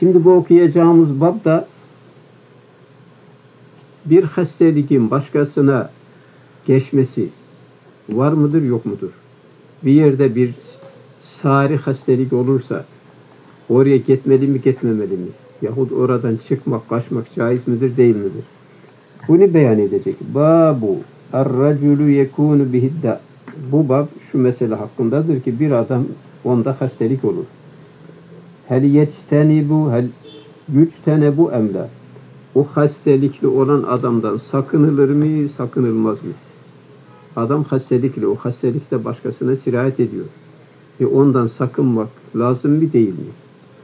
Şimdi bu okuyacağımız babda bir hastaliğin başkasına geçmesi var mıdır, yok mudur? Bir yerde bir sari hastalık olursa oraya gitmeli mi, gitmemeli mi? Yahut oradan çıkmak, kaçmak caiz midir, değil midir? Bunu beyan edecek. Babu er-raculu yekunu bihidda. Bu bab şu mesele hakkındadır ki bir adam onda hastalık olur. Hel yectenibu hel yüctenebu emla. O hastalıklı olan adamdan sakınılır mı, sakınılmaz mı? Adam hastalıklı, o hastalıkta başkasına sirayet ediyor. Ondan sakınmak lazım mı, değil mi?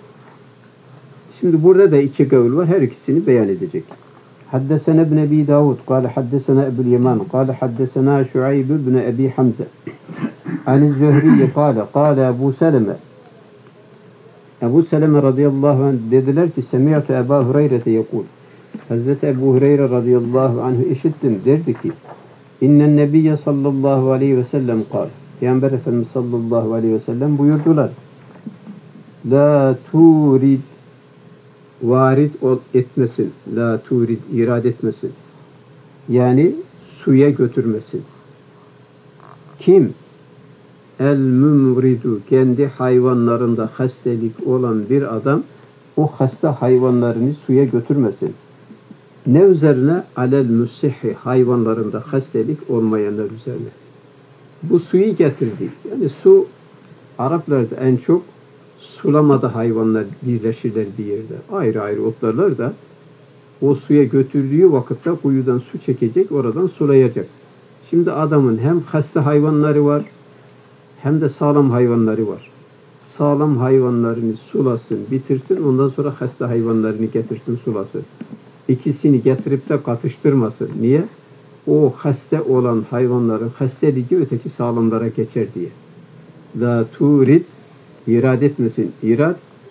Şimdi burada da iki kavul var. Her ikisini beyan edecek. Haddesena ibn Ebi Davud, kâle haddesena Ebul Yaman, kâle haddesena Şuayb ibn Ebi Hamze. An-Zühri kâle Ebu Seleme. Ebu Seleme radıyallahu anh dediler ki, Semi'tu Ebu Hureyre'te yekul. Hazreti Ebu Hureyre radıyallahu anh'ı işittim, derdi ki, İnnen Nebiyye sallallahu aleyhi ve sellem kâle. Peygamber Efendimiz sallallahu aleyhi ve sellem buyurdular. La turid, varid etmesin. La turid, irad etmesin. Yani suya götürmesin. Kim? El mümridu, kendi hayvanlarında hastalık olan bir adam o hasta hayvanlarını suya götürmesin. Ne üzerine? Alel müsihhi, hayvanlarında hastalık olmayanlar üzerine. Bu suyu getirdi. Yani su, Araplarda en çok sulamada hayvanlar birleşirler bir yerde. Ayrı ayrı otlarlar da o suya götürdüğü vakitte kuyudan su çekecek, oradan sulayacak. Şimdi adamın hem hasta hayvanları var, hem de sağlam hayvanları var. Sağlam hayvanlarını sulasın, bitirsin, ondan sonra hasta hayvanlarını getirsin, sulasın. İkisini getirip de katıştırmasın. Niye? O hasta olan hayvanların hastalığı öteki sağlamlara geçer diye. La turid, irad etmesin. İrad,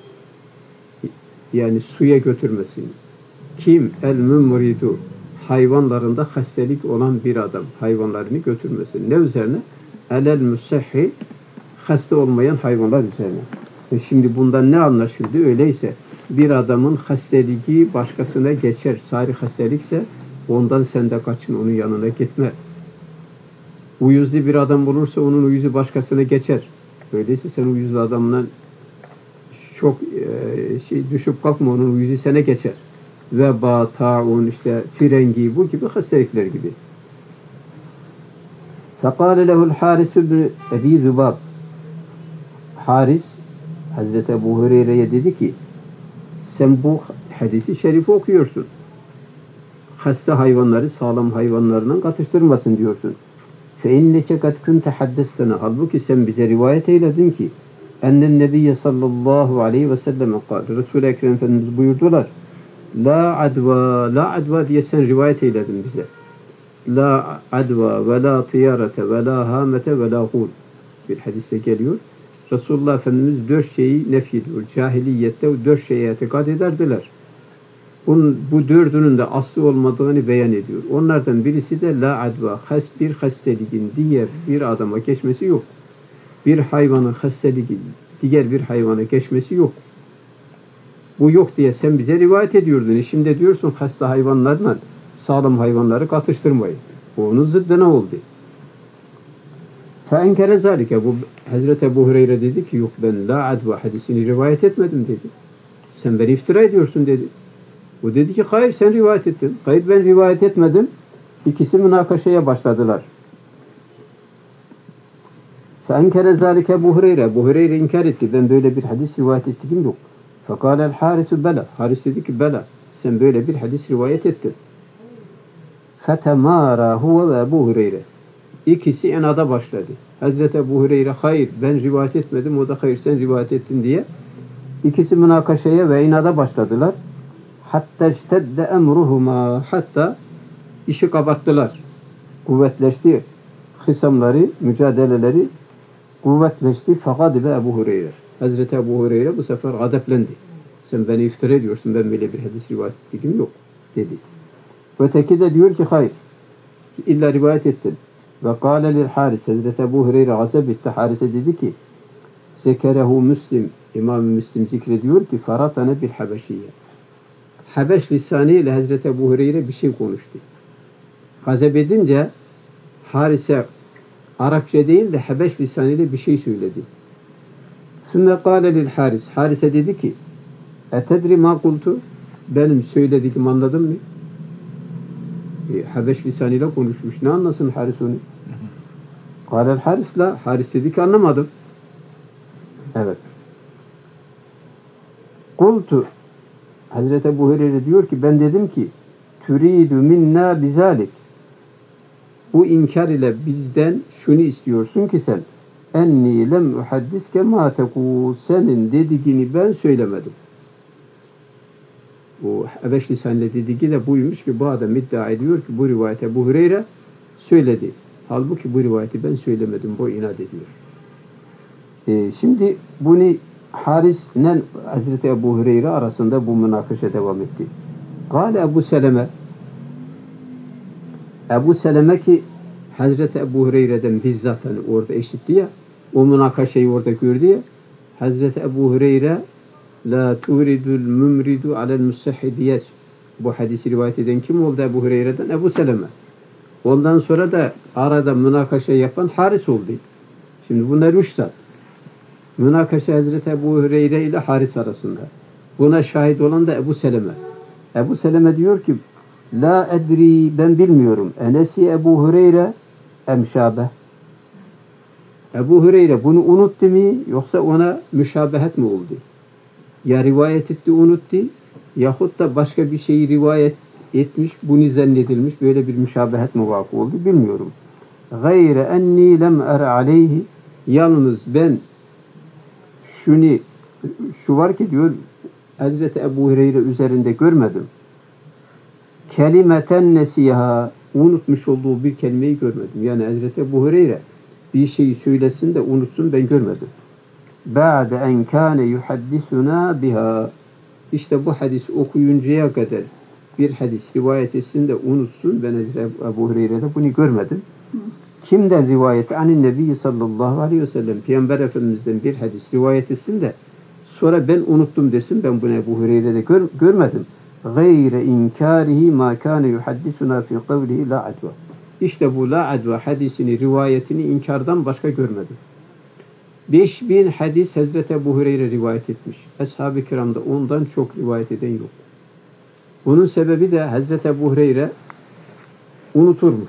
yani suya götürmesin. Kim? El mümridu, hayvanlarında hastalık olan bir adam hayvanlarını götürmesin. Ne üzerine? Elel müsehhi, hasta olmayan hayvanlar üzerine. Şimdi bundan ne anlaşıldı? Öyleyse bir adamın hastalığı başkasına geçer. Sari hastalıksa ondan sen de kaçın, onun yanına gitme. Uyuzlu bir adam olursa onun uyuzu başkasına geçer. Öyleyse sen uyuzlu adamla çok düşüp kalkma, onun uyuzu sana geçer. Veba, taun, işte frengi, bu gibi hastalıklar gibi. فَقَالَ لَهُ الْحَارِسُ بْنِ اَب۪ي ذُبَابٍ. Haris, Hazreti Ebu Hureyre'ye dedi ki, sen bu hadisi şerifi okuyorsun. Hasta hayvanları sağlam hayvanlarından katıştırmasın diyorsun. فَاِنَّكَ قَدْ كُنْتَ حَدَّسْتَنَا. Halbuki sen bize rivayet eyledin ki, ennen nebiyye sallallahu aleyhi ve sellem kâle. Resul-i Ekrem Efendimiz buyurdular. La adva, la adva diye sen rivayet eyledin bize. La adva ve la tiyarete ve la hamete ve la gul. Bir hadiste geliyor. Resulullah Efendimiz 4 şeyi nefyediyor. Cahiliyette 4 şeye itikad ederdiler. Bu dördünün de aslı olmadığını beyan ediyor. Onlardan birisi de la adva, bir hastalığın diğer bir adama geçmesi yok. Bir hayvanın hastalığı diğer bir hayvana geçmesi yok. Bu yok diye sen bize rivayet ediyordun. Şimdi diyorsun hasta hayvanlarla sağlam hayvanları katıştırmayın. Onun zıddına oldu. فَاَنْكَرَ ذَٰلِكَ. Bu Hazreti Ebu Hureyre dedi ki yok, ben la adva hadisini rivayet etmedim dedi. Sen beni iftira ediyorsun dedi. O dedi ki hayır, sen rivayet ettin. Hayır, ben rivayet etmedim. İkisi münakaşaya başladılar. فَاَنْكَرَ ذَٰلِكَ Ebu Hureyre. Ebu Hureyre inkar etti. Ben böyle bir hadis rivayet ettiğim yok. فَقَالَ الْحَارِسُ bela. Haris dedi ki bela. Sen böyle bir hadis rivayet ettin. فَتَمَارَا هُوَ ve Ebu Hureyre. İkisi enada başladı. Hazreti Ebu Hureyre hayır, ben rivayet etmedim. O da hayır, sen rivayet ettin diye. İkisi münakaşaya ve inada başladılar. Hatta iştedde emruhuma. Hatta işi kabarttılar. Kuvvetleşti. Hısamları, mücadeleleri kuvvetleşti. Fekadibe Ebu Hureyre. Hazreti Ebu Hureyre bu sefer gadeplendi. Sen beni iftira ediyorsun. Ben böyle bir hadis rivayet ettiğim yok dedi. Öteki de diyor ki hayır. İlla rivayet ettin. Ve kâle lil Haris. Hazreti Ebu Hureyre gazep etti. Haris'e dedi ki zekerehu Müslim, İmam Müslim zikrediyor ki faratane bil Habeşiye. Habeş lisanıyla Hazreti Ebu Hureyre bir şey konuştu. Gazap edince Harise Arapça değil de Habeş lisanıyla bir şey söyledi. Sümme kâle lil Haris. Harise dedi ki etedri ma kultu? Benim söylediğimi anladın mı? Habeş lisanıyla konuşmuş. Ne anlasın Haris onu? Kâlel Haris la. Haris dedi ki anlamadım. Evet. Kultu. Hazreti Ebu Hureyre diyor ki ben dedim ki türidü minna bizalik. Bu inkar ile bizden şunu istiyorsun ki sen enni lem uhaddiske ma tekûl. Senin dediğini ben söylemedim. Bu Habeş lisanıyla dediği de buymuş ki bu adam iddia ediyor ki bu rivayete Ebu Hureyre söyledi. Halbuki bu rivayeti ben söylemedim. Bu inat ediyor. Şimdi bunu Haris'le Hazreti Ebu Hureyre arasında bu münakaşa devam etti. Kâle Ebu Seleme Ebu Seleme ki Hazreti Ebu Hureyre'den bizzat hani orada eşitti ya, o münakaşayı orada gördü ya, Hazreti Ebu Hureyre la turidul mümridu alel musahhidiyes. Bu hadisi rivayet eden kim oldu Ebu Hureyre'den? Ebu Seleme. Ondan sonra da arada münakaşa yapan Haris oldu. Şimdi bunlar üç zat. Münakaşa Hazreti Ebu Hureyre ile Haris arasında. Buna şahit olan da Ebu Seleme. Ebu Seleme diyor ki la edri, ben bilmiyorum. Enesi Ebu Hureyre emşabe. Ebu Hureyre bunu unuttu mu yoksa ona müşabehet mi oldu? Ya rivayet etti unuttu yahut da başka bir şeyi rivayet etmiş, bunu zannedilmiş, böyle bir müşabehet mi vakı oldu bilmiyorum. Gayre enni lem er aleyhi, yalnız ben şu var ki diyor Hazreti Ebu Hureyre üzerinde görmedim. Kelimeten nesiha, unutmuş olduğu bir kelimeyi görmedim. Yani Hazreti Ebu Hureyre bir şeyi söylesin de unutsun, ben görmedim. Ba'de en kâne yuhaddisuna biha. İşte bu hadis okuyuncaya kadar bir hadis rivayet etsin de unutsun. Ben Ebu Hureyre'de bunu görmedim. Kimden rivayet? Anin Nebi sallallahu aleyhi ve sellem. Peygamber Efendimiz'den bir hadis rivayet etsin de sonra ben unuttum desin. Ben bunu Ebu Hureyre'de görmedim. Gayre inkârihi mâ kâne yuhaddisuna fî kavlihi la adva. İşte bu la adva hadisini, rivayetini inkardan başka görmedim. 5000 hadis Hazreti Ebu Hureyre rivayet etmiş. Ashab-ı kiramda ondan çok rivayet eden yok. Bunun sebebi de Hazreti Ebu Hureyre unuturmuş.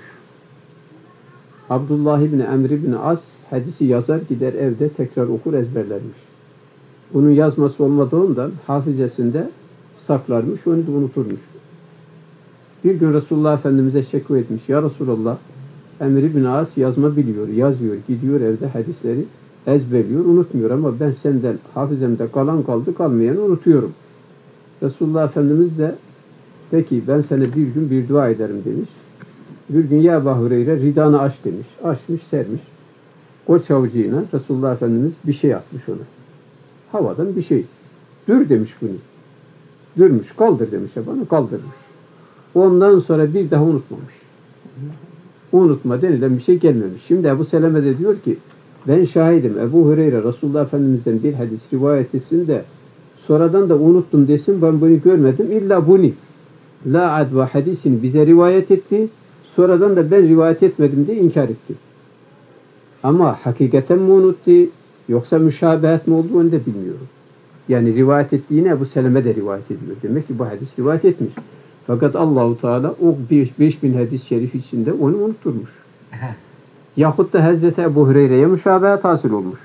Abdullah ibn Emr ibn As hadisi yazar gider evde tekrar okur ezberlermiş. Bunun yazması olmadığından hafızesinde saklarmış, onu da unuturmuş. Bir gün Resulullah Efendimiz'e şekva etmiş. Ya Resulullah, Emr ibn As yazma biliyor, yazıyor, gidiyor evde hadisleri ezberliyor, unutmuyor ama ben senden hafızemde kalan kaldı, kalmayanı unutuyorum. Resulullah Efendimiz de peki ben sana bir gün bir dua ederim demiş. Bir gün ya Ebu Hureyre ridanı aç demiş. Açmış, sermiş. Koç avucuyla Resulullah Efendimiz bir şey atmış ona. Havadan bir şey. Dür demiş bunu. Dürmüş, kaldır demiş bana, kaldırmış. Ondan sonra bir daha unutmamış. Unutma denilen bir şey gelmemiş. Şimdi Ebu Seleme de diyor ki ben şahidim. Ebu Hureyre Resulullah Efendimiz'den bir hadis rivayet etsin de sonradan da unuttum desin, ben bunu görmedim. İlla bunu. La adva hadisini bize rivayet etti. Sonradan da ben rivayet etmedim diye inkar etti. Ama hakikaten mi unuttu yoksa müşabehet mi oldu onu da bilmiyorum. Yani rivayet ettiğini Ebu Seleme de rivayet ediyor. Demek ki bu hadis rivayet etmiş. Fakat Allahu Teala o 5000 hadis-i şerif içinde onu unutturmuş. Yahut da Hazreti Ebu Hureyre'ye müşabehet hasıl olmuş.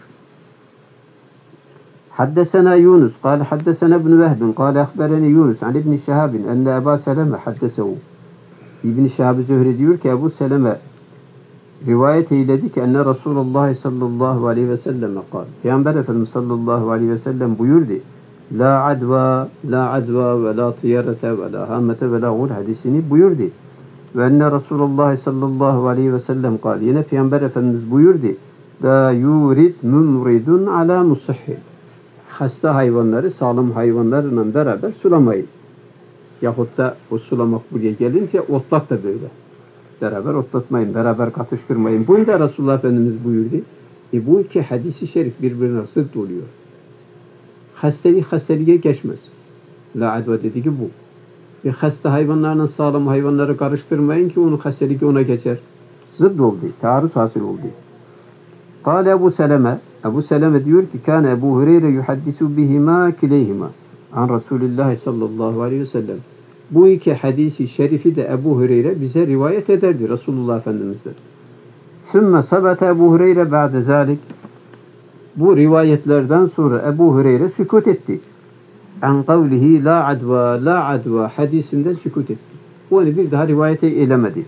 Haddesena Yunus, kâle haddesena ibn Vehbin, kâle ehbereni Yunus, an ibn Şehabin, enne Ebu Seleme haddesehu. İbn-i Şehab-ı Zühri diyor ki Ebu Seleme rivayet eyledi ki enne Resulullah sallallahu aleyhi ve sellem kâle. Peygamber Efendimiz sallallahu aleyhi ve sellem buyurdu. La adva, la adva ve la tiyarete ve la hamete ve la gul hadisini buyurdu. Ve enne Resulullah sallallahu aleyhi ve sellem kâle. Yine Peygamber Efendimiz buyurdu. La yurid mumridun ala musahhi. Hasta hayvanları sağlam hayvanlarla beraber sulamayın. Yahut da o sulamak buraya gelince otlak da böyle. Beraber otlatmayın, beraber katıştırmayın. Bunu da Resulullah Efendimiz buyurdu. Bu iki hadisi şerif birbirine zıt oluyor. Hasteliğe geçmez. La adva dedi ki bu. Hasta hayvanlarla sağlam hayvanları karıştırmayın ki onu hastalık ona geçer. Zıt oldu. Taarruz hasıl oldu. Kâle Ebu Seleme. Ebu Seleme diyor ki kâne Ebu Hureyre yuhaddisu bihima kileyhima. An Resulullah sallallahu aleyhi ve sellem. Bu iki hadisi şerifi de Ebu Hureyre bize rivayet ederdi Resulullah Efendimiz'den. Sümme sabete Ebu Hureyre ba'de zalik. Bu rivayetlerden sonra Ebu Hureyre sükut etti. An kavlihi la adva hadisinden sükut etti. Onu bir daha rivayete eylemedi.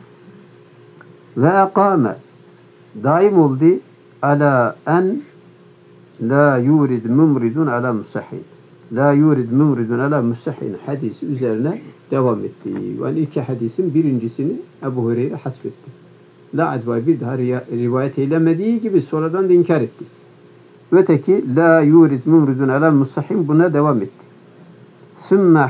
Ve akame daim oldu ala en la yurid mumridun ala musahhin. La yurid mumridun ala musahhin hadisi üzerine devam etti. Yani iki hadisin birincisini Ebu Hureyre hasbetti. La adva bir daha rivayet eylemediği gibi sonradan da inkar etti. Öteki la yurid mumridun ala musahhin buna devam etti. Sümme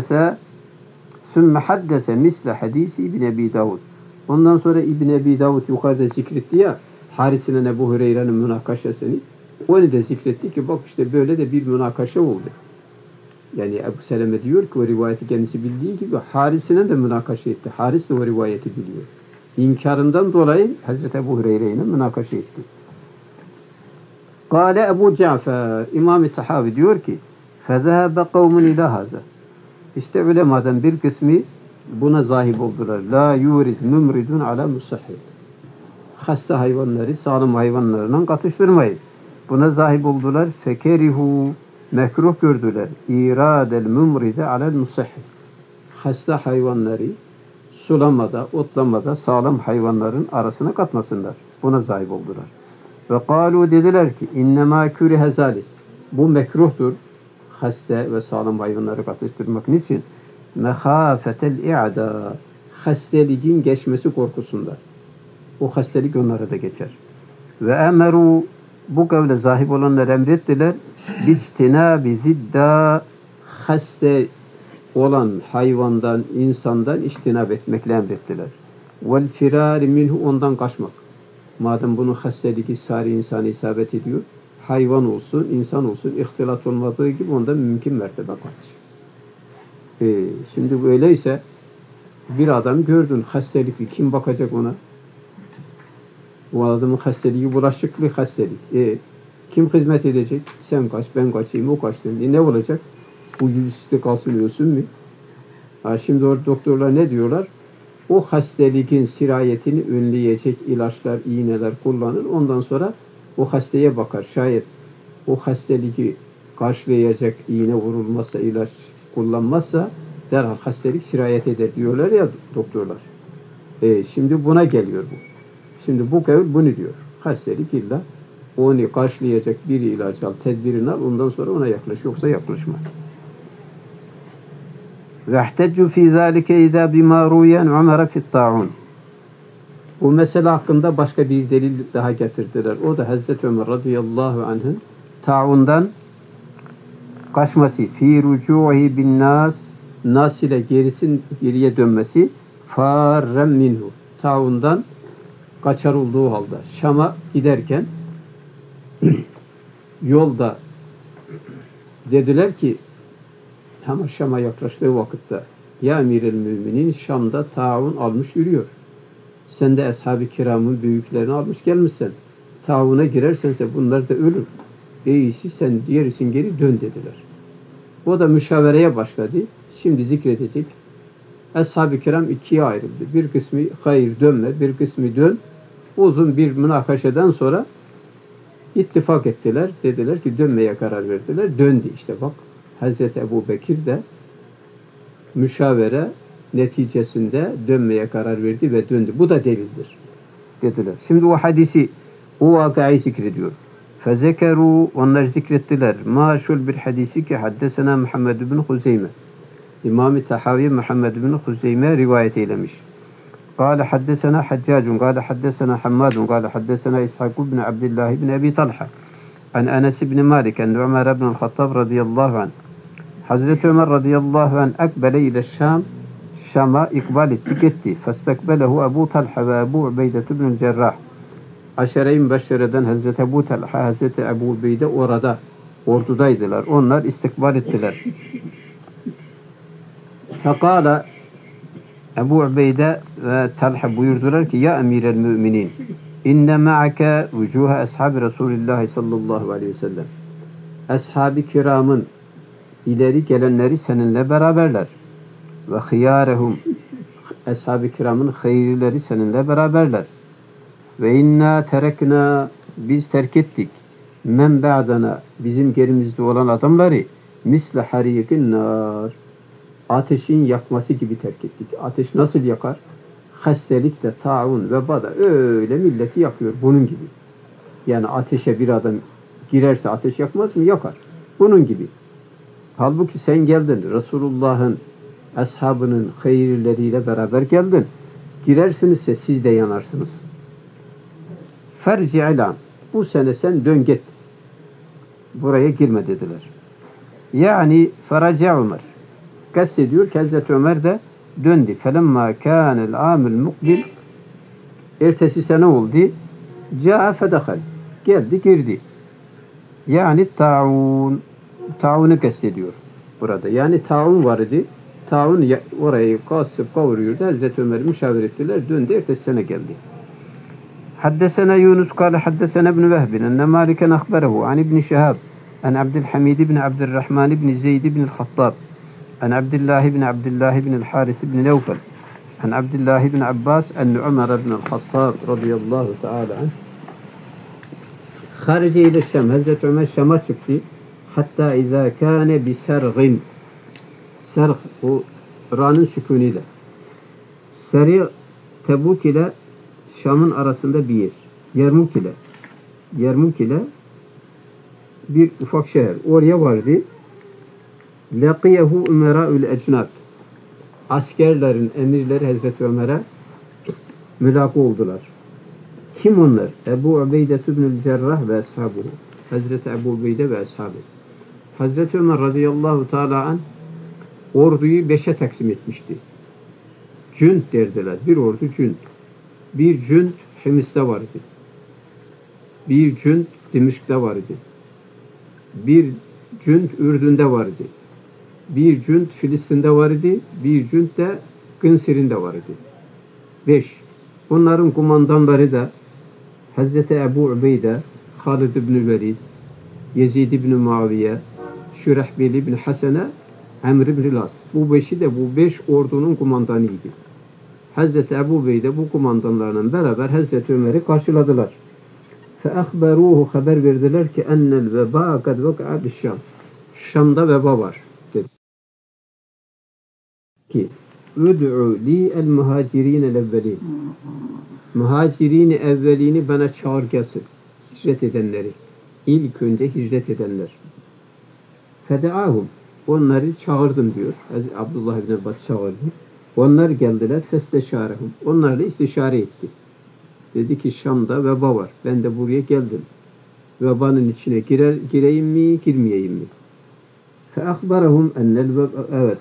haddese misle hadisi İbn Ebi Davud. Ondan sonra İbn Ebi Davud yukarıda zikretti ya Haris'in Ebu Hureyre'nin münakaşasını. Onu da zikretti ki bak işte böyle de bir münakaşa oldu. Yani Ebu Seleme diyor ki o rivayeti kendisi bildiği gibi Haris'ine de münakaşa etti. Haris de o rivayeti biliyor. İnkarından dolayı Hazreti Ebu Hureyre ile münakaşa etti. Kâle Ebu Cafer İmam-ı Tahavi diyor ki فَذَهَبَ قَوْمٌ اِلَى هَذَا. İşte ulemadan bir kısmı buna zahip oldular. La yurid mumridun ala musahhih. Hasta hayvanları sağlam hayvanlarla katıştırmayın. Buna zahip oldular. Fekerihu mekruh gördüler. İradel mumride alel musahhih. Hasta hayvanları sulamada, otlamada sağlam hayvanların arasına katmasınlar. Buna zahip oldular. Ve kalu dediler ki innema kürihe zalik. Bu mekruhtur. Hasta ve sağlam hayvanları katıştırmak niçin? Mehafetel i'da. Hastaliğin geçmesi korkusundan. O hastalık onlara da geçer. Ve emeru bu kavle sahip olanlar emrettiler. Bictinabi zidda hasta olan hayvandan, insandan içtinab etmekle emrettiler. Vel firari minhu ondan kaçmak. Madem bunun hastalığı sari insana isabet ediyor, hayvan olsun, insan olsun, ihtilat olmadığı gibi ondan mümkün mertebe kaç. Şimdi böyleyse bir adam gördün hastalıklı, kim bakacak ona? O adamın hastalığı bulaşıklı hastalık. Kim hizmet edecek? Sen kaç, ben kaçayım, o kaçsın. Ne olacak? Bu yüzüstü kalsın ölsün mü? Şimdi orada doktorlar ne diyorlar? O hastalığın sirayetini önleyecek ilaçlar, iğneler kullanır. Ondan sonra o hastaya bakar. Şayet o hastalığı karşılayacak iğne vurulmazsa, ilaç kullanmazsa derhal hastalık sirayet eder diyorlar ya doktorlar. Şimdi buna geliyor bu. Şimdi bu kavil bunu diyor. Hastalık illa onu karşılayacak bir ilaç al, tedbirini al, ondan sonra ona yaklaş. Yoksa yaklaşma. وَاحْتَجُّ فِي ذَٰلِكَ اِذَا بِمَا رُوْيَنْ عُمَرَ فِي الطَّاعُونَ. Bu mesele hakkında başka bir delil daha getirdiler. O da Hazreti Ömer radıyallahu anh'ın taundan kaçması. فِي رُجُوعِهِ بِالنَّاسِ Nas ile geriye dönmesi. فَارَّمْ minhu. Taundan kaçar olduğu halde. Şam'a giderken yolda dediler ki tam Şam'a yaklaştığı vakitte ya Emir-el Müminin Şam'da taun almış yürüyor. Sen de ashab-ı kiramın büyüklerini almış gelmişsin. Tauna girersense bunlar da ölür. İyisi sen diğerisin geri dön dediler. O da müşavereye başladı. Şimdi zikredecek. Ashab-ı kiram ikiye ayrıldı. Bir kısmı hayır dönme, bir kısmı dön. Uzun bir münakaşadan sonra ittifak ettiler. Dediler ki dönmeye karar verdiler. Döndü işte bak. Hazreti Ebu Bekir de müşavere neticesinde dönmeye karar verdi ve döndü. Bu da delildir. Dediler. Şimdi o hadisi, o vakayı zikrediyor. Fezekeru, onlar zikrettiler. Maşul bir hadisi ki haddesena Muhammed bin Huzeyme. İmam-ı Tahavi Muhammed bin Huzeyme rivayet eylemiş. قال حدثنا حجاج قال حدثنا حماد قال حدثنا إسحاق بن عبد الله بن أبي طلحة عن أنس بن مالك أن عمر بن الخطاب رضي الله عنه Hazreti Ömer radıyallahu anh ekbele ile Şam'a ikbal etti gitti. Festekbelehu Ebu Talha ve Ebu Ubeyde ibn Cerrah. Aşere-i Mübeşşere'den Hazreti Ebu Talha, Hazreti Ebu Beyde orada ordudaydılar. Onlar istikbal ettiler. Fekala Ebu Ubeyde ve Talha buyurdular ki ya emirel müminin inne ma'ake vucuha ashabi Resulullah sallallahu aleyhi ve sellem. Ashab-ı kiramın ileri gelenleri seninle beraberler. Ve hıyarehum ashab-ı kiramın hayırları seninle beraberler. Ve inna terekna biz terk ettik. Men ba'dana bizim gerimizde olan adamları misle harikin nar. Ateşin yakması gibi terk ettik. Ateş nasıl yakar? Hastalık da, taun, veba da öyle milleti yakıyor. Bunun gibi. Yani ateşe bir adam girerse ateş yakmaz mı? Yakar. Bunun gibi. Halbuki sen geldin. Resulullah'ın ashabının hayırleriyle beraber geldin. Girersinizse siz de yanarsınız. Ferci'lan. Bu sene sen dön git. Buraya girme dediler. Yani Feraca Ömer. Kastediyor ki Hazreti Ömer de döndü. Felemma kânel âmil mukbil. Ertesi sene oldu. Câ'a fedehal. Geldi girdi. Yani taun. Taunu kastediyor burada. Yani taun var idi. Taun orayı kasıp kavuruyordu. Hazreti Ömer'i müşavir ettiler. Döndü. Ertesi sene geldi. حدثنا يونس قال حدثنا ابن وهب أن مالكا أخبره عن ابن شهاب عن عبد الحميد بن عبد الرحمن بن زيد بن الخطاب عن عبد الله بن الحارث بن نوفل عن عبد الله بن عباس أن عمر بن الخطاب رضي الله تعالى عنه خرج إلى الشام. Hazreti Ömer Şam'a çıktı. Hatta إذا كان بسرغ Serg o Ra'nın sükûniyle. Seri Tebuk ile Şam'ın arasında bir yer. Yermuk ile bir ufak şehir. Oraya vardı. Laqiyehu umera'ül ecnat. Askerlerin emirleri Hazreti Ömer'e mülaki oldular. Kim onlar? Ebu Ubeyde ibnül Cerrah ve ashabuhu. Hazreti Ebu Ubeyde ve ashabı. Hazreti Ömer radıyallahu teala anh orduyu 5'e taksim etmişti. Cünd derdiler. Bir ordu cünd. Bir cünd Himis'te vardı. Bir cünd Dimişk'te vardı. Bir cünd Ürdün'de vardı. Bir cünd Filistin'de vardı. Bir cünd de Gınsir'inde vardı. 5. Bunların kumandanları da Hazreti Ebu Ubeyde, Halid ibn Velid, Yezid ibn Muaviye, Şürehbil ibn Hasene, Amr ibn Las. Bu 5'i de bu 5 ordunun kumandanıydı. Hazreti Ebu Bey'de bu kumandanlarla beraber Hazreti Ömer'i karşıladılar. فَاَخْبَرُوهُ haber verdiler ki اَنَّ الْوَبَاءَ قَدْ وَقَعَ بِالشَّامِ Şam'da veba var. Dedi ki اُدْعُوا لِي الْمُهَاجِرِينَ الْاَوَّلِينَ Muhacirin-i evvelini bana çağır gelsin. Hicret edenleri. İlk önce hicret edenler. فَدَعَاهُمْ Onları çağırdım diyor. Abdullah ibn Abbas çağırdı. Onlar geldiler. Festeşarehum. Onlarla istişare etti. Dedi ki Şam'da veba var. Ben de buraya geldim. Vebanın içine gireyim mi, girmeyeyim mi? فَاَخْبَرَهُمْ اَنَّ الْوَبَا Evet.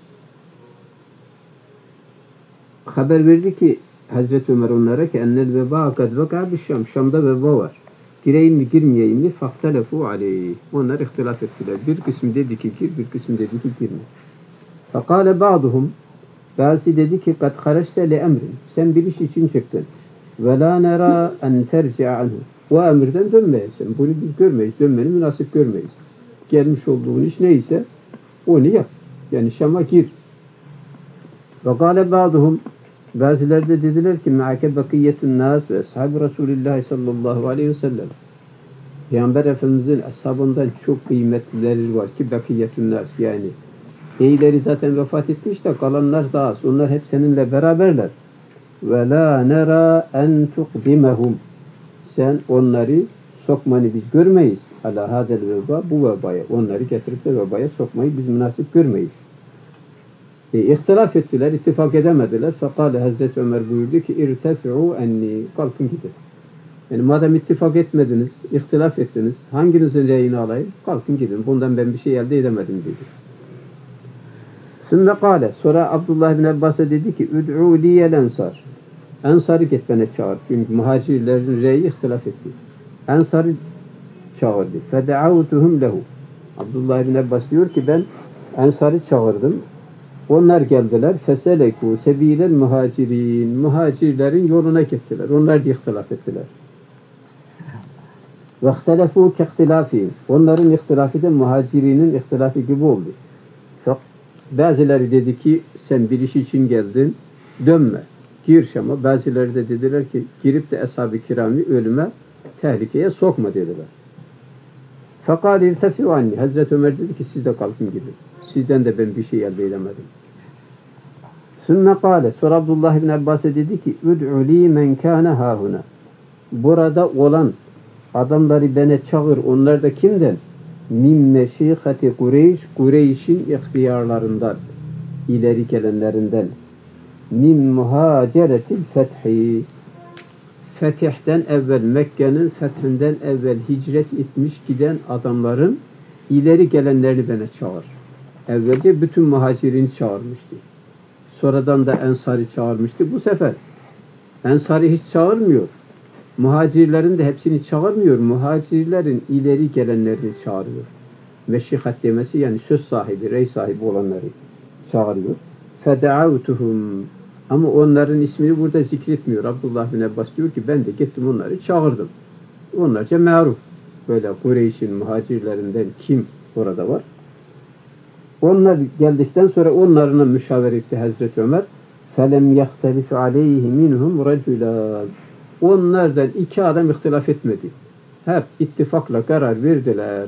Haber verdi ki Hazreti Ömer onlara ki اَنَّ الْوَبَا قَدْ وَقَعَ بِالشَّامِ Şam'da veba var. Gireyim mi, girmeyeyim mi? فَاخْتَلَفُوا عَلَيْهِ Onlar ihtilaf ettiler. Bir kısmı dedi ki gir, bir kısmı dedi ki girme. فَقَالَ بَعْضُهُمْ Bazı dedi ki قَدْ خَرَجْتَ لِأَمْرٍ Sen bir iş için çıktın. وَلَا نَرَى أَنْ تَرْجِعَ عَنْهُ O emirden dönmeyesin. Bunu biz görmeyiz. Dönmeni münasip görmeyiz. Gelmiş olduğun iş neyse onu yap. Yani Şam'a gir. وَقَالَ بَعْضُهُمْ Bazıları da dediler ki مَعَكَ بَقِيَّةُ النَّاسِ وَاَصْحَابِ رَسُولِ اللّٰهِ sallallahu aleyhi ve sellem Peygamber Efendimiz'in ashabından çok kıymetlileri var ki بَقِيَّةُ النَّاسِ yani İyileri zaten vefat etmiş de kalanlar daha az. Onlar hep seninle beraberler. وَلَا نَرَى أَنْ تُقْدِمَهُمْ Sen onları sokmanı biz görmeyiz. عَلَى هَذَا الْوَبَا Bu vebaya. Onları getirip de vebaya sokmayı biz münasip görmeyiz. İhtilaf ettiler, ittifak edemediler. Fekale Hazreti Ömer buyurdu ki اِرْتَفِعُوا اَنِّي Kalkın gidin. Yani madem ittifak etmediniz, ihtilaf ettiniz, hanginizin reyini alayım? Kalkın gidin. Bundan ben bir şey elde edemedim dedi. Sümme kâle. Sonra Abdullah bin Abbas'a dedi ki اُدْعُوا لِيَ الْاَنْصَارِ Ensar'ı git bana çağır. Çünkü muhacirlerin reyi ihtilaf etti. Ensar'ı çağırdı. Fede'avtuhum lehu. Abdullah ibn Abbas diyor ki ben Ensar'ı çağırdım. Onlar geldiler. Feseleku sebilen muhacirin. Muhacirlerin yoluna gittiler. Onlar da ihtilaf ettiler. Ve ihtilafû kehtilâfîn. Onların ihtilafı da muhacirinin ihtilafı gibi oldu. Bazıları dedi ki sen bir iş için geldin. Dönme. Gir Şam'a. Bazıları da dediler ki girip de ashab-ı kirami ölüme, tehlikeye sokma dediler. Fekâl irtefi'u anni. Hazreti Ömer dedi ki siz de kalkın gidin. Sizden de ben bir şey elde edemedim. Sümme kâle. Sonra Abdullah ibn Abbas'a dedi ki ud'u li men kâne hâhuna. Burada olan adamları bana çağır. Onlar da kimden? Min meşîhati Kureyş. Kureyş'in ihtiyarlarından. İleri gelenlerinden. Min muhaceretil fethi. Fetihten evvel, Mekke'nin fethinden evvel hicret etmiş giden adamların ileri gelenlerini bana çağır. Evvelce bütün muhacirini çağırmıştı. Sonradan da Ensar'ı çağırmıştı. Bu sefer Ensar'ı hiç çağırmıyor. Muhacirlerin de hepsini çağırmıyor. Muhacirlerin ileri gelenlerini çağırıyor. Meşihat demesi yani söz sahibi, rey sahibi olanları çağırıyor. Fede'avtuhum. Ama onların ismini burada zikretmiyor. Abdullah bin Abbas diyor ki ben de gittim onları çağırdım. Onlarca maruf. Böyle Kureyş'in muhacirlerinden kim orada var? Onlar geldikten sonra onlarla müşavere etti Hazreti Ömer. فَلَمْ يَخْتَلِفْ عَلَيْهِ مِنْهُمْ رَجُلًا. Onlardan iki adam ihtilaf etmedi. Hep ittifakla karar verdiler.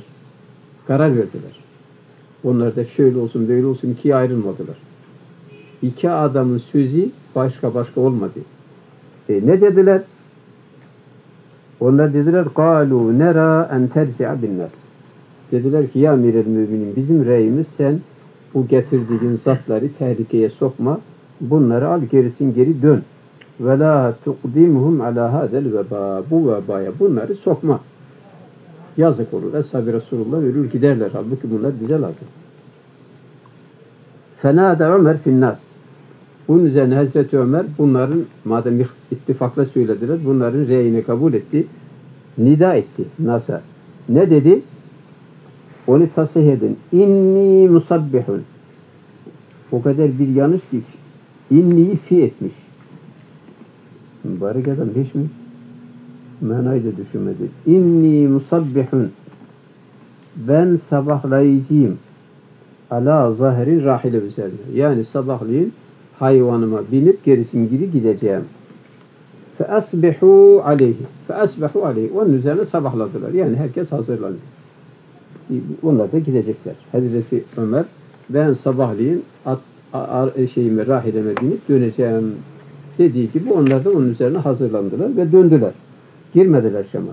Onlar da şöyle olsun böyle olsun ikiye ayrılmadılar. İki adamın sözü başka olmadı. Ne dediler? Onlar dediler قَالُوا نَرَا اَنْ تَرْجِعَ بِالنَّاسِ. Dediler ki ya emir-el müminin bizim reyimiz sen bu getirdiğin zatları tehlikeye sokma. Bunları al gerisin geri dön. Ve la tuqdimuhum ala hadel veba. Bu vebaya bunları sokma. Yazık olur. Eshab-ı Resulullah ölür giderler. Halbuki bunlar bize lazım. Fenâde Ömer finnas. Bunun üzerine Hazreti Ömer bunların madem ittifakla söylediler bunların reyini kabul etti. Nida etti. Nasa. Ne dedi? Onu tasih edin. İnni musabbihun. O kadar bir yanlış ki İnni'yi fi etmiş. Mübarek adam hiç mi? Manayı da düşünmedi. İnni musabbihun. Ben sabahlayıcıyım. Ala zahri rahile üzerine. Yani sabahleyin hayvanıma binip gerisin geri gideceğim. Feasbihu aleyhi. Onun üzerine sabahladılar. Yani herkes hazırlandı. Onlar da gidecekler. Hazreti Ömer ben sabahleyin rahileme binip döneceğim dediği gibi onlar da onun üzerine hazırlandılar ve döndüler. Girmediler Şam'a.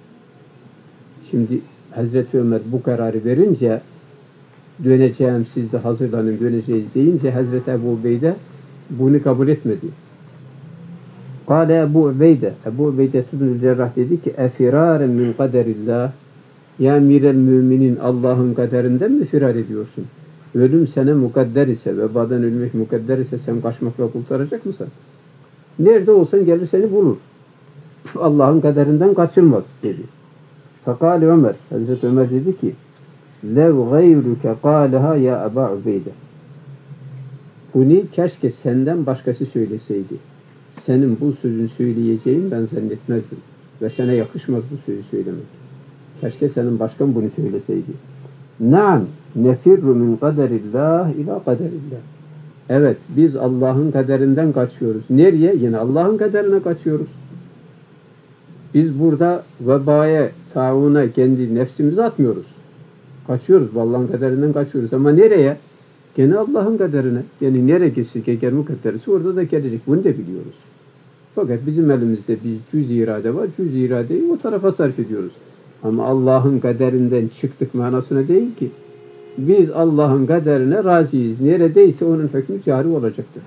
Şimdi Hazreti Ömer bu kararı verince döneceğim siz de hazırlanın döneceğiz deyince Hazreti Ebu Ubeyde bunu kabul etmedi. Kâle Ebu Ubeyde Sübnül Cerrah dedi ki efirâren min kaderillah. Ya emir-el müminin Allah'ın kaderinden mi firar ediyorsun? Ölüm sana mukadder ise, vebadan ölmek mukadder ise sen kaçmakla kurtaracak mısın? Nerede olsan gelir seni bulur. Allah'ın kaderinden kaçılmaz dedi. Fekâle Ömer, Hazreti Ömer dedi ki lev gayruke kâleha ya Eba Ubeyde. Bunu keşke senden başkası söyleseydi. Senin bu sözün söyleyeceğin ben zannetmezdim. Ve sana yakışmaz bu sözü söylemek. Keşke senin başkan bunu söyleseydi. Naam, nefirru min kaderillah ila kaderillah. Evet, biz Allah'ın kaderinden kaçıyoruz. Nereye? Yine Allah'ın kaderine kaçıyoruz. Biz burada vebaya, tauna, kendi nefsimizi atmıyoruz. Kaçıyoruz, Allah'ın kaderinden kaçıyoruz. Ama nereye? Gene Allah'ın kaderine. Yani nereye gitsek eğer mukadderisi orada da gelecek. Bunu da biliyoruz. Fakat bizim elimizde bir cüz-i irade var. Cüz-i iradeyi o tarafa sarf ediyoruz. Ama Allah'ın kaderinden çıktık manasına değil ki. Biz Allah'ın kaderine razıyız. Neredeyse onun hükmü cari olacaktır.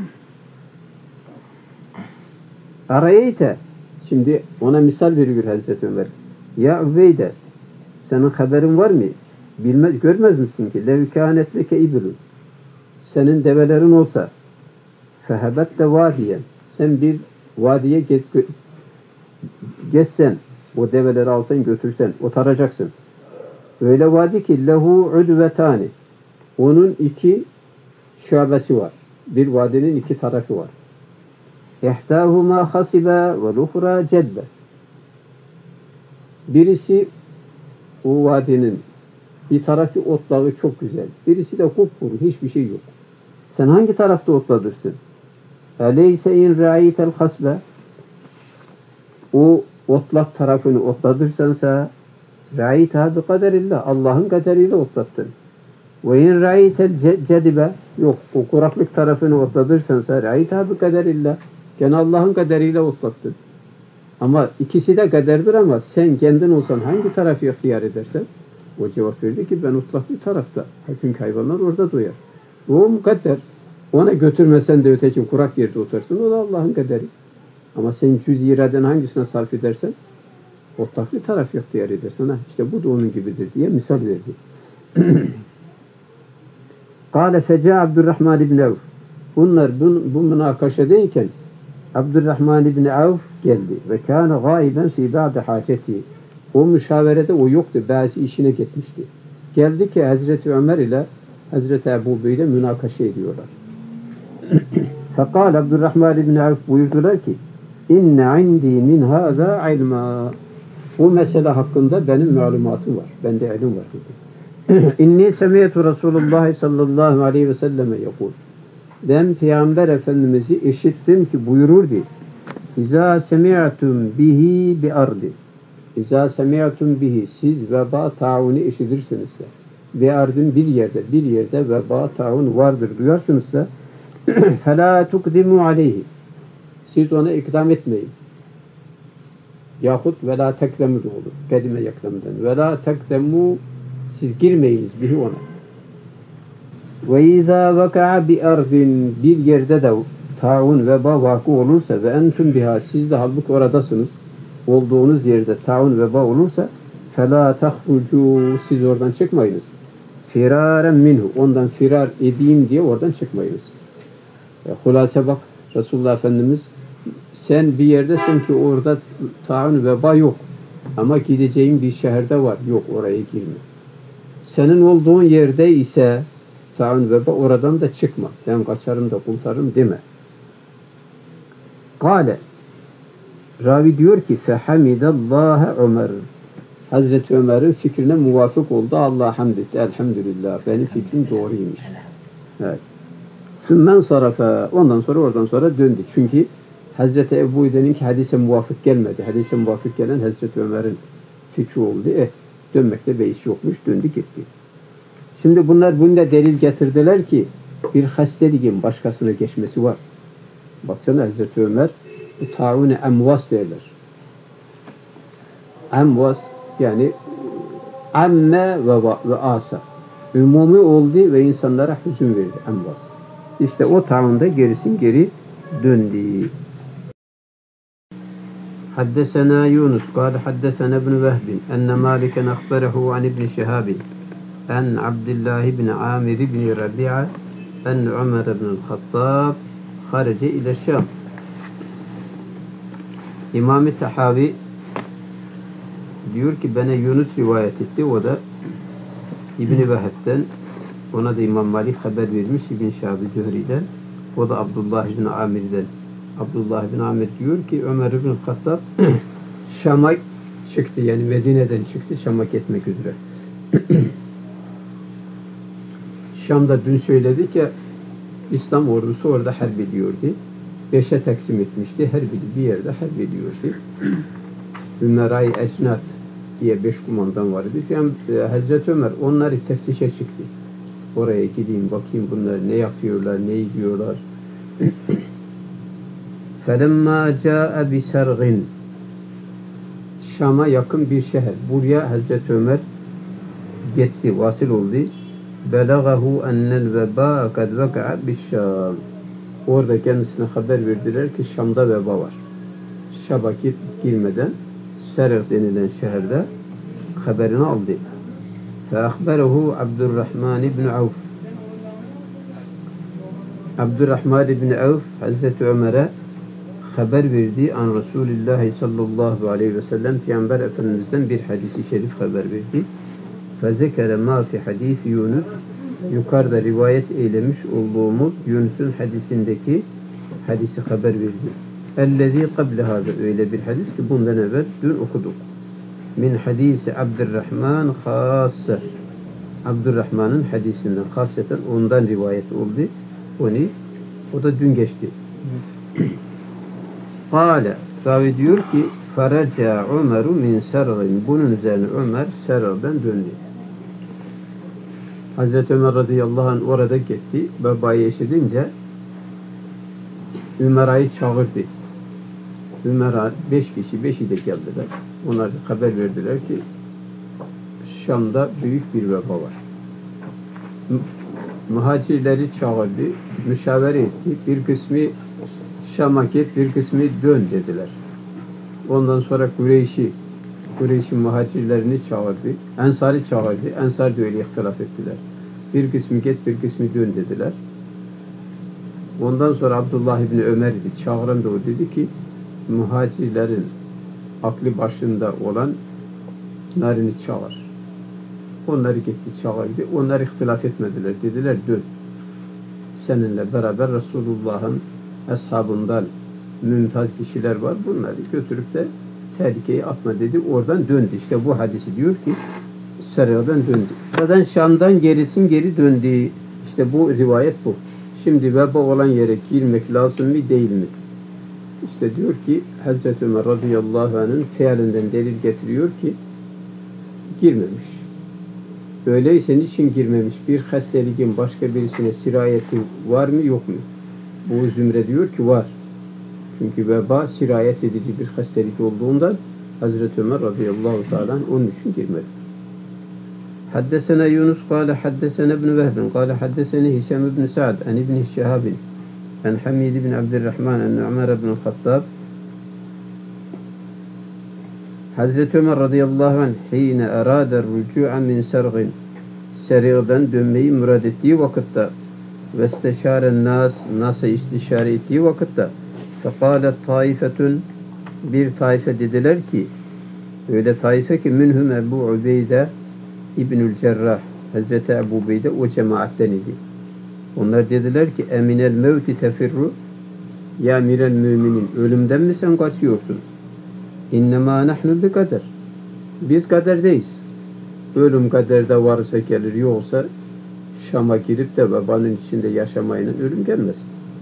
Arayeyte. Şimdi ona misal veriyor Hazreti Ömer. Ya Übeyde, senin haberin var mı? Görmez misin ki? Levkânet leke ibilun. Senin develerin olsa fehebet de vahiyen. Sen bir Vadiye geçsen, o develeri alsan götürsen, otaracaksın. Öyle vadi ki lehu udvetani. Onun iki şubesi var. Bir vadinin iki tarafı var. İhtâhumâ hasibe ve luhra cedbe. Birisi o vadinin bir tarafı otlağı çok güzel. Birisi de kupkuru, hiçbir şey yok. Sen hangi tarafta otladırsın? Eleyse in râitel hasbe. O otlak tarafını otladırsansa râitâ bi kaderillah. Allah'ın kaderiyle otlattın. Ve in râitel cedibe. Yok, o kuraklık tarafını otladırsansa râitâ bi kaderillah. Gene Allah'ın kaderiyle otlattın. Ama ikisi de kaderdir ama sen kendin olsan hangi tarafı ihtiyar edersen? O cevap verdi ki ben otlak bir tarafta. Çünkü hayvanlar orada doyar. O mukadder. Ona götürmesen de öteki kurak yerde otursun. O da Allah'ın kaderi. Ama sen cüz-i iraden hangisine sarf edersen otlak bir taraf ihtiyar edersen. İşte bu da onun gibidir diye misal verdi. Kâle feca Abdurrahman ibn Avf. Bunlar bu münakaşadayken Abdurrahman ibn Avf geldi ve kâne gâiben fî ba'de hâceti. O müşaverede o yoktu. Bazı işine gitmişti. Geldi ki Hazreti Ömer ile Hazreti Ebu Bey'le münakaşa ediyorlar. Fekal Abdurrahman ibn Avf buyurdular ki inne indi min hâzâ ilmâ. Bu mesele hakkında benim malumatım var. Bende ilim var dedi. İnni semiyetu Resulullah sallallahu aleyhi ve selleme yekul. Ben Peygamber Efendimiz'i işittim ki buyurur ki İzâ semi'tum bihi bi ardi. İzâ semi'tum bihi. Siz veba taunu işitirsinizse bi ardın bir yerde veba taun vardır duyarsınızsa felâ tukdimu aleyhi. Siz ona ikdam etmeyin. Yahut ve la teklemu da olur. Kedime yaklamdan. Ve la teklemu siz girmeyiniz bihi ona. Ve izâ veka'a bi ardin bir yerde de taun veba vakı olursa ve entüm biha siz de halbuki oradasınız. Olduğunuz yerde taun veba olursa felâ tahrucu siz oradan çıkmayınız. Firâren minhu ondan firar edeyim diye oradan çıkmayınız. Hulase bak Resulullah Efendimiz sen bir yerdesin ki orada taun veba yok. Ama gideceğin bir şehirde var. Yok oraya girme. Senin olduğun yerde ise taun veba oradan da çıkma. Ben kaçarım da kurtarırım deme. Kale ravi diyor ki fehamidallâhe Ömer. Hazreti Ömer'in fikrine muvafık oldu. Allah'a hamd etti. Elhamdülillah. Benim fikrim doğruymuş. Evet. Sümmen sarafa. Ondan sonra döndü. Çünkü Hazreti Ebu Hüdeyde'ninki hadise muvafık gelmedi. Hadise muvafık gelen Hazreti Ömer'in fikri oldu. Dönmekte beis yokmuş. Döndü gitti. Şimdi bunlar bunda delil getirdiler ki bir hasteliğin başkasına geçmesi var. Baksana Hazreti Ömer bu taun-i emvas derler. Emvas yani amme ve asa. Umumi oldu ve insanlara hüzün verdi. Emvas. İşte o taunda geri döndü. حدثنا يونس قال حدثنا ابن وهب أن مالكا أخبره عن ابن شهاب أن عبد الله بن عامر بن ربيعة أن عمر بن الخطاب خرج إلى الشام. İmam-ı Tahavi diyor ki bana Yunus rivayet etti. O da İbn-i Veheb'den, ona da İmam Malik haber vermiş İbn Şahab-ı Zühri'den. O da Abdullah ibn Amir'den. Abdullah ibn Amir diyor ki Ömer ibn Hattab Şam'a çıktı. Yani Medine'den çıktı Şam'a gitmek üzere. Şam'da dün söyledik ya İslam ordusu orada harp ediyordu. 5'e taksim etmişti. Her biri bir yerde harp ediyordu. Ümeray Ecnat diye 5 kumandan vardı. Yani Hazreti Ömer onları teftişe çıktı. Oraya gideyim bakayım bunlar ne yapıyorlar, ne yiyorlar. فَلَمَّا جَاءَ بِسَرْغٍ Şam'a yakın bir şehir. Buraya Hazreti Ömer gitti, vasıl oldu. بَلَغَهُ اَنَّ الْوَبَاءَ قَدْ وَقَعَ بِالشَّامِ Orada kendisine haber verdiler ki Şam'da veba var. Şam'a girmeden Serg denilen şehirde haberini aldı. فَأَخْبَرَهُ Abdurrahman ibn Avf Abdurrahman ibn Avf Hazreti Ömer'e haber verdi an Resulullah sallallahu aleyhi ve sellem Peygamber Efendimiz'den bir hadisi şerif haber verdi. Fezekere ma fi hadisi Yunus, yukarıda rivayet eylemiş olduğumuz Yunus'un hadisindeki hadisi haber verdi. Ellezî kable hâze, öyle bir hadis ki bundan evvel dün okuduk. Min hadisi Abdurrahman khâsse, Abdurrahman'ın hadisinden hasreten ondan rivayet oldu. O da dün geçti. Kâle, ravi diyor ki feraca Ömer'u min serrin, bunun üzerine Ömer serrden döndü. Hazreti Ömer radıyallahu anh orada gitti. Babayı eşidince Ümera'yı çağırdı. Ümera 5 kişi, 5'i de geldiler. Onlar haber verdiler ki Şam'da büyük bir veba var. Muhacirleri çağırdı, müşavere etti. Bir kısmı Şam'a git, bir kısmı dön dediler. Ondan sonra Kureyş'in muhacirlerini çağırdı. Ensar'ı çağırdı. Ensar da öyle ihtilaf ettiler. Bir kısmı git, bir kısmı dön dediler. Ondan sonra Abdullah İbni Ömer idi. Çağıran da o dedi ki muhacirlerin aklı başında olanlarını çağır. Onları gitti çağırdı. Onlar ihtilaf etmediler. Dediler dön. Seninle beraber Resulullah'ın ashabından mümtaz kişiler var. Bunları götürüp de tehlikeye atma dedi. Oradan döndü. İşte bu hadisi diyor ki Serra'dan döndü. Zaten Şam'dan geri döndü. İşte bu rivayet bu. Şimdi veba olan yere girmek lazım mı değil mi? İşte diyor ki Hazreti Ömer radıyallahu anh'ın fealinden delil getiriyor ki girmemiş. Öyleyse niçin girmemiş? Bir hastaliğin başka birisine sirayeti var mı yok mu? Bu zümre diyor ki var. Çünkü veba sirayet edici bir hastalık olduğundan Hazreti Ömer radıyallahu teala onun için girmedi. Haddesena Yunus kâle haddesena ibn Vehbin kâle haddesena Hişam ibn Sa'd an ibn Şehabin an Hamid ibn Abdurrahman an Ömer ibn Hattab Hazreti Ömer radıyallahu anh hine erâder rücu'a min sergin, serigden dönmeyi murad ettiği vakitte ve isteşâren nas'a istişare ettiği vakitte fekâlet taifetun, bir taife dediler ki, öyle taife ki minhum Ebu Ubeyde İbnül Cerrah, Hazreti Ebu Ubeyde o cemaatten idi. Onlar dediler ki eminel mevti tefirru, ya emirel müminin, ölümden mi sen kaçıyorsun? İnnemâ nahnu bi kader. Biz kaderdeyiz. Ölüm kaderde varsa gelir, yoksa Şam'a girip de vebanın içinde yaşamayla ölüm gelmez.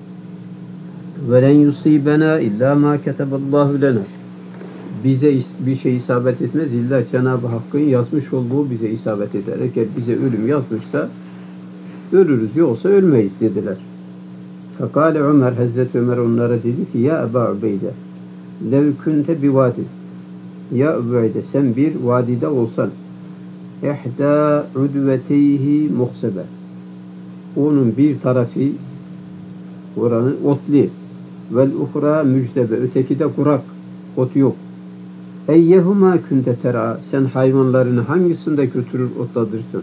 وَلَنْ يُصِيبَنَا اِلَّا مَا كَتَبَ اللّٰهُ لَنَا. Bize bir şey isabet etmez. İlla Cenab-ı Hakk'ın yazmış olduğu bize isabet eder. Eğer bize ölüm yazmışsa ölürüz, yoksa ölmeyiz dediler. Fakale Ömer, Hazreti Ömer onlara dedi ki ya Ebu Ubeyde lev kunte bi vadi, ya Ebu Ubeyde sen bir vadide olsan ihda udveteyhi muhsebe, onun bir tarafı oranın otlu vel uhra müjdebe, öteki de kurak, ot yok. Eyyehuma kunte tera, sen hayvanlarını hangisinde götürür otladırsın?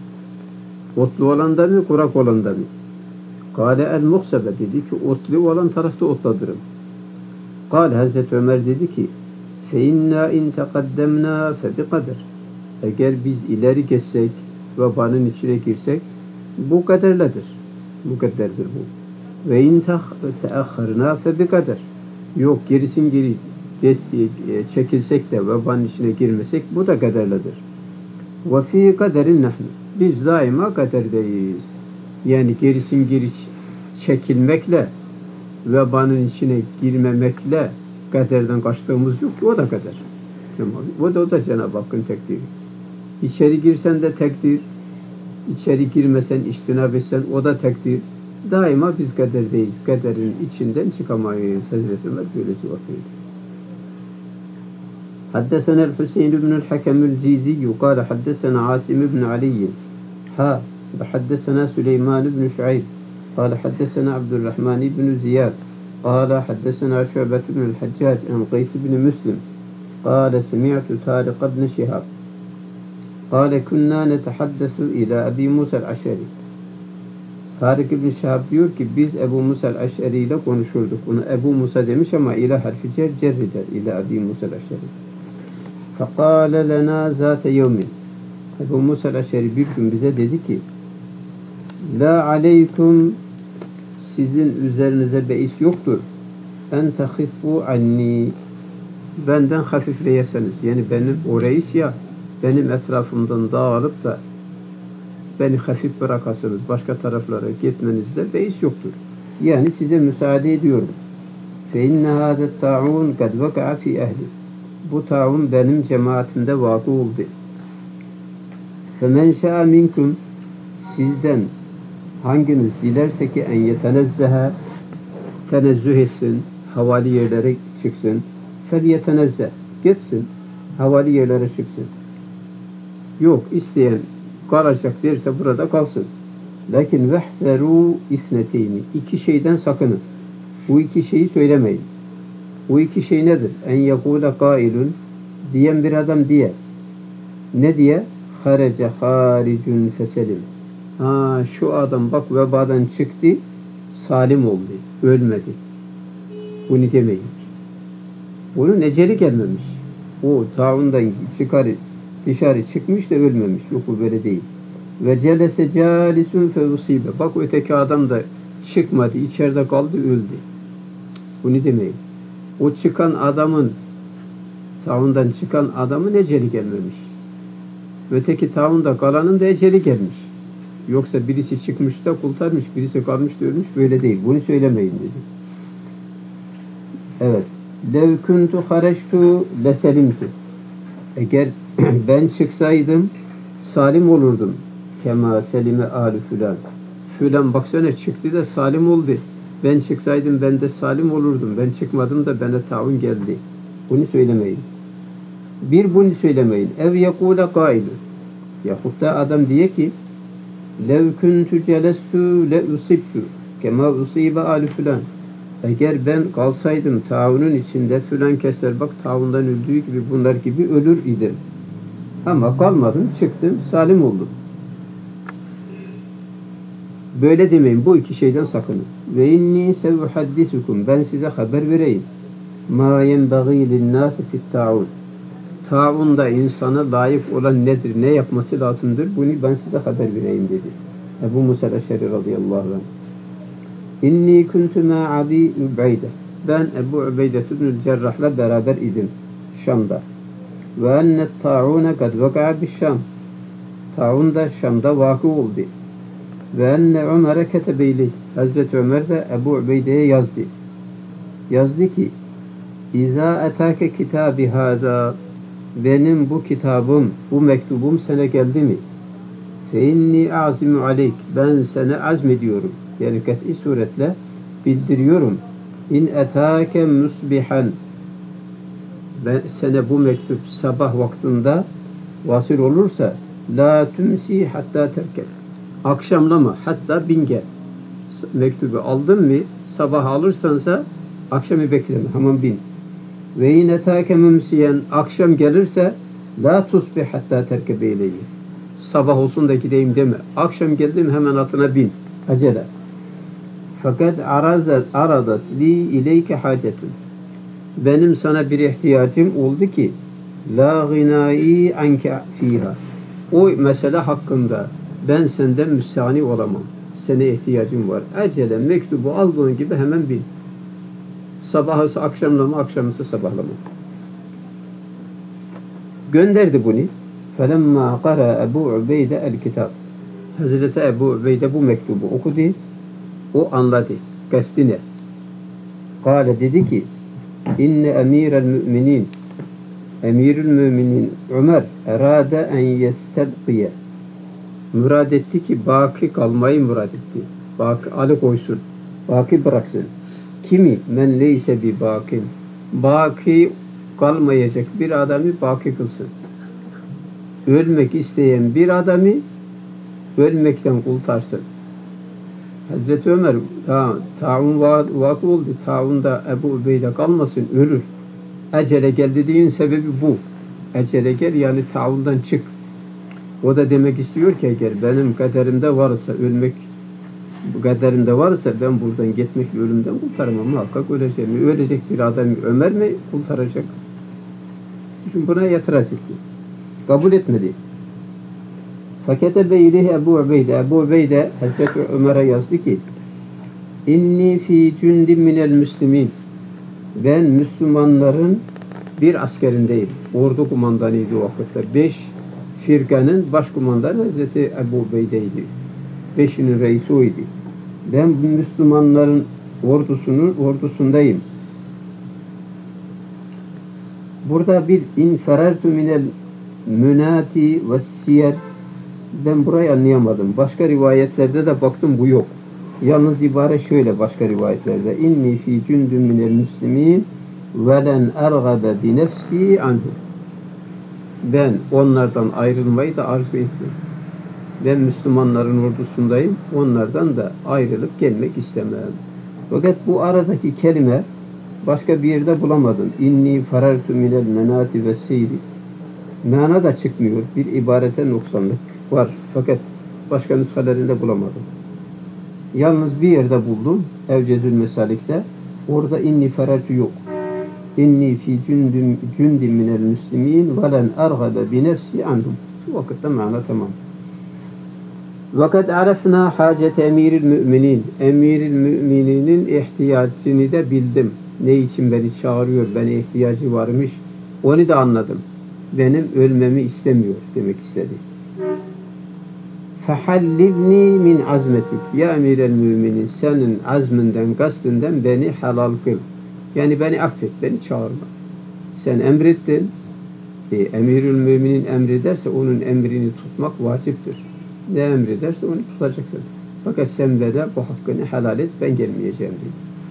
Otlu olanda mı, kurak olanda mı? Kâle el muhsebe, dedi ki otlu olan tarafta otladırım. Kâle Hazreti Ömer dedi ki fe inna in teqaddemna fe bi kader. Eğer biz ileri geçsek, vebanın içine girsek bu kaderledir. Bu kaderdir bu. Ve in teahharna fe bi kader. Yok, gerisin geri çekilsek de vebanın içine girmesek bu da kaderledir. Ve fi kaderin nahnu. Biz daima kaderdeyiz. Yani gerisin geri çekilmekle vebanın içine girmemekle kaderden kaçtığımız yok ki, o da kader. O da Cenab-ı Hakk'ın tekdiri. İçeri girsen de tekdir, içeri girmesen, içtinab etsen o da tekdir. Daima biz kaderdeyiz. Kaderin içinden çıkamayız. Hazreti Ömer böyle cevap verdi. حدثنا الحسين بن الحكم الجيزي قال حدثنا عاصم بن علي وحدثنا سليمان بن شعيب قال حدثنا عبد الرحمن بن زياد قال حدثنا شعبة بن الحجاج عن قيس بن مسلم قال سمعت طارق بن شهاب قال كنا نتحدث إلى أبي موسى الأشعري Tarık İbn Şahab diyor ki biz Ebu Musa el-Eş'eri ile konuşurduk. Bunu Ebu Musa demiş ama ile harfi cer eder. İle Ebu Musa el-Eş'eri. Fekâle lenâ zâte yevmin. Ebu Musa el-Eş'eri bir gün bize dedi ki la aleykum, sizin üzerinize beis yoktur. En tehiffu anni, benden hafifleyeseniz. Yani benim o reis ya, benim etrafımdan dağılıp da beni hafif bırakasınız, başka taraflara gitmenizde beis yoktur. Yani size müsaade ediyorum. Fe inne hâde ta'un kad veka'a fi ehli. Bu ta'un benim cemaatimde vakı oldu. Femen şa'a minkum, sizden hanginiz dilerse ki en yetenezzehe, tenezzüh etsin, havali yerlere çıksın, fel yetenezzeh, gitsin, havali yerlere çıksın. Yok, isteyen kalacak derse burada kalsın. Lakin vehzeru isneteyni, iki şeyden sakının. Bu iki şeyi söylemeyin. Bu iki şey nedir? En yekûle kailun, diyen bir adam diye. Ne diye? Harece haricun feselim. Ha, şu adam bak vebadan çıktı, salim oldu, ölmedi. Bunu demeyin. Bunun eceli gelmemiş. O taundan dışarı çıkmış da ölmemiş. Yok, bu böyle değil. Ve celese calisun fe usibe. Bak öteki adam da çıkmadı, içeride kaldı, öldü. Bunu demeyin. O çıkan adamın, taundan çıkan adamın eceli gelmemiş. Öteki taunda kalanın da eceli gelmiş. Yoksa birisi çıkmış da kurtarmış, birisi kalmış da ölmüş, böyle değil. Bunu söylemeyin dedi. Evet. Lev kuntu hareçtu leselimtu. Eğer ben çıksaydım salim olurdum. Kema selime âlü filan. Filan baksana çıktı da salim oldu. Ben çıksaydım ben de salim olurdum. Ben çıkmadım da bana taun geldi. Bunu söylemeyin. Bir, bunu söylemeyin. Ev yekûle kâilu. Yahut da adam diye ki lev kuntu celestu le usibtu kema usibe âlü filan. Eğer ben kalsaydım taunun içinde filan kesler bak taundan öldüğü gibi bunlar gibi ölür idim. Ama kalmadım, çıktım, salim oldum. Böyle demeyin. Bu iki şeyden sakının. Ve inni sevuhaddisukum, ben size haber vereyim. Ma yenbagî linnâsi fit taun. Taunda insana layık olan nedir, ne yapması lazımdır? Bunu ben size haber vereyim dedi. Ebu Musa el-Eş'eri radıyallahu anh. İnni kuntu ma Abi Ubeyde. Ben Ebu Ubeyde ibn Cerrah'la beraber idim Şam'da. Ve enne ta'une kad veka'a bi'Şam. Ta'un da Şam'da vakı oldu. Ve enne Ömer'e ketebeyli. Hazreti Ömer de Ebu Ubeyde'ye yazdı. Yazdı ki İzâ etâke kitâbi hâzâ, benim bu kitabım, bu mektubum sana geldi mi? Fe inni azimu aleyk, ben sana azmediyorum. Yani kat'i suretle bildiriyorum. İn etâke musbihan, ben sana bu mektup sabah vaktinde vasıl olursa la tümsi hatta terkeb, akşamlama, hatta bin gel. Mektubu aldın mı sabah alırsansa akşamı bekleme, hemen bin. Ve in etâke mümsiyen, akşam gelirse la tusbih hatta terkebe ileyhi, sabah olsun da gideyim deme, akşam geldim hemen atına bin, acele. Fakat aradat li ileyke hacetun, benim sana bir ihtiyacım oldu ki la gınai anke fiha, o mesele hakkında ben senden müstahni olamam, sana ihtiyacım var, acele mektubu aldığın gibi hemen bin. Sabahısı akşamlama, akşamısı sabahlama. Gönderdi bunu. فَلَمَّا قَرَى Ebu Ubeyde el-kitab. Hazreti Ebu Ubeyde bu mektubu okudu. O anladı. Kastine. Kâle, dedi ki inne emirel müminin, emirül müminin Ömer erade en yestebkiye, murad etti ki baki kalmayı murad etti. Baki alıkoysun. Baki bıraksın. Kimi? Men leyse bi bakin. Baki kalmayacak bir adamı baki kılsın. Ölmek isteyen bir adamı ölmekten kurtarsın. Hazreti Ömer taun vakı oldu. Taunda Ebu Ubeyde kalmasın, ölür. Ecele gel dediğin sebebi bu. Ecele gel yani taundan çık. O da demek istiyor ki eğer benim kaderimde varsa ölmek bu kaderimde varsa ben buradan gitmekle ölümden kurtaramam. Muhakkak öleceğim. Ölecek bir adam Ömer mi kurtaracak? Çünkü buna itiraz etti. Kabul etmedi. Faketebe ileyhi Ebu Ubeyde. Ebu Ubeyde Hazreti Ömer'e yazdı ki İnni fi cündin minel müslimin. Ben Müslümanların bir askerindeyim. Ordu kumandanıydı o vakitte. 5 firkanın başkumandanı Hazreti Ebu Ubeyde'ydi. 5'inin reisi oydu. Ben bu Müslümanların ordusundayım. Burada bir inferertu minel münati ve siyer, ben burayı anlayamadım. Başka rivayetlerde de baktım bu yok. Yalnız ibare şöyle başka rivayetlerde. İnni fi cündün minel müslimin ve len ergabe bi nefsi anhu. Ben onlardan ayrılmayı da arzu ettim. Ben Müslümanların ordusundayım. Onlardan da ayrılıp gelmek istemem. Fakat bu aradaki kelime başka bir yerde bulamadım. İnni ferertu minel menati ve seyri. Mana da çıkmıyor. Bir ibarete noksanlık var. Fakat başka nüshalarında bulamadım. Yalnız bir yerde buldum. Evcezül Mesalik'te. Orada inni ferertu yok. İnni fi cündin minel müslimin ve len ergabe bi nefsi anhum. Şu vakitte mana tamam. Vakat arafna hacet emiril müminin. Emiril mümininin ihtiyacını da bildim. Ne için beni çağırıyor, bana ihtiyacı varmış. Onu da anladım. Benim ölmemi istemiyor demek istedi. Fehallilni min azmetik. Ya emirel müminin, senin azminden, kastından beni helal kıl. Yani beni affet, beni çağırma. Sen emrettin. Emirül müminin emrederse onun emrini tutmak vaciptir. Ne emrederse onu tutacaksın. Fakat sen de bu hakkını helal et, ben gelmeyeceğim diye.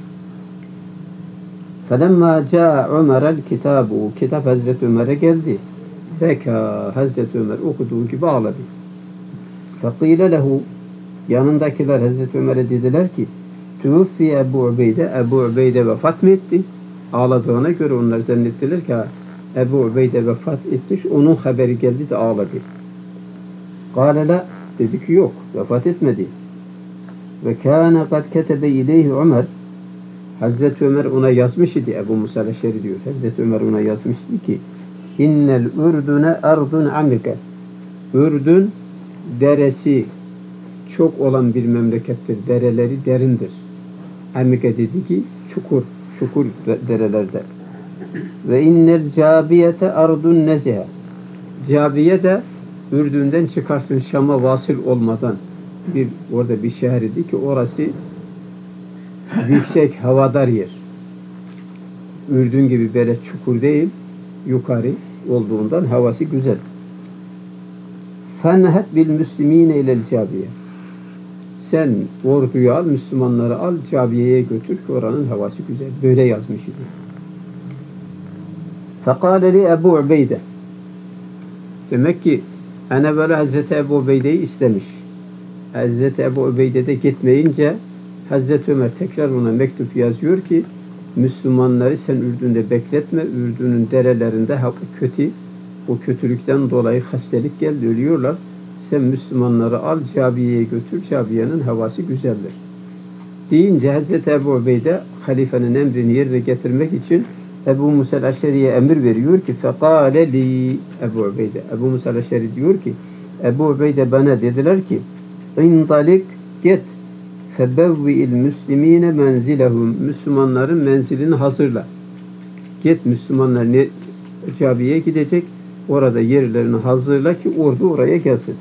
فَلَمَّا جَاءَ عُمَرَ الْكِتَابُ Kitap Hazreti Ömer'e geldi. Beka, Hazreti Ömer okuduğu gibi ağladı. فَقِيلَ لَهُ Yanındakiler Hazreti Ömer'e dediler ki Tüvfi Ebu Ubeyde, Ebu Ubeyde vefat mı etti? Ağladığına göre onlar zannettiler ki Ebu Ubeyde vefat etmiş, onun haberi geldi de ağladı. قَالَ لَا Dedi ki yok, vefat etmedi. Ve kâne kad ketebe ileyhi Ömer Hazreti Ömer ona yazmış idi. Ebu Musa el-Eşeri diyor. Hazreti Ömer ona yazmıştı ki İnnel ürdüne ardun amike. Ürdün deresi çok olan bir memlekettir. Dereleri derindir. Amike dedi ki çukur derelerde. Ve innel cabiyete ardun nezihe. Cabiye de Ürdün'den çıkarsın Şam'a vasıl olmadan orada bir şehir idi ki orası yüksek havadar yer. Ürdün gibi böyle çukur değil, yukarı olduğundan havası güzel. Fenhet bil müslimine ilel cabiye. Sen orduyu al, Müslümanları al, Cabiye'ye götür ki oranın havası güzel. Böyle yazmış idi. Fekâle li Ebu Ubeyde. Demek ki böyle Hazreti Ebu Ubeyde'yi istemiş. Hazreti Ebu Ubeyde de gitmeyince Hazreti Ömer tekrar ona mektup yazıyor ki Müslümanları sen Ürdün'de bekletme. Ürdün'ün derelerinde kötü. Bu kötülükten dolayı hastalık geldi, ölüyorlar. Sen Müslümanları al, Cabiye'ye götür. Cabiye'nin havası güzeldir. Deyince Hazreti Ebu Ubeyde halifenin emrini yerine getirmek için Ebu Musa el-Eşeri'ye emir veriyor ki fekâle li Ebu Ubeyde. Ebu Musa el-Eşeri diyor ki Ebu Ubeyde bana dediler ki indalik git febevvi'il müslimine menzilehum. Müslümanların menzilini hazırla. Git Müslümanlar Cabiye'ye gidecek. Orada yerlerini hazırla ki ordu oraya gelsin.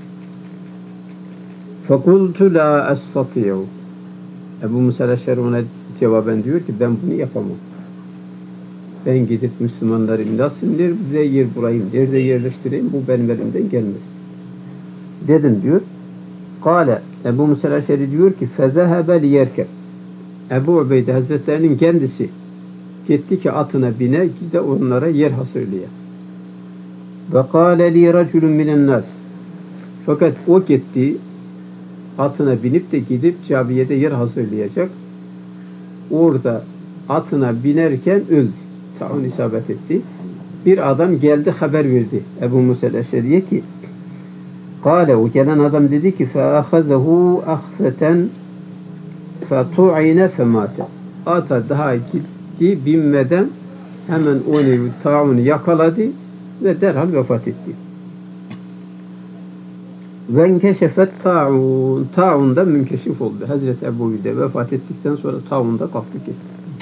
Fekultu la estati'u. Ebu Musa el-Eşeri ona cevaben diyor ki ben bunu yapamam. Ben gidip Müslümanları nasıl nerede yer bulayım, nerede yerleştireyim, bu benim elimden gelmez. Dedim diyor. Kale, Ebu Musa el-Eşeri diyor ki fezehebe liyerkeb. Ebu Ubeyde Hazretlerinin kendisi gitti ki atına bine, gide onlara yer hazırlaya. Ve kâle li raculun minen nas. Fakat o gitti, atına binip de gidip Cabiye'de yer hazırlayacak. Orada atına binerken öldü. Taun isabet etti. Bir adam geldi haber verdi Ebu Musa el-Eşeri'ye ki Kâle, o gelen adam dedi ki فَأَخَذَهُ أَخْفَةً فَطُعِنَ فَمَاتَ. Ata daha gitti, binmeden hemen onu taun yakaladı ve derhal vefat etti. Ve enkeşefet taun. Taun da münkeşif oldu. Hazreti Ebu Bide vefat ettikten sonra taun da kalktı gitti.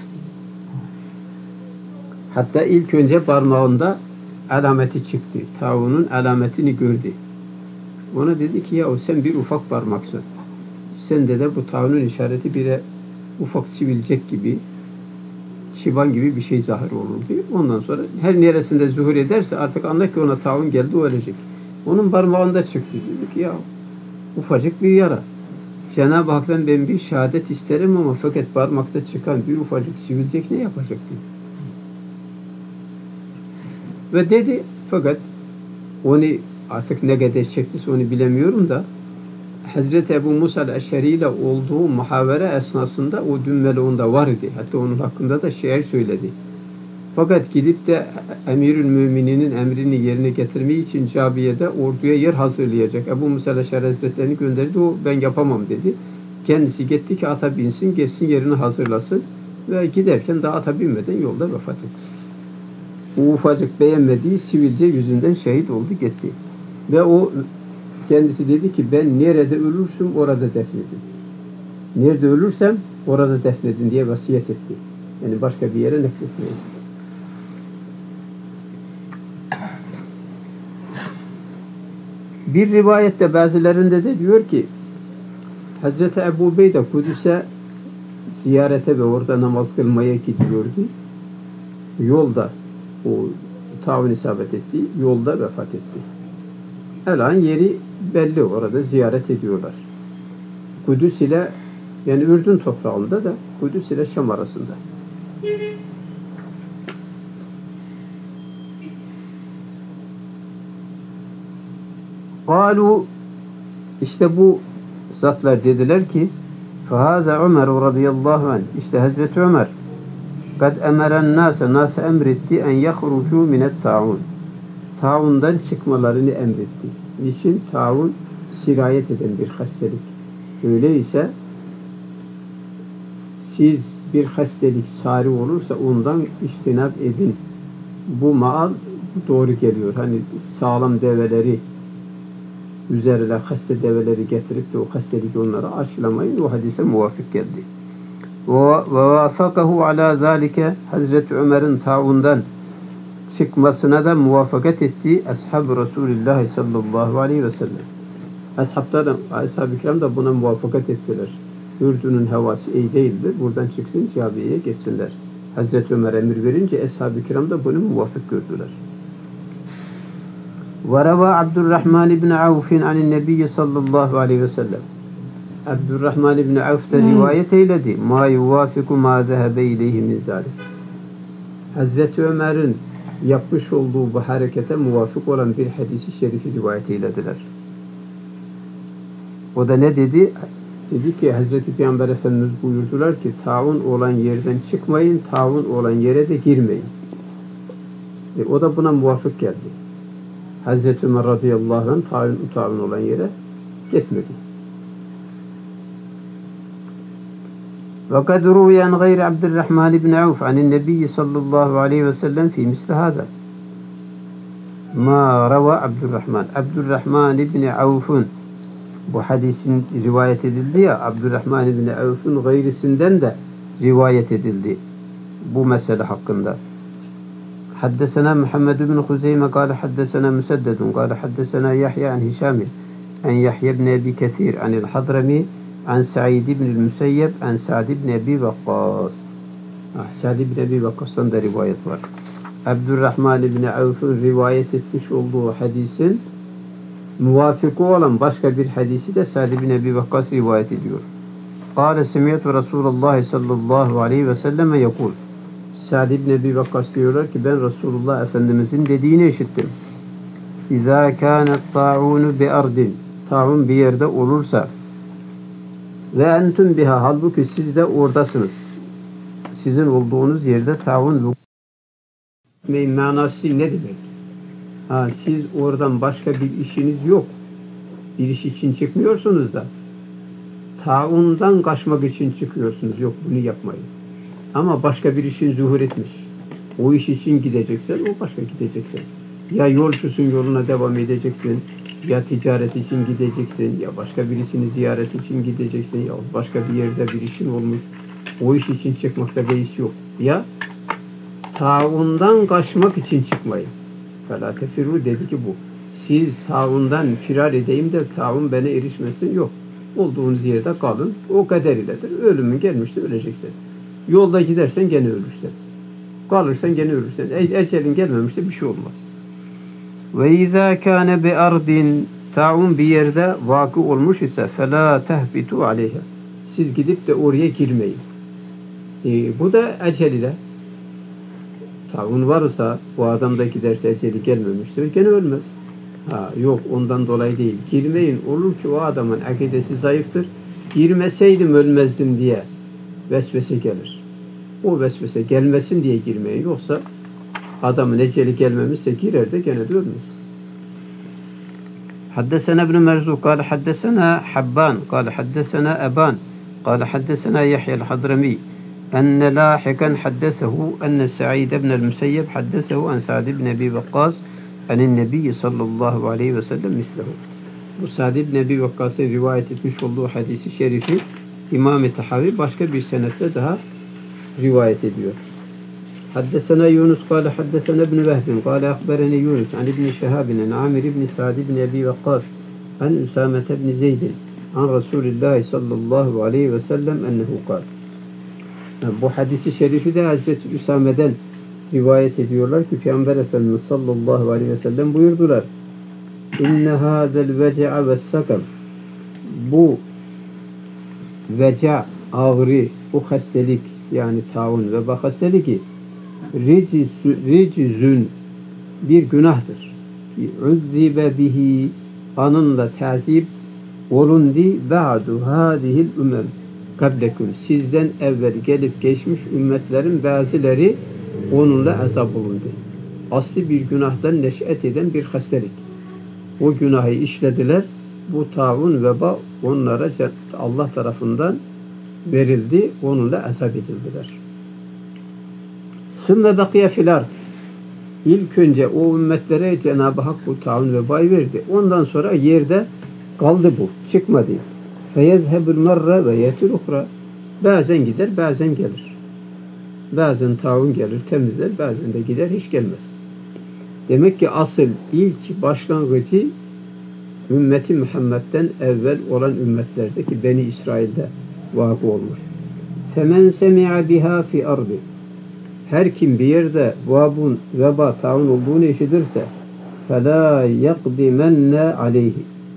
Hatta ilk önce parmağında alameti çıktı. Taunun alametini gördü. Ona dedi ki ya sen bir ufak parmaksın. Sende de bu taunun işareti bir ufak sivilcek gibi, şiban gibi bir şey zahir olurdu. Ondan sonra her neresinde zuhur ederse artık anla ki ona taun geldi, o ölecek. Onun parmağında çıktı. Dedi ki ya ufacık bir yara. Cenab-ı Hak'tan ben bir şehadet isterim ama fakat parmakta çıkan bir ufacık sivilcek ne yapacak dedi. Ve dedi fakat onu artık ne kadar çektiyse onu bilemiyorum da Hazreti Ebu Musa el-Eş'ari ile olduğu muhavere esnasında o dümmeleğinde var idi. Hatta onun hakkında da şiir söyledi. Fakat gidip de Emirül Mümininin emrini yerine getirmeyi için Cabiye'de orduya yer hazırlayacak. Ebu Musa el-Eş'ari Hazretlerini gönderdi. O ben yapamam dedi. Kendisi gitti ki ata binsin, geçsin yerini hazırlasın ve giderken daha ata binmeden yolda vefat etti. O ufacık beğenmediği sivilce yüzünden şehit oldu gitti. Ve o kendisi dedi ki ben nerede ölürsem orada defnedin. Nerede ölürsem orada defnedin diye vasiyet etti. Yani başka bir yere nakletmeyin. Bir rivayette bazılarında da diyor ki Hazreti Ebu Bey de Kudüs'e ziyarete ve orada namaz kılmaya gidiyordu. Yolda o taun isabet etti. Yolda vefat etti. Elan yeri belli, orada ziyaret ediyorlar. Kudüs ile yani Ürdün toprağında da Kudüs ile Şam arasında. Kalu, işte bu zatlar dediler ki فَهَذَا Ömer radıyallahu anh, işte Hazreti Ömer قَدْ اَمَرَ النَّاسَ nâse emretti en يَخْرُجُوا مِنَ التَّعُونَ, taundan çıkmalarını emretti. Niçin? Taun sirayet eden bir hastalık. Öyleyse siz bir hastalık sari olursa ondan iştinab edin. Bu maal doğru geliyor. Hani sağlam develeri üzerine hasta develeri getirip de o hastalık onlara aşılamayın. O hadise muvafık geldi. Ve vafakahu ala zalike, Hazreti Ömer'in taundan çıkmasına da muvaffakat ettiği ashab-ı Resulullah sallallahu aleyhi ve sellem. Ashab-ı kiram da buna muvaffakat ettiler. Ürdün'ün havası iyi değildir. Buradan çıksın Cabiye'ye geçsinler. Hazreti Ömer emir verince ashab-ı kiram da bunu muvaffak gördüler. وَرَوَى Abdurrahman ibn Avf'in anin Nebiyyü sallallahu aleyhi ve sellem. Abdurrahman ibn Avf da rivayet eyledi. مَا يُوَافِكُ مَا ذَهَبَ اِلَيْهِ مِنْ ذَلِكَ. Hazreti Ömer'in yapmış olduğu bu harekete muvafık olan bir hadisi şerifi rivayet eylediler. O da ne dedi? Dedi ki Hazreti Peygamber Efendimiz buyurdular ki taun olan yerden çıkmayın, taun olan yere de girmeyin. O da buna muvafık geldi. Hazreti Ömer radıyallahu anh taun olan yere gitmedi. وَقَدْ رُوِيَ عَنْ غَيْرِ عَبْدِ الرَّحْمَنِ بْنِ عَوْفٍ عَنِ النَّبِيِّ صَلَّى اللّٰهُ عَلَيْهِ وَسَلَّمْ فِي مِثْلِ هَذَا مَا رَوَى Abdurrahman. Abdurrahman İbni Avf'un bu hadisin rivayet edildi ya, Abdurrahman İbni Avf'un gayrisinden de rivayet edildi bu mesele hakkında. حدثنا محمد بن خزيمة قال حدثنا مسدد قال حدثنا يحيى عن هشام عن يحيى بن أبي كثير عن الحضرمي عن سعيد بن المسيب عن سعد بن أبي وقاص. Sa'd ibn Ebi Vakkas'tan da rivayet var. Abdurrahman İbni Avf'ın rivayet etmiş olduğu hadisin muvafıkı olan başka bir hadisi de Sa'd ibn Ebi Vakkas rivayet ediyor. قال سمعت رسول الله صلى الله عليه وسلم يقول. Sa'd ibn Ebi Vakkas diyorlar ki ben Resulullah Efendimizin dediğini işittim. İzâ kânet ta'ûnu bi ardin. Ta'un bir yerde olursa ve entüm biha, halbuki siz de oradasınız. Sizin olduğunuz yerde ta'un manası ne demek? Siz oradan başka bir işiniz yok. bir iş için çıkmıyorsunuz da taundan kaçmak için çıkıyorsunuz. Yok, bunu yapmayın. Ama başka bir işin zuhur etmiş. O iş için gideceksen o başka gideceksin. Ya yolcusun, yoluna devam edeceksin. Ya ticaret için gideceksin. Ya başka birisini ziyaret için gideceksin. Ya başka bir yerde bir işin olmuş. O iş için çıkmakta beis yok. Ya taundan kaçmak için çıkmayın. Fela tefiru dedi ki bu. Siz taundan firar edeyim de taun bana erişmesin, yok. Olduğunuz yerde kalın. O kader iledir. Ölümün gelmişse öleceksin. Yolda gidersen gene ölürsen. Kalırsan gene ölürsen. Ecelin gelmemişse bir şey olmaz. Ve izâ kâne bi ardin, taun bir yerde vakı olmuş ise felâ tehbitu aleyha. Siz gidip de oraya girmeyin. Bu da eceliyle. Taun varsa, bu adam da giderse eceli gelmemiştir, gene ölmez. Yok, ondan dolayı değil. Girmeyin, olur ki o adamın akidesi zayıftır. Girmeseydim ölmezdim diye vesvese gelir. O vesvese gelmesin diye girmeyin. Yoksa adamın eceli gelmemişse girer de gene de ölmez. حدثنا ابن مرزوق قال حدثنا حبان قال حدثنا أبان قال حدثنا يحيى الحضرمي أن لاحقا حدثه أن سعيد بن المسيب حدثه عن سعد بن أبي وقاص عن النبي صلى الله عليه وسلم مثله. Bu Sa'd ibn Ebi Vakkas'ı rivayet etmiş olduğu hadisi şerifi İmam-ı Tahavi başka bir senetle daha rivayet ediyor. حدثنا يونس قال حدثنا ابن وهب قال أخبرني يونس عن ابن شهاب عن عامر بن سعد بن أبي وقاص عن أسامة بن زيد عن رسول الله صلى الله عليه وسلم أنه قال. Bu hadisi şerifi de Hazreti Üsame'den rivayet ediyorlar ki Peygamber Efendimiz sallallahu aleyhi ve sellem buyurdular. İnne hâzel veca'a ve sakam. Bu veca, ağrı, bu hastalık yani taun ve veba hastalığı ricizün bir günahtır. Uzzibe bihi, anınla tazip olundi ba'du hadihil ümem kablekum, sizden evvel gelip geçmiş ümmetlerin bazıları onunla azap olundu. Asli bir günahtan neş'et eden bir hastalık. O günahı işlediler. Bu taun veba onlara Allah tarafından verildi. Onunla azap edildiler. Sümme bakiye fil ard. İlk önce o ümmetlere Cenab-ı Hak bu taun vebayı verdi. Ondan sonra yerde kaldı bu. Çıkmadı. Feyezhebül merre ve yetil uhra. Bazen gider, bazen gelir. Bazen taun gelir, temizler, bazen de gider, hiç gelmez. Demek ki asıl ilk başlangıcı ümmeti Muhammed'den evvel olan ümmetlerdeki Beni İsrail'de vakı olmuş. Femen semi'a biha fi ardı. Her kim bir yerde vabun, veba, taun olduğunu işitirse فَلَا يَقْدِمَنَّ عَلَيْهِ.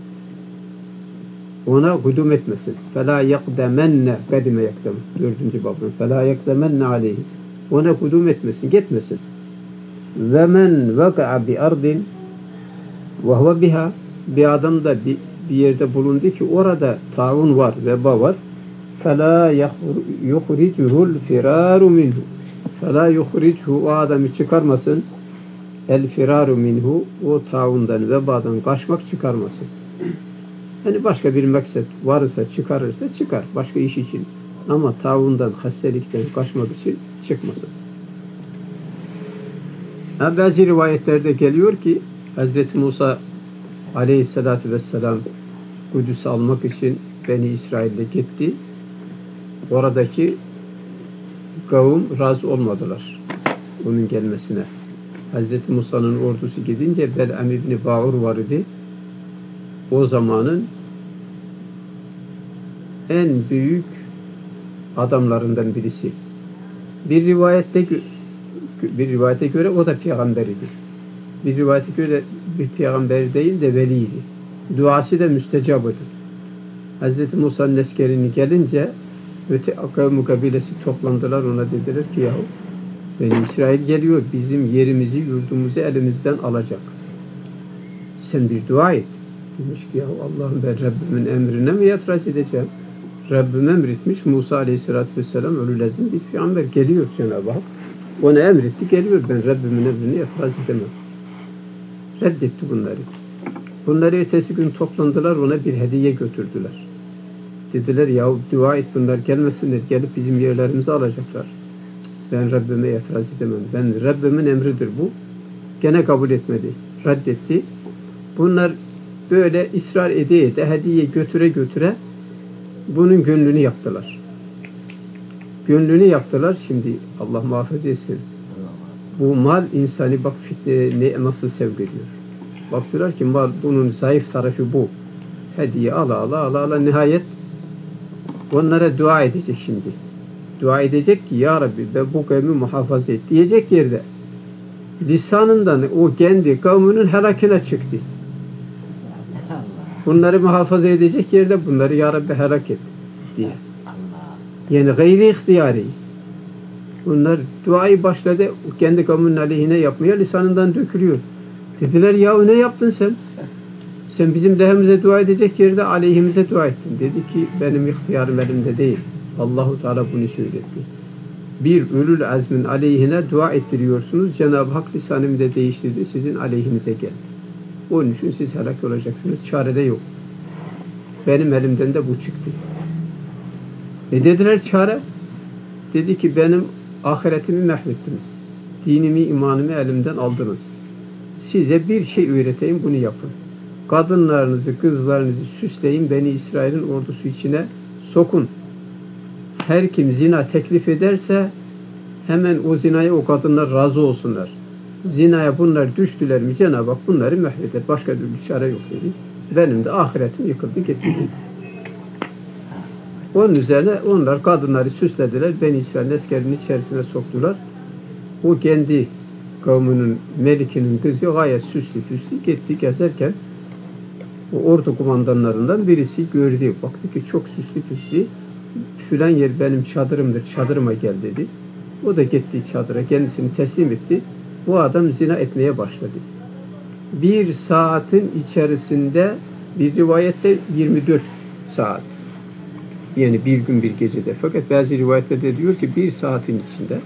Ona gudum etmesin. فَلَا يَقْدَمَنَّ kadime yaktım. 4. babın. فَلَا يَقْدَمَنَّ عَلَيْهِ. Ona gudum etmesin, gitmesin. وَمَنْ وَقَعَ بِأَرْضٍ وَهُوَ biha. Bir adam da bir yerde bulundu ki orada taun var, veba var. فَلَا يُخْرِجُهُ الْفِرَارُ مِنْهُ. فَلَا يُخْرِجْهُ. O adamı çıkarmasın. El-firaru minhu. O taundan, vebadan kaçmak çıkarmasın. Yani başka bir maksat varsa, çıkarırsa çıkar. Başka iş için. Ama taundan, hastalıktan kaçmak için çıkmasın. Bazı rivayetlerde geliyor ki Hazreti Musa aleyhissalatü vesselam Kudüs'ü almak için Beni İsrail'de gitti. Oradaki kavim razı olmadılar onun gelmesine. Hazreti Musa'nın ordusu gidince Bel'am İbni Ba'ur var idi. O zamanın en büyük adamlarından birisi. Bir rivayete göre o da peygamber idi. Bir rivayete göre bir peygamber değil de veliydi. Duası da müstecab idi. Hazreti Musa'nın askerini gelince kavmi kabilesi toplandılar, ona dediler ki yahu Beni İsrail geliyor, bizim yerimizi, yurdumuzu elimizden alacak. Sen bir dua et. Demiş ki yahu Allah'ım, ben Rabbimin emrine mi itiraz edeceğim? Rabbim emretmiş, Musa aleyhissalatü vesselam ölülezim bir peygamber geliyor Cenab-ı Hak. Ona emretti, geliyor. Ben Rabbimin emrine itiraz edemem. Reddetti bunları. Bunlar ertesi gün toplandılar, ona bir hediye götürdüler. Dediler ya dua et bunlar gelmesinler, gelip bizim yerlerimizi alacaklar. Ben Rabbime itiraz edemem. Ben Rabbimin emridir bu. Gene kabul etmedi. Reddetti. Bunlar böyle ısrar ede de hediye götüre götüre bunun gönlünü yaptılar. Gönlünü yaptılar. Şimdi Allah muhafaza etsin. Bu mal insanı bak fitne nasıl sevk ediyor. Baktılar ki mal bunun zayıf tarafı bu. Hediye ala nihayet onlara dua edecek şimdi. Dua edecek ki ya Rabbi ben bu kavmi muhafaza et diyecek yerde lisanından o kendi kavminin helakine çıktı. Bunları muhafaza edecek yerde bunları ya Rabbi helak et diye. Yani gayri ihtiyari. Bunlar duayı başladı kendi kavminin aleyhine yapmaya lisanından dökülüyor. Dediler ya ne yaptın sen? Sen bizim lehimize dua edecek yerde aleyhimize dua ettin. Dedi ki benim ihtiyarım elimde değil. Allahu Teala bunu söyletti. Bir ölül azmin aleyhine dua ettiriyorsunuz. Cenab-ı Hak lisanımı da değiştirdi. Sizin aleyhinize geldi. Onun için siz helak olacaksınız. Çarede yok. Benim elimden de bu çıktı. Dediler çare? Dedi ki benim ahiretimi mahvettiniz. Dinimi, imanımı elimden aldınız. Size bir şey öğreteyim, bunu yapın. Kadınlarınızı, kızlarınızı süsleyin, Beni İsrail'in ordusu içine sokun. Her kim zina teklif ederse hemen o zinaya o kadınlar razı olsunlar. Zinaya bunlar düştüler mi Cenab-ı Hak bunları mahveder. Başka bir çare yok dedi. Benim de ahiretim yıkıldı gitti. Onun üzerine onlar kadınları süslediler. Beni İsrail'in askerinin içerisine soktular. O kendi kavminin melikinin kızı gayet süslü gitti gezerken o ordu kumandanlarından birisi gördü. Baktı ki çok süslü filan yer benim çadırımdır. Çadırıma gel dedi. O da gitti çadıra kendisini teslim etti. Bu adam zina etmeye başladı. Bir saatin içerisinde bir rivayette 24 saat. Yani bir gün bir gecede. Fakat bazı rivayetlerde diyor ki bir saatin içinde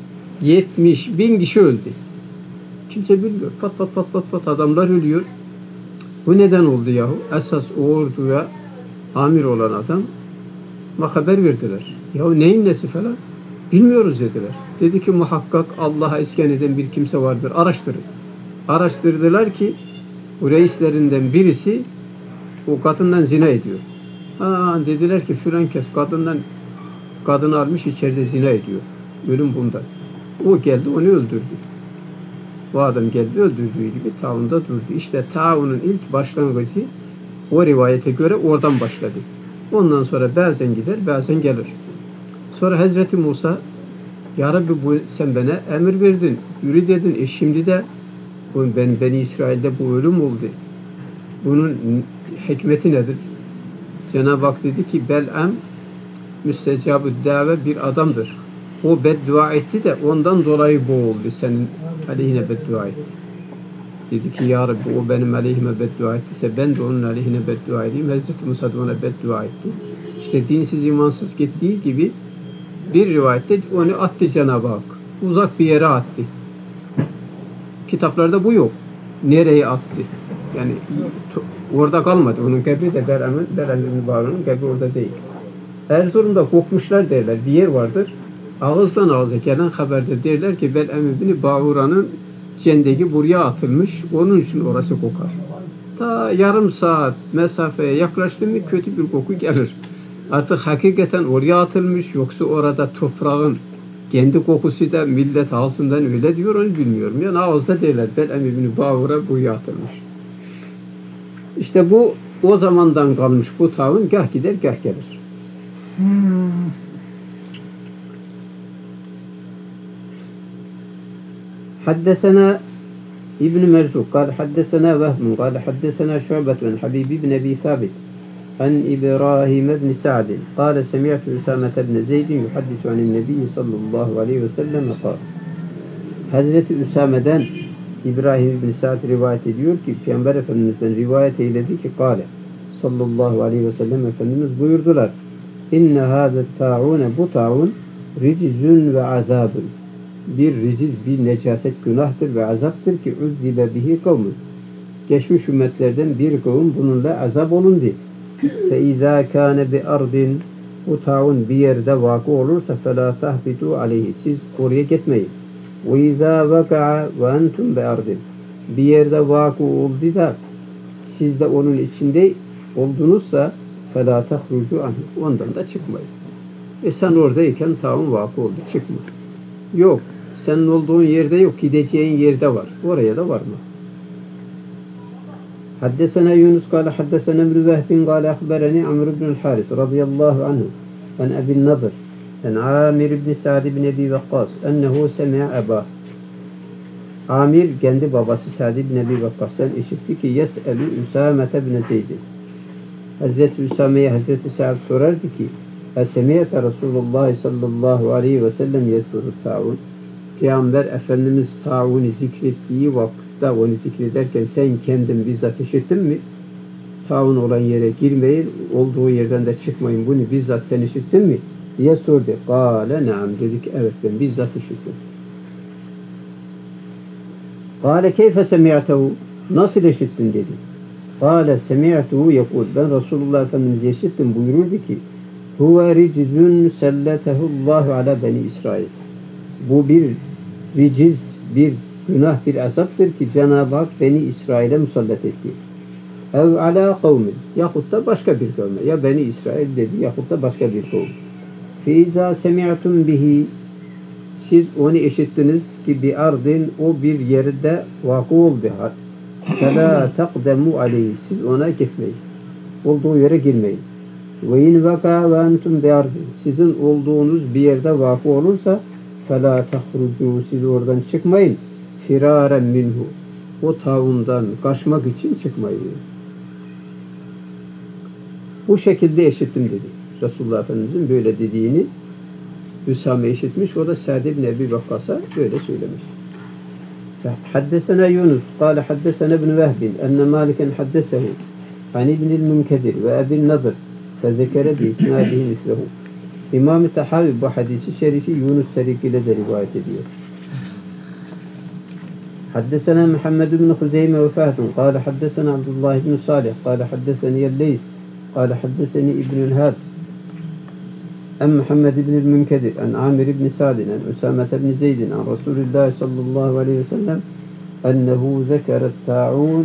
70.000 kişi öldü. Kimse bilmiyor. Pat adamlar ölüyor. Bu neden oldu yahu? Esas o orduya amir olan adam haber verdiler. Yahu neyin nesi falan? Bilmiyoruz dediler. Dedi ki muhakkak Allah'a isyan eden bir kimse vardır. Araştırın. Araştırdılar ki o reislerinden birisi o kadından zina ediyor. Dediler ki filan kes kadını almış içeride zina ediyor. Ölüm bundan. O geldi onu öldürdü. Bu adam geldi öldürdüğü gibi taavunda durdu. İşte taavunun ilk başlangıcı o rivayete göre oradan başladı. Ondan sonra bazen gider bazen gelir. Sonra Hazreti Musa ya Rabbi sen bana emir verdin. Yürü dedin. Şimdi de Beni İsrail'de bu ölüm oldu. Bunun hikmeti nedir? Cenab-ı Hak dedi ki Bel'am müstecab-ı dave bir adamdır. O beddua etti de ondan dolayı bu oldu. Senin aleyhine beddua etti. Dedi ki ya Rabbi o benim aleyhime beddua ettiyse ben de onun aleyhine beddua edeyim. Hazreti Musa da ona beddua etti. İşte dinsiz imansız gittiği gibi bir rivayette onu attı Cenab-ı Hak. Uzak bir yere attı. Kitaplarda bu yok. Nereye attı? Yani orada kalmadı. Onun kabri de Berem'in mübareğinin kabri orada değil. Erzurum'da kokmuşlar derler. Bir yer vardır. Ağızdan ağza gelen haberde derler ki Bel'am ibn Ba'ura'nın cendegi buraya atılmış. Onun için orası kokar. Ta yarım saat mesafeye yaklaştı mı kötü bir koku gelir. Artık hakikaten oraya atılmış yoksa orada toprağın kendi kokusu da millet ağzından öyle diyor onu bilmiyorum. Yani ağızda derler Bel'am ibn Ba'ura buraya atılmış. İşte bu o zamandan kalmış bu tavrın gah gider gah gelir. حدثنا ابن مرزوق قال حدثنا وهم قال حدثنا شعبة عن حبيب بن أبي ثابت عن إبراهيم بن سعد قال سمعت أسامة بن زيد يحدث عن النبي صلى الله عليه وسلم قال Hazreti Üsame'den İbrahim ibn Sa'd rivayet ediyor ki Peygamber Efendimiz'den rivayet eyledi ki kâle sallallahu aleyhi ve sellem Efendimiz buyurdular inne hâze ta'une bu ta'un ricizün ve azabın bir riciz bir necaset günahtır ve azaptır ki uzzibe bihi kavmun geçmiş ümmetlerden bir kavim bununla azap olundu. فَاِذَا كَانَ بِأَرْضٍ bu taun bir yerde vakı olursa فَلَا تَحْبِتُوا عَلَيْهِ siz oraya gitmeyin. وَاِذَا وَقَعَ وَاَنْتُمْ بِأَرْضٍ bir yerde vakı oldu da siz de onun içinde oldunuzsa فَلَا تَخْرُجُوا عَنْهُ ondan da çıkmayın. Sen oradayken taun vakı oldu, çıkma. Yok, senin olduğun yerde yok, gideceğin yerde var. Oraya da varma. حدثنا يونس قال حدثنا ابن وهب قال أخبرني عمرو بن الحارث رضي الله عنه عن أبي النضر عن عامر بن سعد بن أبي وقاص أنه سمع أباه Amir kendi babası Sa'd ibn Abi Vakkas'tan işitti ki yes'elu Üsame ibn Zeyd. Hazreti Üsame'ye Hazreti Sa'd sorardı ki Esemiyete Resulullah sallallahu aleyhi ve sellem yezkuru ta'un. Peygamber Efendimiz ta'unu zikrettiği vakitte onu zikrederken sen kendin bizzat işittin mi? Ta'un olan yere girmeyin, olduğu yerden de çıkmayın. Bunu bizzat sen işittin mi? diye sordu. Kâle naam dedik evet ben bizzat işittim. Kâle keyfe semi'tehu nasıl işittin dedi. Kâle semi'tehu yekul ben Resulullah Efendimiz'i işittim buyururdu ki huve ricizun selletehullahu ala beni İsrail. Bu bir riciz, bir günah, bir azaptır ki Cenab-ı Hak beni İsrail'e musallat etti. Ev ala kavmin yahut da başka bir kavme. Ya beni İsrail dedi yahut da başka bir kavm. Feiza semi'tum bihi siz onu işittiniz ki bir ardın o bir yerde vakı oldu. فَلَا تَقْدَمُوا عَلَيْهِ siz ona gitmeyin. Olduğu yere girmeyin. وَاِنْ وَقَى وَاَنْتُمْ بِعَرْضٍ sizin olduğunuz bir yerde vakı olursa فَلَا تَخْرُجُوا siz oradan çıkmayın. فِرَارًا minhu o taundan kaçmak için çıkmayın. Bu şekilde işittim dedi. Resulullah Efendimiz'in böyle dediğini Üsame işitmiş. O da Sa'd ibn Ebi Vakkas'a böyle söylemiş. حدثنا يونس قال حدثنا ابن وهب أن مالكا حدثه عن ابن المنكدر وأبي النضر فذكر بإسناده مثله. İmam-ı Tahavi bu hadisi şerifi Yunus tarikiyle de rivayet ediyor. حدثنا محمد بن خزيمة وفهد قال حدثنا عبد الله بن صالح قال حدثني الليث قال حدثني ابن الهاد عن محمد بن المنكدر عن عامر بن سعد عن أسامة بن زيد عن رسول الله صلى الله عليه وسلم أنه ذكر الطاعون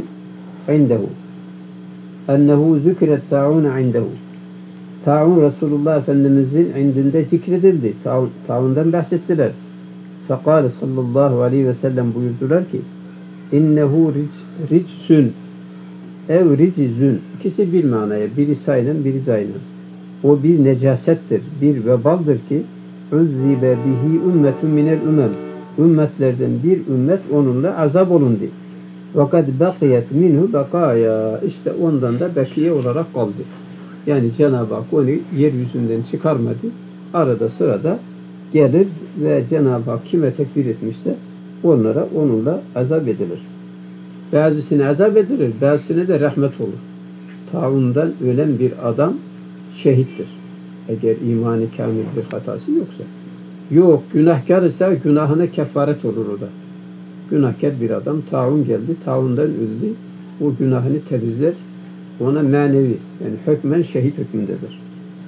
عنده Taun Resulullah Efendimizin indinde zikredildi. Taundan bahsettiler. Fekale sallallahu aleyhi ve sellem buyurdular ki innehu ricsun ev ricizün ikisi bir manaya biri saynen biri zaynen. O bir necasettir, bir vebaldır ki uzzibe bihi ümmetun minel ümem. Ümmetlerden bir ümmet onunla azap olundu. Fakat bakiyet minhu bakaya işte ondan da bakiye olarak kaldı. Yani Cenab-ı Hak onu yeryüzünden çıkarmadı. Arada sırada gelir ve Cenab-ı Hak kime tekbir etmişse onunla azap edilir. Bazısına azap edilir, bazısına da rahmet olur. Taundan ölen bir adam şehittir. Eğer imanı kamil bir hatası yoksa. Yok, günahkar ise günahına kefaret olur o da. Günahkar bir adam taun geldi, taundan öldü. O günahını temizler. Ona manevi, yani hükmen şehit hükmündedir.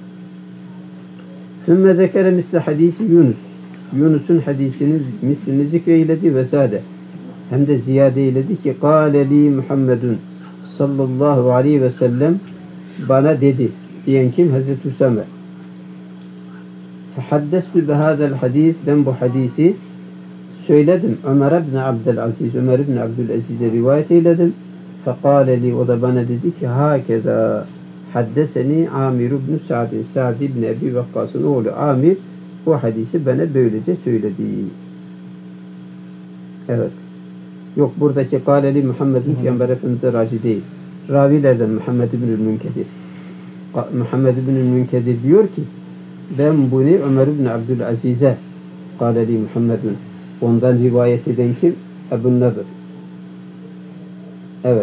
Sümme zekere misle hadisi Yunus. Yunus'un hadisini mislini zikreyledi ve zade. Hem de ziyade eyledi ki kâle li Muhammedun sallallahu aleyhi ve sellem bana dedi. Diyen kim? Hazreti Üsame. Fehaddestu bihâzel hadis. Ben bu hadisi söyledim. Ömer ibn Abdülaziz. Ömer ibn Abdülaziz'e rivayet eyledim. Fekâle li. O da bana dedi ki hâkeza haddeseni Amir ibn Sa'd. Sa'd ibn Ebi Vakkas'ın oğlu Amir bu hadisi bana böylece söyledi. Evet. Yok buradaki kâleli Muhammed'in Peygamber Efendimiz'e raci değil. Ravilerden Muhammed ibn-i Münkedir. Muhammed ibn-i Münkedir diyor ki ben bunu Ömer ibn Abdülaziz'e kâleli Muhammed'in ondan rivayet eden kim? Ebu Nadir. Evet.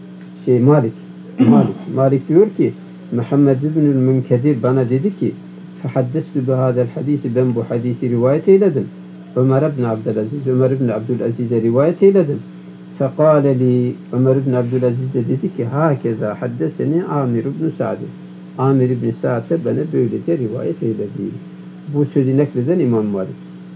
Malik diyor ki Muhammed ibn-i Münkedir bana dedi ki fehaddestu bihâzel hadisi ben bu hadisi rivayet eyledim. Ömer ibn Abdülaziz, Ömer ibn Abdülaziz'e rivayet eyledim. Fekale li Ömer ibn Abdülaziz de dedi ki hakeza haddeseni Amir ibn Sa'd. Amir ibn Sa'd de bana böylece rivayet eyledi. Bu sözü nakleden İmam Malik.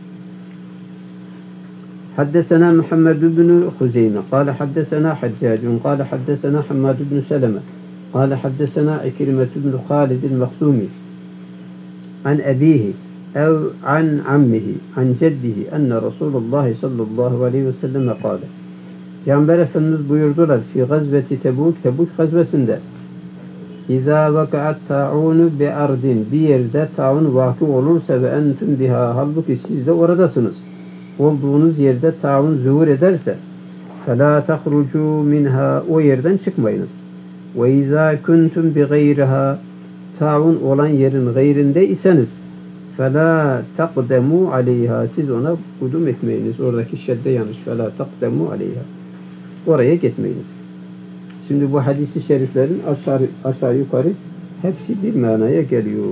حدثنا محمد بن خزيمة قال حدثنا حجاج قال حدثنا حماد بن سلمة قال حدثنا عكرمة بن خالد المخزومي عن أبيه أو عن عمه عن جده أن رسول الله صلى الله عليه وسلم قال Peygamber Efendimiz buyurdular fi gazveti Tebuk gazvesinde İzâ vaka'at ta'ûnu bi ardin bir yerde taun vakı olursa ve entüm biha halbuki siz de oradasınız. Olduğunuz yerde taun zuhur ederse فَلَا تَخْرُجُوا minha o yerden çıkmayınız. وَاِذَا كُنْتُمْ بِغَيْرِهَا taun olan yerin gayrinde iseniz فَلَا تَقْدَمُوا عَلَيْهَا siz ona kudum etmeyiniz. Oradaki şedde yanlış. فَلَا تَقْدَمُوا عَلَيْهَا oraya gitmeyiniz. Şimdi bu hadis-i şeriflerin aşağı yukarı hepsi bir manaya geliyor.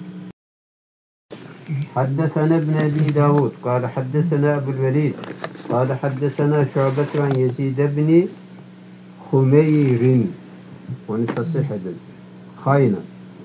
حدثنا ابن أبي داود قال حدثنا أبو الوليد قال حدثنا شعبة عن يزيد بن خمير ونتصح خاينا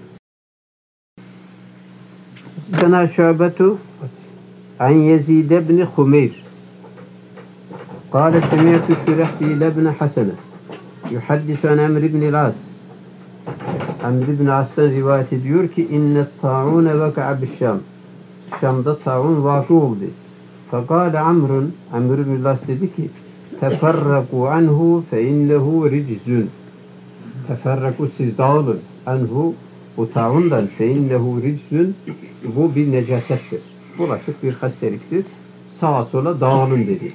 حدثنا شعبة عن يزيد بن خمير قال سمعت شرحبيل بن حسنة يحدث عن عمرو بن العاص عمرو بن As'tan rivayet ediyor ki inne ta'une vaka'a bişşam Şam'da taun vakı oldu. Fekâle Amr ibn As dedi ki teferraku anhu fe innehu riczun teferraku siz dağılın anhu bu taundan fe innehu riczun bu bir necasettir. Bulaşık bir hastalıktır. Sağa sola dağılın dedi.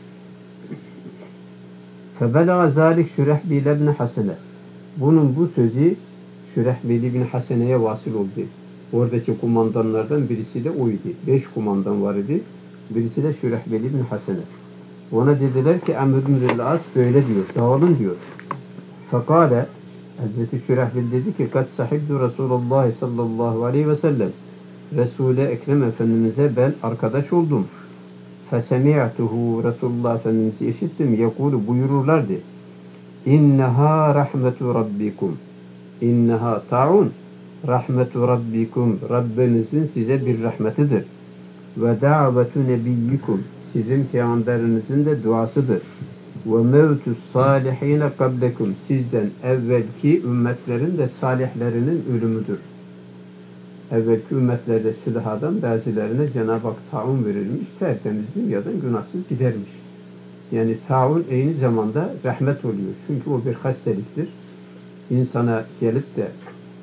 Febelaga zâlik Şurehbil ibn Hasene bunun bu sözü Şurehbil ibn Hasene'ye vasıl oldu. Oradaki kumandanlardan birisi de oydu. 5 kumandan var idi. Birisi de Şurehbil ibn Hasene. Ona dediler ki Amr ibn As böyle diyor. Dağılın diyor. Fekale Hazreti Şurehbil dedi ki kat sahibdu Resulullah sallallahu aleyhi ve sellem Resul-i Ekrem Efendimiz'e ben arkadaş oldum. Fesemi'tuhu Resulullah Efendimiz'i işittim. Yekulu buyururlardı. İnneha rahmetu rabbikum. İnneha ta'un rahmetu rabbikum. Rabbinizin size bir rahmetidir. Ve da'vetu nebiyyikum. Sizin peygamberinizin de duasıdır. Ve mevtus salihine kablekum. Sizden evvelki ümmetlerin de salihlerinin ölümüdür. Evvelki ümmetlerde sülahadan bazılarına Cenab-ı Hak taun verilmiş, tertemiz dünyadan günahsız gidermiş. Yani taun aynı zamanda rahmet oluyor. Çünkü o bir hastalıktır. İnsana gelip de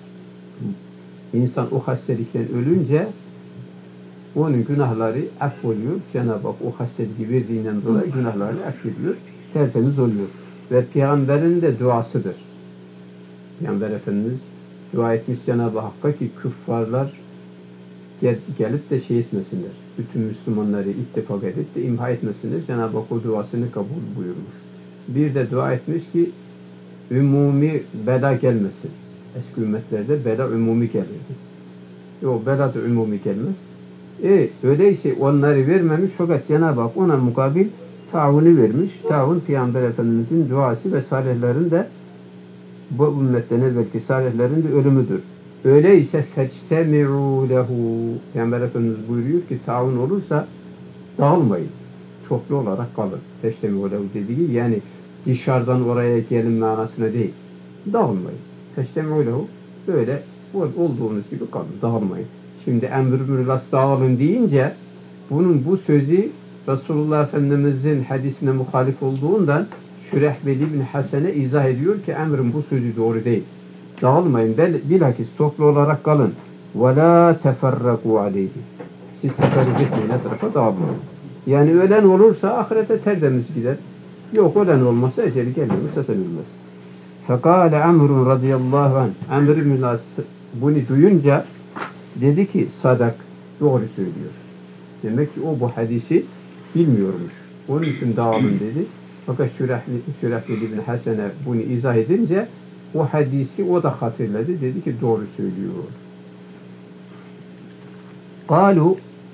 insan o hastalıktan ölünce onun günahları affoluyor. Cenab-ı Hak o hastalığı verdiğinden dolayı günahları affediyor. Tertemiz oluyor. Ve Peygamberin de duasıdır. Peygamber Efendimiz dua etmiş Cenab-ı Hakk'a ki küffarlar gelip de etmesinler. Bütün Müslümanları ittifak edip de imha etmesinler. Cenab-ı Hak o duasını kabul buyurmuş. Bir de dua etmiş ki ümumi bela gelmesin. Eski ümmetlerde bela ümumi gelirdi. Yok bela da ümumi gelmez. Öyleyse onları vermemiş fakat Cenab-ı Hak ona mukabil taavunu vermiş. Taavun Peygamber Efendimizin duası ve salihlerin de bu ümmetten evvelki salihlerin de ölümüdür. Öyleyse feçtemi'u lehu. Peygamber Efendimiz buyuruyor ki taavun olursa dağılmayın. Çoklu olarak kalın. Feçtemi'u lehu dediği yani dışarıdan oraya gelin manasına değil. Dağılmayın. Feçtemi'u lehu böyle olduğunuz gibi kalın. Dağılmayın. Şimdi emr-i las dağılın deyince bunun bu sözü Resulullah Efendimizin hadisine muhalif olduğundan Şurehbil ibn Hasene izah ediyor ki emrin bu sözü doğru değil. Dağılmayın. Bilakis toplu olarak kalın. وَلَا تَفَرَّقُوا عَلَيْهِ siz teferrük etmeyin. Etrafa dağılmayın. Yani ölen olursa ahirete tertemiz gider. Yok ölen olmasa eceli gelmemiş. Zaten ölmez. فَقَالَ عَمْرٌ radıyallahu anh Amr ibn As bunu duyunca dedi ki sadak doğru söylüyor. Demek ki o bu hadisi bilmiyormuş. Onun için dağılın dedi. Fakat Şurehbil ibn Hasene bunu izah edince o hadisi o da hatırladı. Dedi ki doğru söylüyor. قالوا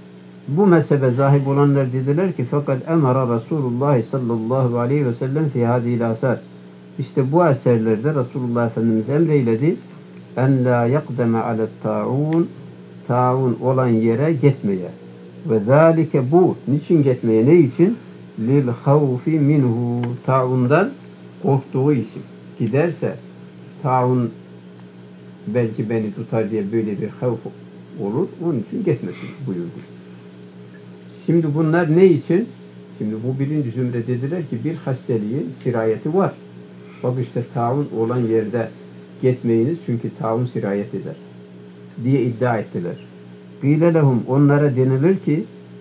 Bu mezhebe sahip olanlar dediler ki fakat emara Resulullah sallallahu aleyhi ve sellem fi hadihil asar. İşte bu eserlerde Resulullah Efendimiz emreyledi en la yakdeme alet ta'un olan yere gitmeye. Ve zalike bu. Niçin gitmeye? Ne için? Lil havfi minhu. Ta'undan korktuğu için. Giderse ta'un belki beni tutar diye böyle bir havf olur. Onun için gitmesin buyurdu. Şimdi bunlar ne için? Şimdi bu birinci zümre dediler ki bir hasteliğin sirayeti var. Bak işte ta'un olan yerde gitmeyiniz çünkü ta'un sirayet eder diye iddia ettiler. Gîle lehum onlara denilir ki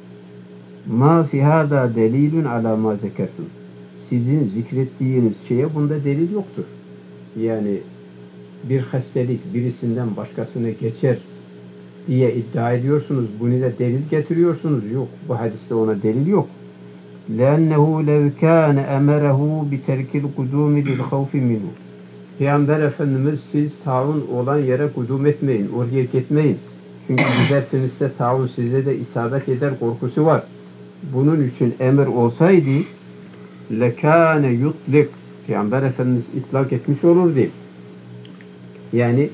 ma fi hâdâ delilun alâ mâ zekertum. Sizin zikrettiğiniz şeye bunda delil yoktur. Yani bir hastalık birisinden başkasına geçer diye iddia ediyorsunuz. Bunu da delil getiriyorsunuz. Yok. Bu hadiste ona delil yok. لَأَنَّهُ لَوْ كَانَ أَمَرَهُ بِتَرْكِ الْقُدُومِ لِلْخَوْفِ مِنْهُ. Peygamber Efendimiz siz taun olan yere kudum etmeyin, oraya gitmeyin. Çünkü gidersinizse taun size de isabet eder korkusu var. Bunun için emir olsaydı lekâne yutlik. Peygamber Efendimiz itlak etmiş olurdu. Yani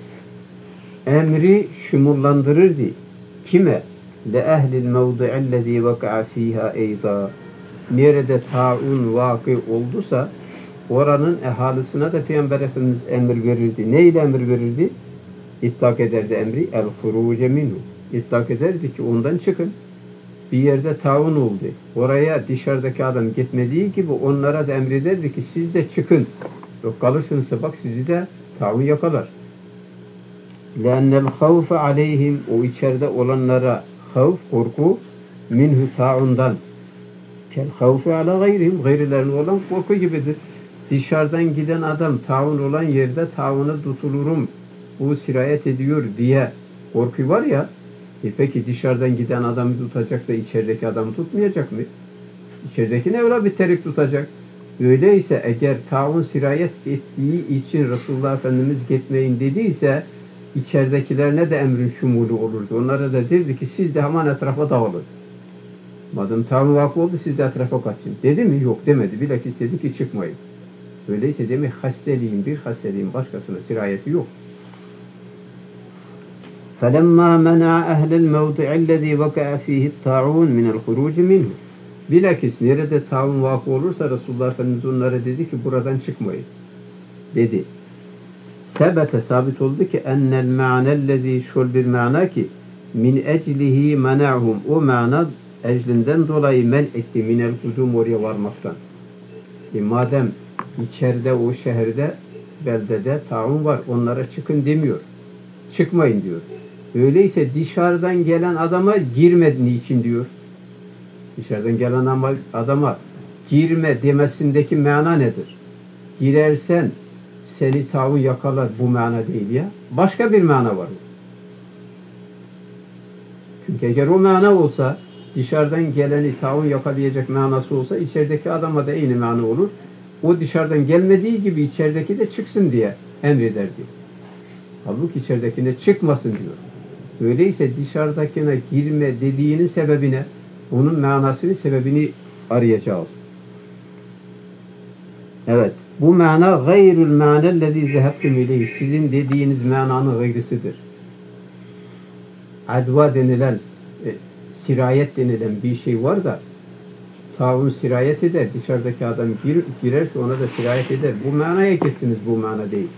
emri şumullandırırdı. Kime? لَاَهْلِ الْمَوْضِعَ الَّذ۪ي وَقَعَ ف۪يهَا اَيْضًا. Nerede taun vakı olduysa oranın ehalisine de Peygamber Efendimiz emir verirdi. Neyle emir verirdi? İtlak ederdi emri. El-huruce minhu. İtlak ederdi ki ondan çıkın. Bir yerde taun oldu. Oraya dışarıdaki adam gitmediği gibi onlara da emrederdi ki siz de çıkın. Yok kalırsınızsa bak sizi de taun yakalar. لَاَنَّ الْخَوْفَ عَلَيْهِمْ. O içeride olanlara havf, korku minhu taundan. Kel havfi ala gayrihim. Gayrilerine olan korku gibidir. Dışarıdan giden adam taun olan yerde tauna tutulurum. Bu sirayet ediyor diye korku var ya. Peki dışarıdan giden adamı tutacak da içerideki adamı tutmayacak mı? İçerideki ne öyle bir terik tutacak? Öyleyse eğer taun sirayet ettiği için Resulullah Efendimiz gitmeyin dediyse içeridekilerine de emrin şumulu olurdu. Onlara da derdi ki siz de hemen etrafa dağılın. Madem taun vakı oldu siz de etrafa kaçın. Dedi mi? Yok demedi. Bilakis dedi ki çıkmayın. Öyleyse demek bir hasteliğin başkasına sirayeti yok. فَلَمَّا مَنَعَ أَهْلَ الْمَوْضِعِ الَّذ۪ي وَقَعَ ف۪يهِ الطَّاعُونَ مِنَ الْخُرُوجِ مِنْهُ. Bilakis nerede taun vakı olursa Resulullah Efendimiz onlara dedi ki buradan çıkmayın. Dedi. Sebete sabit oldu ki ennel ma'nellezî şol bir mana ki min eclihi mena'hum. O mana eclinden dolayı men etti minel kudum oraya varmaktan. Madem içeride o şehirde beldede taun var onlara çıkın demiyor. Çıkmayın diyor. Öyleyse dışarıdan gelen adama girme niçin diyor. Dışarıdan gelen adama girme demesindeki mana nedir? Girersen seni taun yakalar bu mana değil ya. Başka bir mana var. Çünkü eğer o mana olsa dışarıdan geleni taun yakalayacak manası olsa içerideki adama da aynı mana olur. O dışarıdan gelmediği gibi içerideki de çıksın diye emrederdi. Halbuki içeridekine çıkmasın diyor. Öyleyse dışarıdakine girme dediğinin sebebine, onun manasını, sebebini arayacağız. Evet. Bu mana gayrul ma'nellezî zehebtum ileyh. Sizin dediğiniz mananın gayrısıdır. Adva denilen, sirayet denilen bir şey var da taun sirayet eder. Dışarıdaki adam girerse ona da sirayet eder. Bu manaya gittiniz, bu mana değil.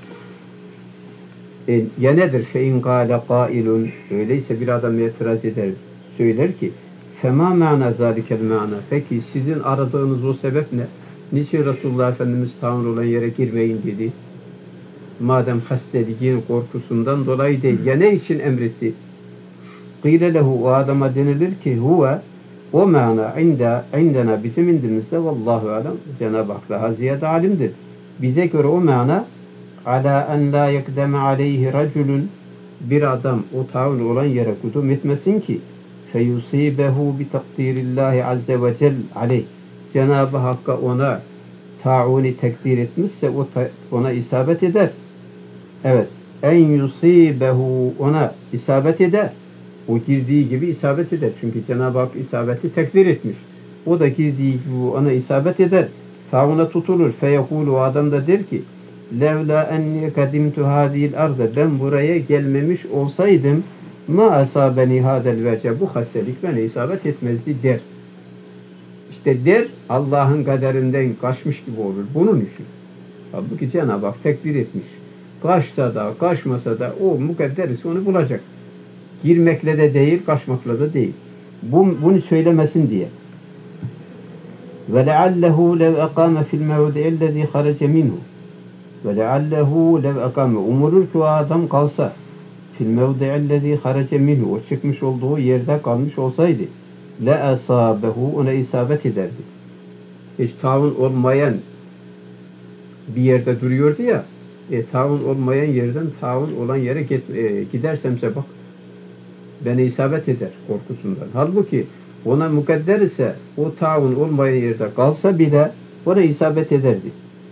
Ya nedir? Fein gâle gâilun. Öyleyse bir adam itiraz eder. Söyler ki fema mana zâlikel mana. Peki sizin aradığınız o sebep ne? Niçin Resulullah Efendimiz taun olan yere girmeyin dedi? Madem hasteliğin korkusundan dolayı değil. Ya ne için emretti? Gîle lehu. O adama denilir ki huve o mana indena bizim indimizde vallahu alem. Cenab-ı Hak daha ziyade alimdir. Bize göre o mana ala en la yekdeme aleyhi raculun bir adam o taun olan yere kudum etmesin ki feyusibehu bi takdirillahi azze ve cel aleyh. Cenab-ı Hakk'a ona tauni takdir etmişse ona isabet eder. Evet. En yusibehu ona isabet eder. O girdiği gibi isabet eder. Çünkü Cenab-ı Hak isabeti takdir etmiş. O da girdiği gibi ona isabet eder. Tauna tutulur. Feyekulu, o adam da der ki levla enni kadimtu hadil arda, ben buraya gelmemiş olsaydım ma asabeni hadel vece, bu hastalık bana isabet etmezdi der. İşte der, Allah'ın kaderinden kaçmış gibi olur. Bunun için. Halbuki Cenab-ı Hak tekbir etmiş. Kaçsa da kaçmasa da o mukadderisi onu bulacak. Girmekle de değil, kaçmakla da değil. Bunu söylemesin diye. Ve leallehu lev ekame fil mevdi'ellezî harece minhu. Ve leallehu lev ekame, umulur ki o adam kalsa fil mevdi'ellezî harece minhu, o çıkmış olduğu yerde kalmış olsaydı le asabehu, ona isabet ederdi. Hiç taun olmayan bir yerde duruyordu ya, taun olmayan yerden taun olan yere gidersemse bak bana isabet eder korkusundan. Halbuki ona mukadder ise o taun olmayan yerde kalsa bile ona isabet ederdi.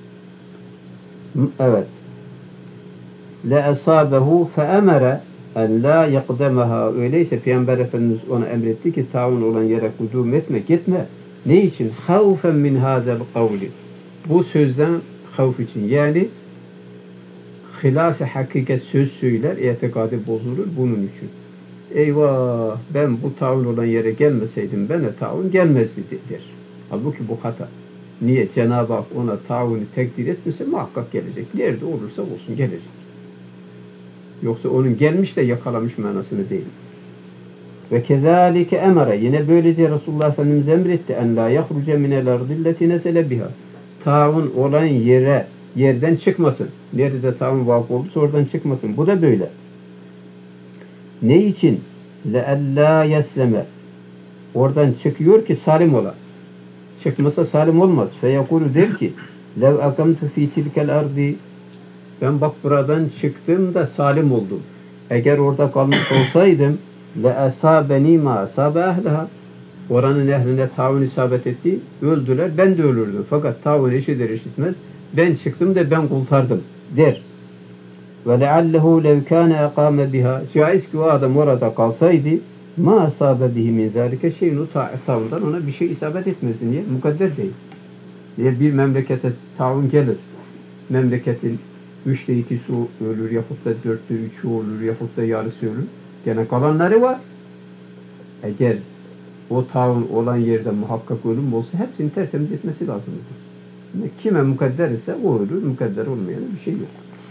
Evet. Le asabehu fe emere en la yakdemaha, öyleyse Peygamber Efendimiz ona emretti ki taun olan yere kudum etme, gitme. Ne için? Havfen min hadel kavli. Bu sözden havf için. Yani hilaf-ı hakikat söz söyler, itikadı bozulur bunun için. Eyvah, ben bu taun olan yere gelmeseydim bana taun gelmezdi der. Halbuki bu hata. Niye? Cenab-ı Hak ona taunu tekdir etmese muhakkak gelecek. Nerede olursa olsun gelecek. Yoksa onun gelmiş de yakalamış manasını değil. Ve kezalike emare, yine böylece Resulullah Efendimiz emretti en la yahruce minel ardilleti nesele biha. Taun olan yerden çıkmasın. Nerede taun vakı olduysa oradan çıkmasın. Bu da böyle. Ne için? Le'ellâ yesleme. Oradan çıkıyor ki salim ola. Çıkmasa salim olmaz. Feyekulu der ki lev akamtu fi tilkel ardi, ben bak buradan çıktım da salim oldum. Eğer orada kalmış olsaydım le asabeni ma asabe ehleha, oranın ehline taun isabet etti, öldüler, ben de ölürdüm. Fakat taun eşidir eşitmez, ben çıktım da ben kurtardım der. Ve leallehu lev kâne ekâme biha, caiz ki o adam orada kalsaydı ma asabe bihi min zâlike şeyin, o taundan ona bir şey isabet etmesin diye mukadder değil. Diye bir memlekete taun gelir, memleketin 3'te 2'si ölür, yahut da 4'te 3'ü olur, yahut da yarısı ölür. Gene kalanları var. Eğer o taun olan yerde muhakkak ölüm olsa hepsini tertemiz etmesi lazımdır. Kime mukadder ise o ölür, mukadder olmayana bir şey yok.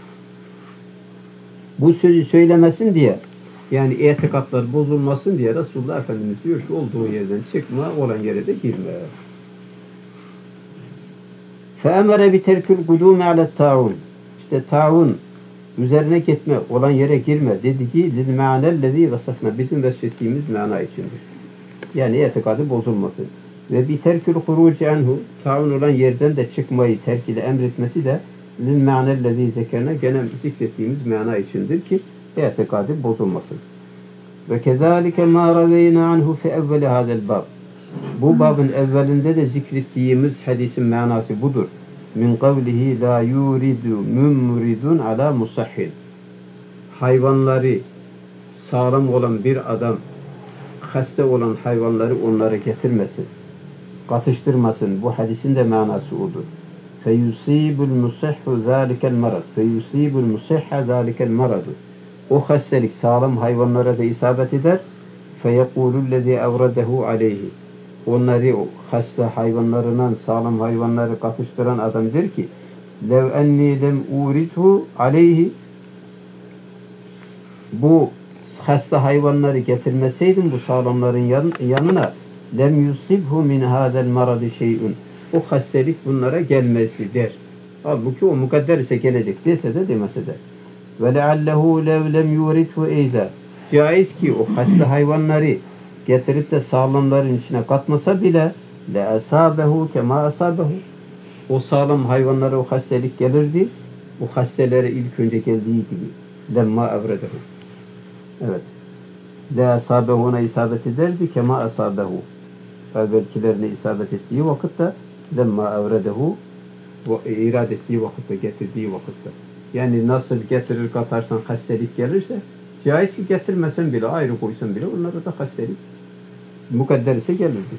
Bu sözü söylemesin diye, yani itikatlar bozulmasın diye Resulullah Efendimiz diyor ki olduğu yerden çıkma, olan yere de girme. فَاَمَرَ بِتَرْكُ الْقُدُومِ عَلَى التَّعُونِ, İşte taun üzerine gitme, olan yere girme dedi ki لِلْمَعْنَ الَّذ۪ي وَصَفْنَا, bizim vesfettiğimiz mana içindir. Yani itikadı bozulmasın. Ve biterkül huruci anhu, taun olan yerden de çıkmayı terk ile emretmesi de لِلْمَعْنَ الَّذ۪ي zekerine, gene zikrettiğimiz mana içindir ki itikadı bozulmasın. Ve kezalike ma raveyna anhu fi evveli hadel bab. Bu babın evvelinde de zikrettiğimiz hadisin manası budur. Min kavlihi la yuridu mumridun ala musahhin. Hayvanları sağlam olan bir adam hasta olan hayvanları onlara getirmesin, katıştırmasın. Bu hadisin de manası odur. Feyusibul musihhu zâlikel marad. Feyusibul musihha zâlikel maradu. O hastalık sağlam hayvanlara da isabet eder. Feyekûlullezî evradehu aleyhi. Onları hasta hayvanlarından sağlam hayvanları katıştıran adam der ki lev enni lem urithu aleyhi, bu hasta hayvanları getirmeseydim bu sağlamların yanına lem yusibhu min hadel maradi şey'un, o hastalık bunlara gelmezdi der. Halbuki o mukadder ise gelecek dese de demese de. Ve leallehu lev lem yurithu eyza, caiz ki o hasta hayvanları getirip de sağlamların içine katmasa bile le asabehu kema asabehu, o sağlam hayvanlara o hastalık gelirdi, o hastelere ilk önce geldiği gibi lemma evredehu. Evet. Le asabehu, ona isabet ederdi kema asabehu, evvelkilerine isabet ettiği vakitte lemma evredehu, irad ettiği vakitte, getirdiği vakitte. Yani nasıl getirir katarsan hastalık gelirse Caiz ki getirmesen bile, ayrı koysan bile onlara da hastalık mukadder ise gelirdi.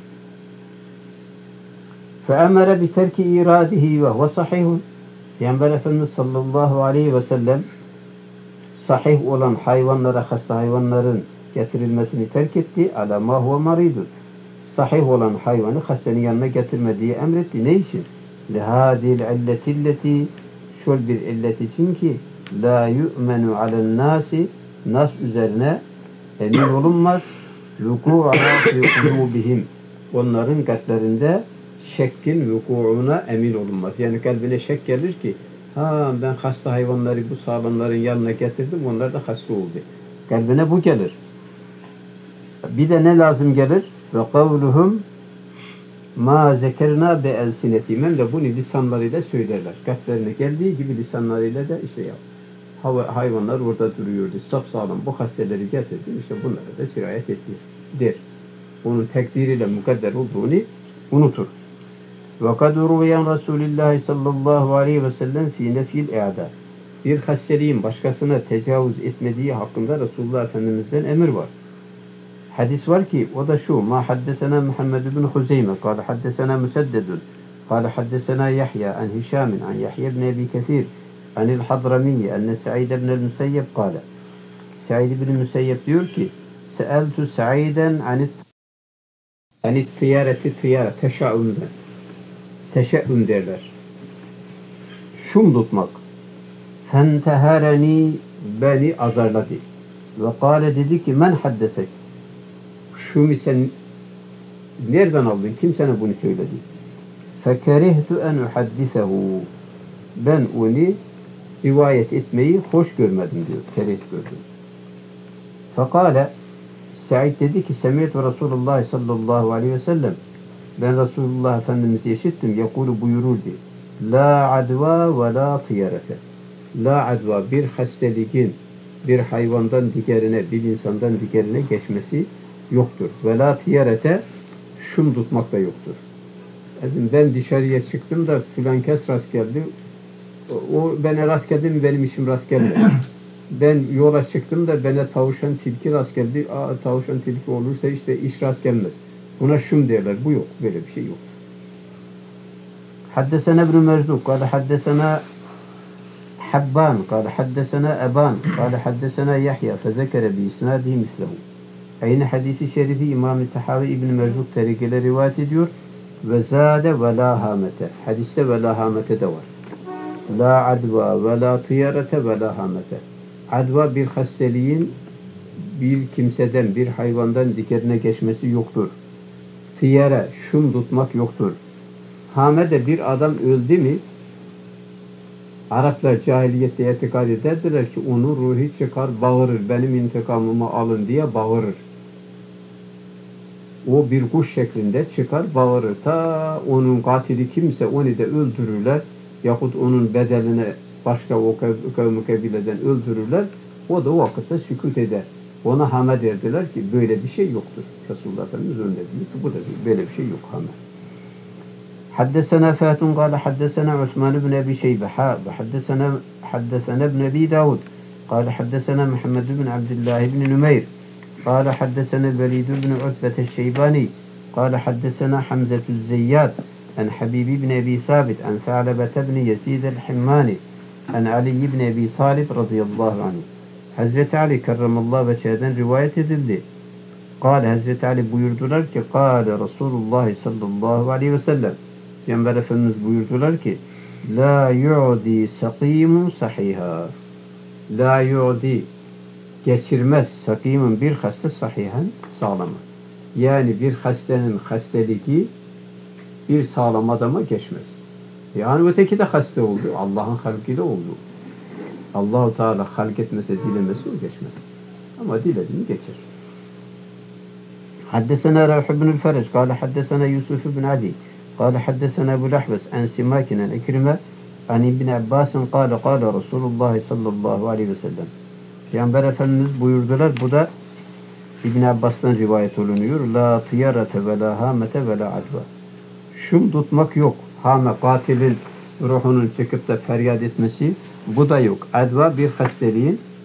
فَاَمَرَ بِتَرْكِ اِرَادِهِ وَهُوَ صَحِيهٌ Peygamber Efendimiz sallallahu aleyhi ve sellem sahih olan hayvanlara, hasta hayvanların getirilmesini terk etti. عَلَى مَا هُوَ مَرِيدٌ Sahih olan hayvanı hastanın yanına getirme diye emretti. Ne için? لِهَذِي الْعِلَّةِ الَّتِي Şöyle bir illet için ki لَا يُؤْمَنُ عَلَى النَّاسِ Nas üzerine emin olunmaz. وُقُوعَهَا فِي قُلُوبِهِمْ Onların kalplerinde şekkin vukuuna emin olunmaz. Yani kalbine şek gelir ki ben hasta hayvanları bu sağlamların yanına getirdim, onlar da hasta oldu. Kalbine bu gelir. Bir de ne lazım gelir? Ve kavluhum ma zekerna be elsinetihim. Hem de bunu lisanlarıyla söylerler. Kalplerine geldiği gibi lisanlarıyla da işte ya hayvanlar orada duruyordu. Sapsağlam bu hastaları getirdim. İşte bunlara da sirayet etti der. Onun tekdiriyle mukadder olduğunu unutur. وَقَدْ رُوِيَنْ رَسُولِ اللّٰهِ sallallahu aleyhi ve sellem فِي نَفْيِ الْاَعْدَى Bir hasteliğin başkasına tecavüz etmediği hakkında Resulullah Efendimiz'den emir var. Hadis var ki o da şu: مَا حَدَّسَنَا مُحَمَّدُ بْنُ خُزَيْمَ قَالَ حَدَّسَنَا مُسَدَّدٌ قَالَ حَدَّسَنَا يَحْيَى عَنْ هِشَامٍ عَنْ يَحْيَى بْنِ أَبِي كَثِيرٍ عَنِ الْحَضْرَمِيِّ أَنَّ سَعِيدَ بْنَ الْمُسَيَّبْ قَالَ Said ibn Müseyyep diyor ki سَأَلْتُ سَعِيدًا عَنِ التِّيَارَةِ teşaümden. Teşebbüm derler. Şum tutmak. Fentehereni beni azarladı. Ve kâle dedi ki men haddesek. Şumi sen nereden aldın? Kim sana bunu söyledi? Fekerihtu en uhaddisehu. Ben onu rivayet etmeyi hoş görmedim diyor. Kerih gördüm. Fekâle Said dedi ki Semi'tu Resulullah sallallahu aleyhi ve sellem ben Resulullah Efendimiz'i işittim. Yakulu buyururdu. La adva ve la tiyarete. La adva bir hastaliğin bir hayvandan diğerine, bir insandan diğerine geçmesi yoktur. Ve la tiyarete şum tutmak da yoktur. Ben dışarıya çıktım da filan kes rast geldi. O bana rast geldi mi benim işim rast gelmedi. Ben yola çıktım da bana tavşan tilki rast geldi. Tavşan tilki olursa işte iş rast gelmez. Buna şum derler. Bu yok. Böyle bir şey yok. Haddesena ibn Merzuq kâle haddesena Habban kâle haddesena Eban kâle haddesena Yahya fezekere bi isnâdihi mislehu. Aynı hadisi şerifi İmam-ı Tahavi İbn Merzuq terikeyle rivayet ediyor. Ve zâde ve lâ hâmete. Hadiste ve lâ hâmete de var. La adva ve la tiyarete ve la hâmete. Adva bir hasteliğin bir kimseden, bir hayvandan diğerine geçmesi yoktur. Tiyare, şum tutmak yoktur. Hamede bir adam öldü mü Araplar cahiliyette itikad ederdiler ki onu ruhi çıkar bağırır. Benim intikamımı alın diye bağırır. O bir kuş şeklinde çıkar bağırır. Ta onun katili kimse onu da öldürürler. Yahut onun bedeline başka o kavmi kabileden öldürürler. O da o vakitte sükût eder. Ona hame derdiler ki böyle bir şey yoktur. Resulullah Efendimiz önde diyor ki bu da böyle bir şey yok hame. حدثنا فات قال حدثنا عثمان بن أبي شيبة حدثنا ابن أبي داود قال حدثنا محمد بن عبد الله بن نمير قال حدثنا الوليد بن عتبة الشيباني قال حدثنا حمزة الزيات عن حبيب بن أبي ثابت عن ثعلبة بن يزيد الحماني عن علي بن أبي طالب رضي الله عنه Hazreti Ali kerramallahu veçheden rivayet edildi. Kâle Hazreti Ali buyurdular ki kâle Resulullah sallallahu aleyhi ve sellem Peygamber Efendimiz buyurdular ki la yu'di sakimun sahiha la yu'di geçirmez sakimun bir hasta sahihan sağlama. Yani bir hastanın hastaliği bir sağlam adama geçmez. Yani öteki de hasta oldu. Allah'ın halkıyla oldu. Allah-u Teala halk etmese, dilemese o geçmez. Ama dilediğini geçer. Haddesena Ravh ibn-ül Ferec, kâle haddesena Yusuf ibn Ali, kâle haddesena Ebu Lahbes, an Simakinen Ekrime, an İbn Abbas'ın kâle Resulullah sallallahu aleyhi ve sellem. Peygamber Efendimiz buyurdular, bu da İbn Abbas'tan rivayet olunuyor. La tiyarete ve la hamete ve la adva. Şum tutmak yok. Hame, katilin ruhunun çıkıp da feryat etmesi, bu da yok. Adva bir hasteliğin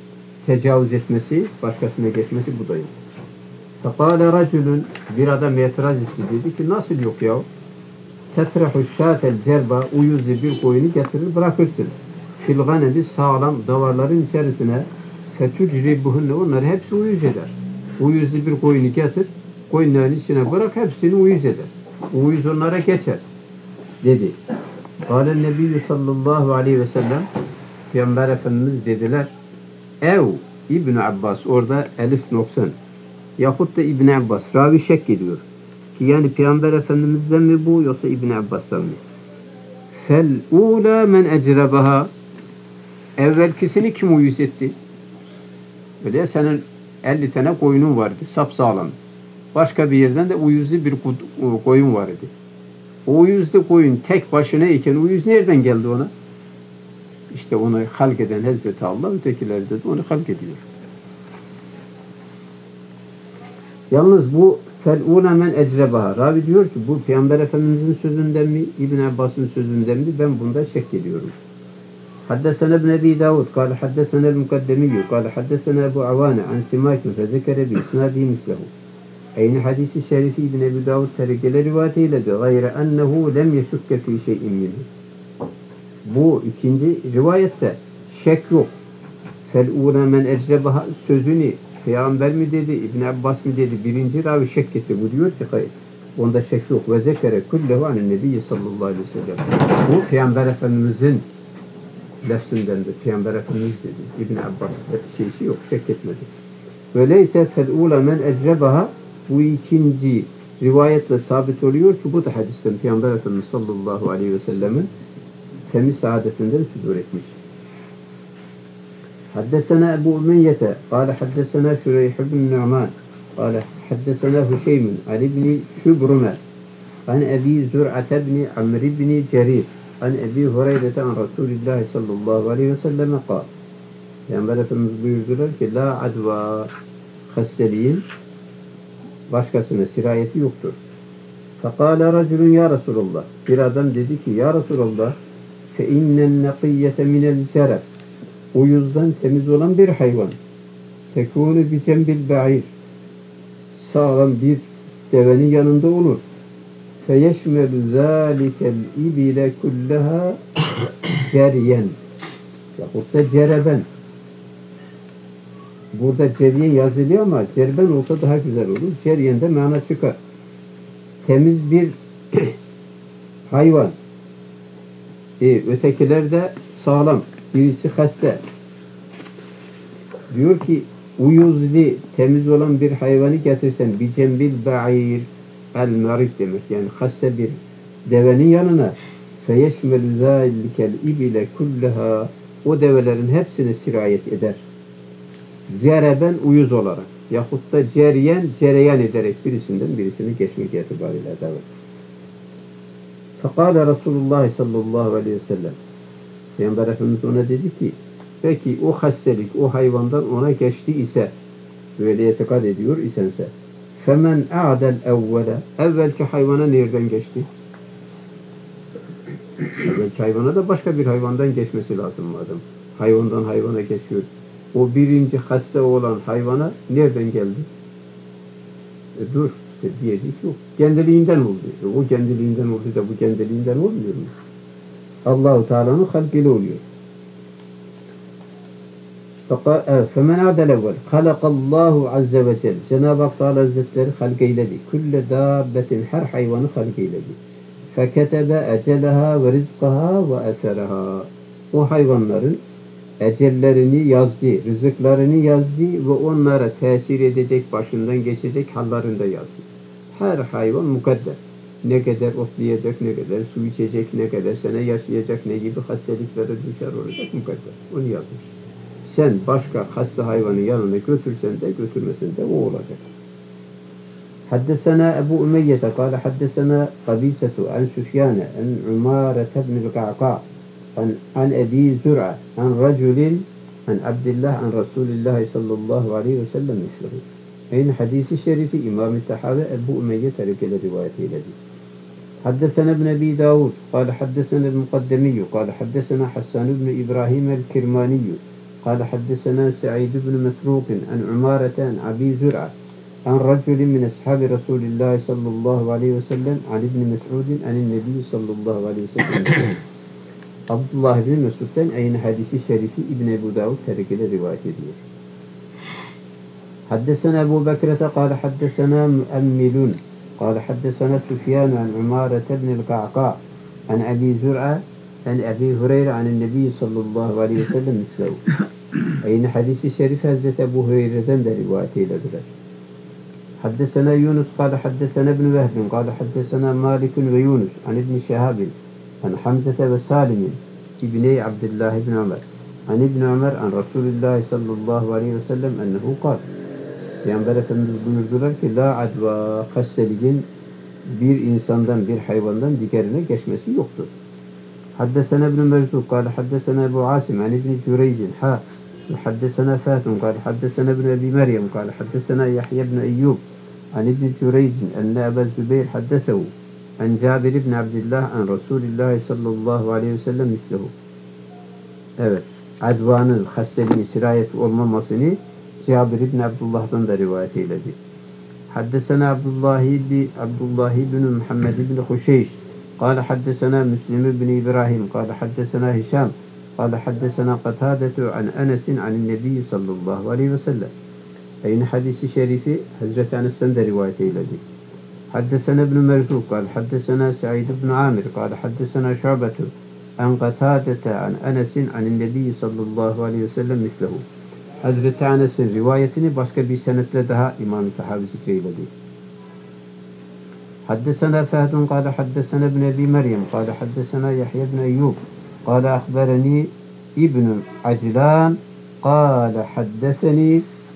tecavüz etmesi, başkasına geçmesi bu da yok. Fekâle racülün, bir adam itiraz etti, dedi ki nasıl yok ya? Tetrehu şâtel cerba, uyuzlu bir koyunu getirir bırakırsın. Fil ganemi, sağlam davarların içerisine, fetücribuhunne, onları hepsi uyuz eder. Uyuzlu bir koyunu getir, koyunların içine bırak, hepsini uyuz eder. Uyuz onlara geçer, dedi. Kâle nebiyyü sallallahu aleyhi ve sellem, Peygamber Efendimiz dediler, ev İbn Abbas, orada elif noksan, yahut da İbn Abbas, ravi şek ediyor. Ki yani Peygamber Efendimiz'den mi bu, yoksa İbn Abbas'tan mı? Fel ula men ecrebaha, evvelkisini kim uyuz etti? Öyle senin 50 tane koyunun vardı, sapsağlam. Başka bir yerden de uyuzlu bir koyun vardı. O uyuzlu koyun tek başına iken uyuz nereden geldi ona? İşte onu halk eden Hazreti Allah, ötekileri de onu halk ediyor. Yalnız bu fel'ûne men ecrebaha. Ravi diyor ki bu Peygamber Efendimiz'in sözünden mi, İbn Abbas'ın sözünden mi? Ben bunda şek ediyorum. Haddesena ibn Ebi Davud, kâle haddesena el-Mukaddemiyyü, kâle haddesena Ebu Avâne, an Simâkin, fezekere bi isnâdî mislehu. Aynı hadisi şerifi İbn Ebi Davud terikele rivayet eyledi. Gayre ennehu lem yeşukke fî şey'in minhu. Bu ikinci rivayette şek yok. Fel'ûne men ecrebaha sözünü Peygamber mi dedi, İbn Abbas mı dedi, birinci ravi şek etti. Bu diyor ki hayır, onda şek yok. Ve zekere kullehu anin nebiyyi sallallahu aleyhi ve sellem. Bu Peygamber Efendimiz'in lafzındandır. Peygamber Efendimiz dedi. İbn Abbas şeysi yok, şek etmedi. Öyleyse fel'ûle men ecrebaha, bu ikinci rivayetle sabit oluyor ki bu da hadisten Peygamber Efendimiz sallallahu aleyhi ve sellemin temiz saadetinden sudur etmiş. حدثنا أبو أمية قال حدثنا شريح بن نعمان قال حدثنا هشيم عن ابن شبرمة عن أبي زرعة بن عمرو بن جرير عن أبي هريرة عن رسول الله صلى الله عليه وسلم قال Peygamber Efendimiz buyurdular ki la adva, hasteliğin başkasına sirayeti yoktur. Fekâle racülün ya Resulallah, bir adam dedi ki ya Resulallah fe innen neqiyyete minel cereb, uyuzdan temiz olan bir hayvan. Tekûnü bi cembil ba'ir, sağlam bir devenin yanında olur. Feyeşmelü zâlikel ibile kulleha ceriyen yahut da cereben. Burada ceriyen yazılıyor ama cerben olsa daha güzel olur. Ceriyen de mana çıkar. Temiz bir hayvan. Ötekiler de sağlam. Birisi hasta. Diyor ki uyuzli, temiz olan bir hayvanı getirsen bi cembil ba'ir, el marid demek. Yani hasta bir devenin yanına feyeşmelü zâlikel ibile kulleha, o develerin hepsine sirayet eder. Cereben uyuz olarak yahut da ceriyen, cereyan ederek birisinden birisini geçmek itibariyle davet. Fekâle Resulullah sallallahu aleyhi ve sellem, Peygamber Efendimiz ona dedi ki peki o hastalık o hayvandan ona geçti ise, böyle itikad ediyor isense, femen a'del evvele, evvelki hayvana nereden geçti? Evvelki hayvana da başka bir hayvandan geçmesi lazım madem. Hayvandan hayvana geçiyor. O birinci hasta olan hayvana nereden geldi? Dur, diyecek yok. Kendiliğinden oldu. O kendiliğinden oldu da bu kendiliğinden olmuyor mu? Allah-u Teala'nın halkıyla oluyor. فَمَنْ عَدَ الْاَوَّلِ خَلَقَ اللّٰهُ عَزَّ وَجَلْ, Cenab-ı Hak Teala Hazretleri halk eyledi. Külle dâbbetin, her hayvanı halk eyledi. فَكَتَبَ اَجَلَهَا وَرِزْقَهَا وَاَثَرَهَا, o hayvanların ecellerini yazdı, rızıklarını yazdı ve onlara tesir edecek, başından geçecek hallarını da yazdı. Her hayvan mukadder. Ne kadar otlayacak, ne kadar su içecek, ne kadar sene yaşayacak, ne gibi hastalıklara düşer olacak mukadder. Onu yazmış. Sen başka hasta hayvanın yanına götürsen de götürmesen de o olacak. Haddesena Ebu Umeyyete kâle haddesena Kabisetu an Süfyâne an Umâre tebnil Ka'ka an Ebi Zur'a an Raculin an Abdillah an Resulillah sallallahu aleyhi ve sellem mislihi. Aynı hadisi şerifi İmam-ı Tahavi Ebu Umeyye terikele rivayet eyledi. حدثنا ابن أبي داود قال حدثنا المقدمي قال حدثنا حسان بن إبراهيم الكرماني قال حدثنا سعيد بن مسروق عن عمارة عن أبي زرعة عن رجل من أصحاب رسول الله صلى الله عليه وسلم عن ابن مسعود عن النبي صلى الله عليه وسلم. Abdullah bin Mesud'dan aynı hadisi şerifi İbn Ebu Davud terkide rivayet ediyor. Haddesena Ebu Bekrete kâle haddesena müemmilun kâle haddesena Süfyan an Umarete ibn el-Ka'ka an Abi Zur'a an Abi Hureyre an Nebi sallallahu aleyhi ve sellem mislehu. Aynı hadisi şerif Hazreti Ebu Hureyre'den de rivayet eylediler. Haddesena Yunus kâle haddesena ibn Vehbin kâle haddesena Malikun ve Yunus an İbn Şehabin عن حمزة وسالم ابني عبد الله بن عمر عن ابن عمر عن رسول الله صلى الله عليه وسلم أنه قال Peygamber Efendimiz buyurdular ki la adva hastaligin bir insandan bir hayvandan diğerine geçmesi yoktur. Haddesena ibn Mecdub kâle haddesena Ebu Asim an ibn Cüreycin ha ve haddesena Fatun kâle haddesena ibn Ebi Meryem kâle haddesena Yahya ibn Eyyub an ibn Cüreycin enne Ebu Zübeyir haddesehu an Cabir ibn Abdullah an Resulullah sallallahu aleyhi ve sellem mislehu. Evet. Advanın hasteliğin sirayet olmamasını Cabir ibn Abdullah'dan da rivayet eyledi. Haddesena Abdullah ibn Muhammed ibn Huşeyş قال حدثنا مسلم بن إبراهيم قال حدثنا هشام قال حدثنا قتادة عن أنس عن النبي صلى الله عليه وسلم. Aynı hadisi şerifi Hazreti Enes'ten de rivayet eyledi. حدثنا ابن مرزوق قال حدثنا سعيد بن عامر قال حدثنا شعبة عن قتادة عن أنس عن النبي صلى الله عليه وسلم مثله. Hazreti Enes'in rivayetini başka bir senetle daha İmam-ı Tahavi zikreyledi. حدثنا فهد قال حدثنا ابن أبي مريم قال حدثنا يحيى بن أيوب قال أخبرني ابن عجلان قال حدثني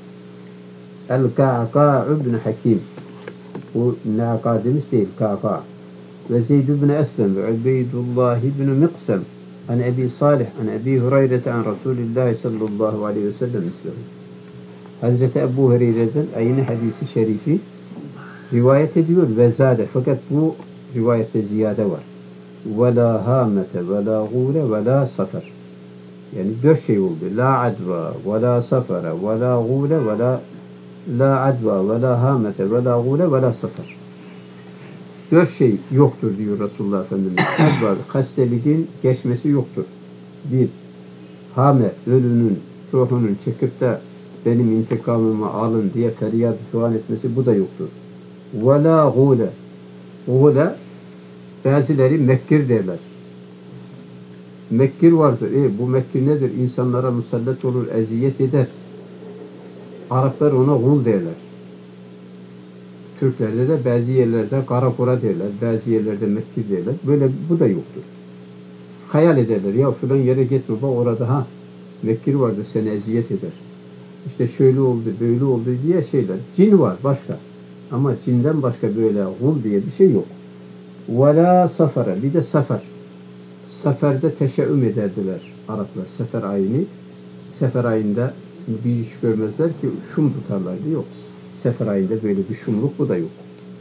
الكعكاع بن حكيم. Bu Nâka demiş değil, Kâka. Ve Zeyd ibn Eslem ve Ubeydullah ibn Miqsem an Ebi Salih an Ebi Hureyre an Resulullah sallallahu aleyhi ve sellem islam. Hazreti Ebu Hureyre'den aynı hadisi şerifi rivayet ediyor ve zade. Fakat bu rivayette ziyade var. Ve la hâmete ve la gûle ve la safer. Yani 4 şey oldu. La adva ve la safere ve la gûle ve la adva ve la hamete ve la gule ve la safer. 4 şey yoktur diyor Resulullah Efendimiz. Adva, hasteliğin geçmesi yoktur. 1. Hame, ölünün, ruhunun çıkıp da benim intikamımı alın diye feryat duan etmesi, bu da yoktur. Ve la gule. Gule, bazıları mekkir derler. Mekkir vardır. Bu mekkir nedir? İnsanlara musallat olur, eziyet eder. Araplar ona gul derler. Türklerde de bazı yerlerde karakora derler, bazı yerlerde mekkir derler. Böyle bu da yoktur. Hayal ederler. Ya filan yere gitme, bak orada mekkir vardır, seni eziyet eder. İşte şöyle oldu, böyle oldu diye şeyler. Cin var başka. Ama cinden başka böyle gul diye bir şey yok. Vela safara. Bir de sefer. Seferde teşebbüm ederdiler Araplar. Sefer ayini. Sefer ayında bir iş görmezler ki şum tutarlardı. Yok. Sefer ayında böyle bir şumluk, bu da yok.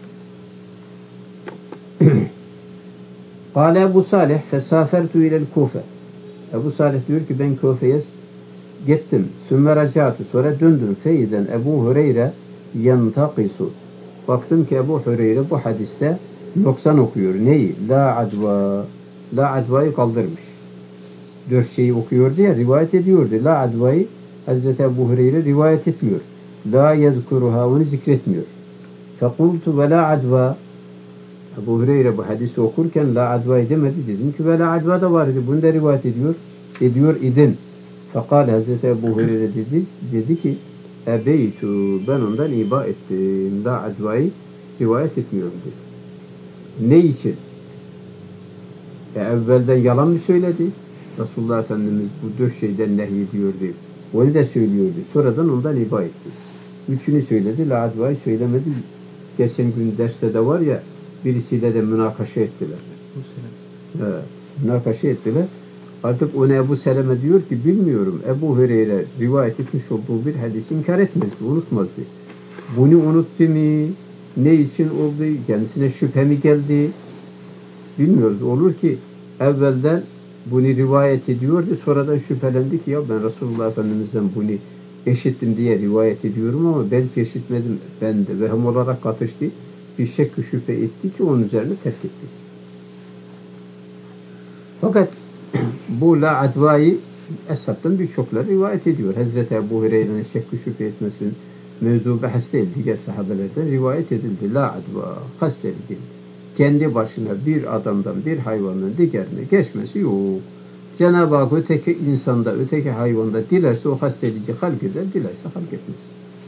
Kâle Ebu Salih fesafertu ilel Kufe. Ebu Salih diyor ki ben Kufe'ye gittim. Sümme racatu. Sonra döndüm. Feyden Ebu Hureyre yantakisu. Baktım ki Ebu Hureyre bu hadiste noksan okuyor. Neyi? La adva. La advayı kaldırmış. 4 şeyi okuyordu ya, rivayet ediyordu. La advayı Hazreti Ebu Hureyre rivayet etmiyor. La yezkuruha, onu zikretmiyor. Fekultu ve la adva. Ebu Hureyre bu hadisi okurken la advayı demedi. Dedim ki ve la adva da vardı. Bunu da rivayet ediyor idin. Fekal Hazreti Ebu Hureyre dedi ki ebeytu, ben ondan iba ettim. La advayı rivayet etmiyorum dedi. Ne için? Evvelden yalan mı söyledi? Resulullah Efendimiz bu 4 şeyden nehyediyordu. Onu da söylüyordu. Sonradan ondan iba etti. 3'ünü söyledi. La advayı söylemedi. Geçen gün derste de var ya, birisiyle de münakaşa ettiler. Münakaşa ettiler. Artık ona Ebu Seleme diyor ki bilmiyorum. Ebu Hureyre rivayet etmiş olduğu bir hadisi inkar etmezdi, unutmazdı. Bunu unuttu mu? Ne için oldu? Kendisine şüphe mi geldi? Bilmiyoruz. Olur ki evvelden bunu rivayet ediyordu. Sonradan şüphelendi ki ya ben Resulullah Efendimiz'den bunu eşittim diye rivayet ediyorum ama belki eşitmedim. Ben de vehim olarak katıştı. Bir şekk şüphe etti ki onun üzerine terk etti. Fakat bu la advayı eshabtan birçokları rivayet ediyor. Hazreti Ebu Hureyre'nin şekk şüphe etmesinin mevzu bahis değil. Diğer sahabelerden rivayet edildi. La adva, hasteldi. Kendi başına bir adamdan, bir hayvandan diğerine geçmesi yok. Cenab-ı Hak öteki insanda, öteki hayvanda dilerse o hastedici halk eder, dilerse halk etmez.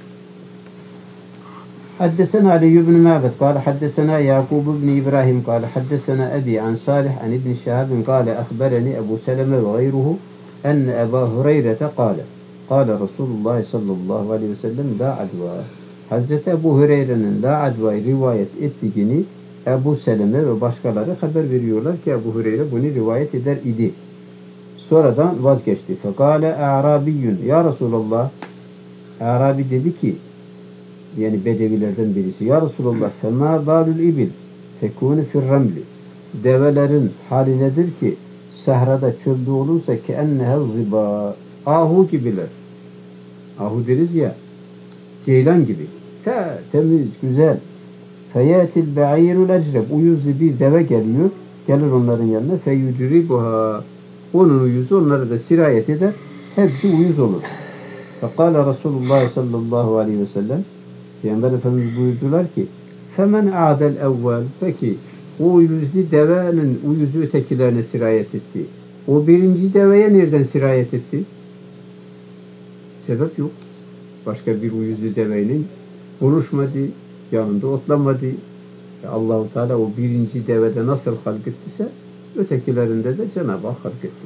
حدثنا علي بن معبد قال حدثنا يعقوب بن إبراهيم قال حدثنا أبي عن صالح عن ابن شهاب قال أخبرني أبو سلمة وغيره أن أبا هريرة قال رسول الله صلى الله عليه وسلم لا عدوى. Hazreti Ebu Hureyre'nin la adva'yı rivayet ettiğini Ebu Seleme ve başkaları haber veriyorlar ki Ebu Hureyre bunu rivayet eder idi. Sonradan vazgeçti. Fekale a'rabiyyun ya Resulallah. A'rabi dedi ki yani bedevilerden birisi. Ya Resulallah fema balul ibil fekûnü firramli. Develerin hali nedir ki sahrada çölde olursa ki ennehev riba. Ahu gibiler. Ahu deriz ya ceylan gibi. Temiz, güzel. Feyatil ba'irul ecreb. Uyuzlu bir deve geliyor. Gelir onların yanına. Feyucribuha. Onun uyuzu onlara da sirayet eder. Hepsi uyuz olur. Fekale Resulullah sallallahu aleyhi ve sellem Peygamber Efendimiz buyurdular ki femen a'del evvel. Peki o uyuzlu devenin uyuzu ötekilerine sirayet etti. O birinci deveye nereden sirayet etti? Sebep yok. Başka bir uyuzlu devenin konuşmadı, yanında otlamadı. Allah-u Teala o birinci devede nasıl halk ettiyse ötekilerinde de Cenab-ı Hak halk etti.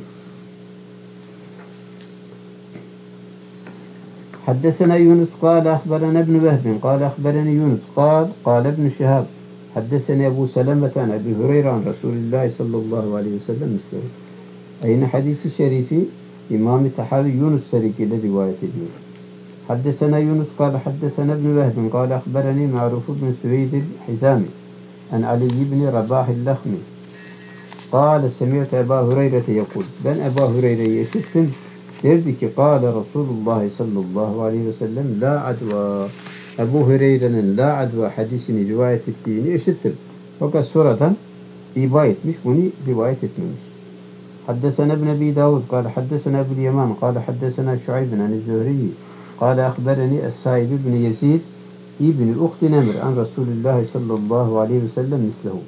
حدثنا يونس قال أخبرنا ابن وهب قال أخبرني يونس قال ابن شهاب حدثني أبو سلمة عن أبي هريرة عن رسول الله صلى الله عليه وسلم مثله. Aynı hadisi şerifi İmam-ı Tahavi Yunus serikiyle rivayet ediyor. حدثنا يونس قال حدثنا ابن وهب قال أخبرني معروف بن سويد الحزامي عن علي بن رباح اللخمي قال سمعت أبا هريرة يقول ben Ebu Hureyre'yi işittim derdi ki قال رسول الله sallallahu aleyhi ve sellem la adva. Ebu Hureyre'nin la adva hadisini rivayet ettiğini işittim. Fakat sonradan iba etmiş, bunu rivayet etmemiş. حدثنا ابن أبي داود قال حدثنا أبو اليمان قال حدثنا شعيب عن الزهري قال أخبرني السائب بن يزيد ابن أخت نمر عن رسول الله صلى الله عليه وسلم مثله.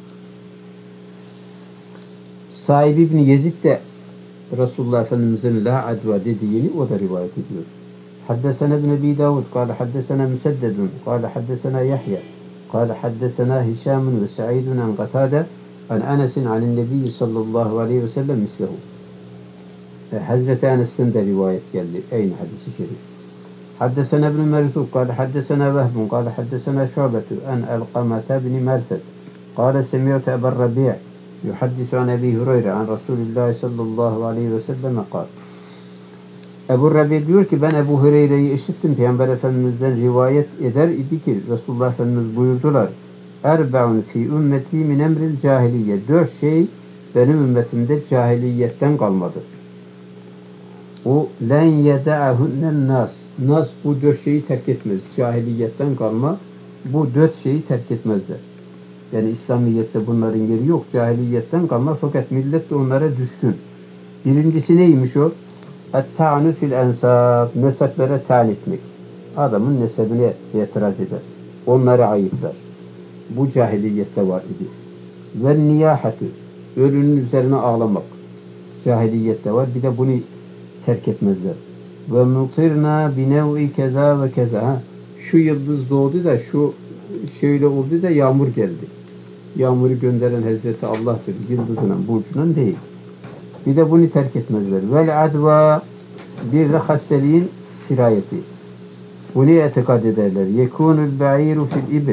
Saib ibn Yezid de Resulullah Efendimiz'in la adva dediğini o da rivayet ediyor. حدثنا ابن أبي داود قال حدثنا مسدد قال حدثنا يحيى قال حدثنا هشام وسعيد عن قتادة عن أنس عن النبي صلى الله عليه وسلم مثله. Hazreti Enes'ten de rivayet geldi. Aynı hadisi şerif. حدثنا ابن مرثوب قال حدثنا وهب قال حدثنا شعبة عن القمة بن مرثد قال سمعت أبا الربيع يحدث عن أبي هريرة عن رسول الله صلى الله عليه وسلم قال. Ebu Rabi diyor ki ben Ebu Hureyre'yi işittim. Peygamber Efendimiz'den rivayet eder idi ki Resulullah Efendimiz buyurdular. Erbe'un fi ümmeti min emril cahiliye. 4 şey benim ümmetimde cahiliyetten kalmadı. O len yeda'ahunnen nas. Nas bu 4 şeyi terk etmez. Cahiliyetten kalma bu 4 şeyi terk etmezler. Yani İslamiyet'te bunların yeri yok. Cahiliyetten kalma fakat millet de onlara düşkün. Birincisi neymiş o? Et-ta'nu fil ensab. Neseplere ta'an etmek. Adamın nesebine itiraz eder. Onları ayıplar. Bu cahiliyette var idi. Ve niyahatü. Ölünün üzerine ağlamak. Cahiliyette var. Bir de bunu terk etmezler. Ve mutirna binev'i keza ve keza. Şu yıldız doğdu da şu şöyle oldu da yağmur geldi. Yağmuru gönderen Hazreti Allah'tır. Yıldızının, burcunun değil. Bir de bunu terk etmezler. Vel adva. Bir de hasseliğin sirayeti. Bunu etikad ederler. Yekunul ba'iru fil ibil.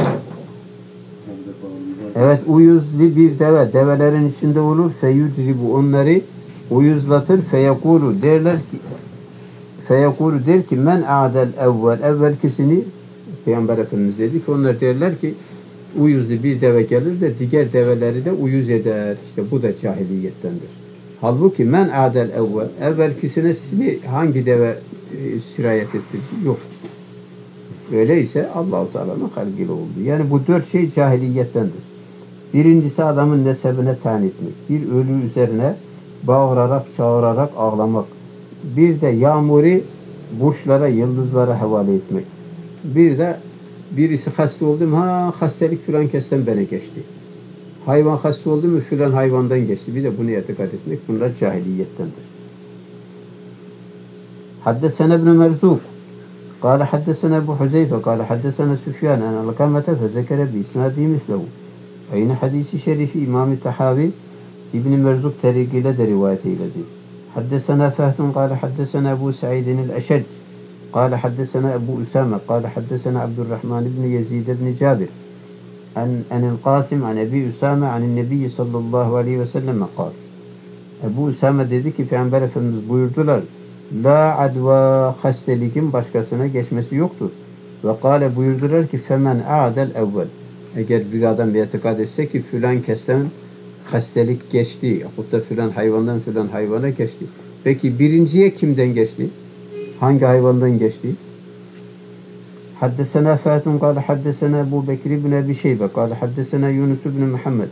Evet, uyuzlu bir deve. Develerin içinde olur. Feyudribu onları uyuzlatır. Feyekulu derler ki Feyekulu der ki men a'del evvel. Evvelkisini Peygamber Efendimiz dedi ki onlar derler ki uyuzlu bir deve gelir de diğer develeri de uyuz eder. İşte bu da cahiliyettendir. Halbuki men adel evvelkisine hangi deve sirayet etti? Yok. Öyleyse Allah-u Teala'nın halgiyle oldu. Yani bu 4 şey cahiliyettendir. Birincisi adamın nesebine tayin etmek. Bir ölü üzerine bağırarak, çağırarak ağlamak. Bir de yağmuru burçlara, yıldızlara havale etmek. Bir de birisi hasta oldu mu, hastalık filan kesten bana geçti. Hayvan hasta oldu mu filan hayvandan geçti. Bir de bunu itikad etmek. Bunlar cahiliyettendir. Haddesena ibn Merzuk قال حدثنا أبو حذيفة قال حدثنا سفيان عن علقمة فذكر بإسناده مثله. Aynı hadisi şerifi İmam-ı Tahavi İbn Merzuk tarikiyle de rivayet eyledi. Haddesena Fehtun قال حدثنا أبو سعيد الأشج قال حدثنا أبو أسامة قال حدثنا عبد الرحمن بن يزيد بن جابر عن القاسم عن أبي أسامة عن النبي صلى الله عليه وسلم قال. Ebu Usame dedi ki Peygamber Efendimiz buyurdular: La adva, hastalikin başkasına geçmesi yoktur. Ve kâle buyurdular ki femen a'del evvel. Eğer bir adam bir itikad etse ki filan kesten hastalık geçti, yahut da filan hayvandan filan hayvana geçti. Peki birinciye kimden geçti? Hangi hayvandan geçti? Haddesena Fatun kâle haddesena Ebu Bekir ibn Ebi Şeybe kâle haddesena Yunus ibn Muhammed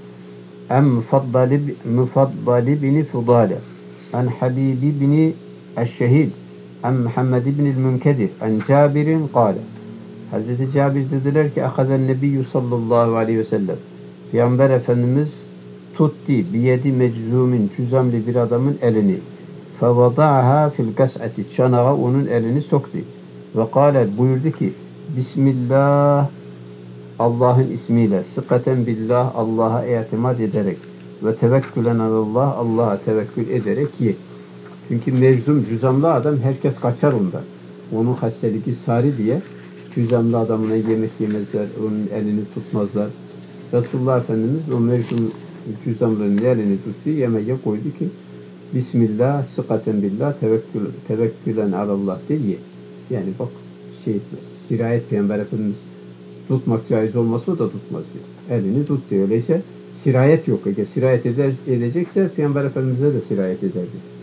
Mufaddal ibn Fudale an Habib ibn الشهيد عن محمد بن المنكدر عن جابر قال. Hazreti Cabir dediler ki ahazen nebiyyü sallallahu aleyhi ve sellem Peygamber Efendimiz tutti biyedi meczumin cüzamli bir adamın elini fevada'aha fil kas'ati çanağa onun elini soktu ve kâle buyurdu ki Bismillah Allah'ın ismiyle sıkaten billah Allah'a itimat ederek ve tevekkülen alallah Allah'a tevekkül ederek ye. Çünkü meczum, cüzamlı adam herkes kaçar ondan. Onun hastalığı sari diye cüzamlı adamına yemek yemezler, onun elini tutmazlar. Resulullah Efendimiz o meczum cüzamlının elini tuttu, yemeğe koydu ki Bismillah, sıkaten billah, tevekkülen alallah diye. Yani bak şey etmez. Sirayet Peygamber Efendimiz tutmak caiz olmasa o da tutmaz diye. Elini tut diyor. Öyleyse sirayet yok. Eğer sirayet edecekse Peygamber Efendimiz'e de sirayet ederdi.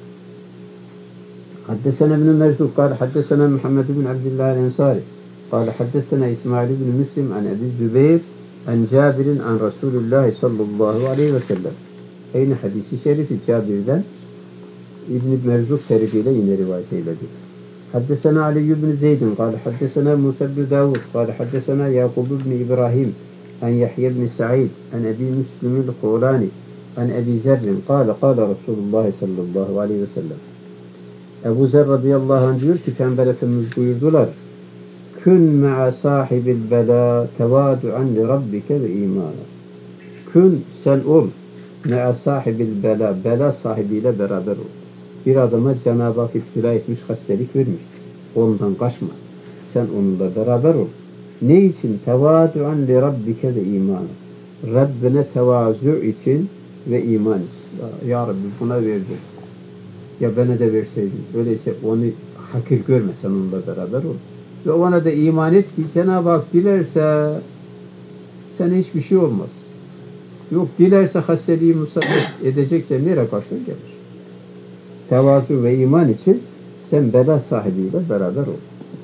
حدثنا ابن مرزوق قال حدثنا محمد بن عبد الله الأنصاري قال حدثنا إسماعيل بن مسلم عن أبي الزبير عن جابر عن رسول الله صلى الله عليه وسلم. Aynı hadisi şerifi Cabir'den İbn Merzuk tarifiyle yine rivayet eyledi. حدثنا علي بن زيد قال حدثنا موسى بن داود قال حدثنا يعقوب بن إبراهيم عن يحيى بن سعيد عن أبي مسلم الخولاني عن أبي ذر قال قال رسول الله صلى الله عليه وسلم. Ebu Zer radıyallahu anh diyor ki Peygamber Efendimiz buyurdular Kün ma'a sahibil bela tevadu'an li rabbike ve imana. Kün sen ol ma'a sahibil bela bela sahibiyle beraber ol. Bir adama Cenab-ı Hak iftira etmiş, hastalık vermiş. Ondan kaçma. Sen onunla beraber ol. Ne için? Tevadu'an li rabbike ve imana. Rabbine tevazu için ve iman için. Ya Rabbi buna verdim. Ya bana da verseydin. Öyleyse onu hakir görme, sen onunla beraber ol. Ve ona da iman et ki Cenab-ı Hak dilerse sana hiçbir şey olmaz. Yok dilerse hastalığı musallat edecekse nereye karşına gelir? Tevazu ve iman için sen bela sahibiyle beraber ol.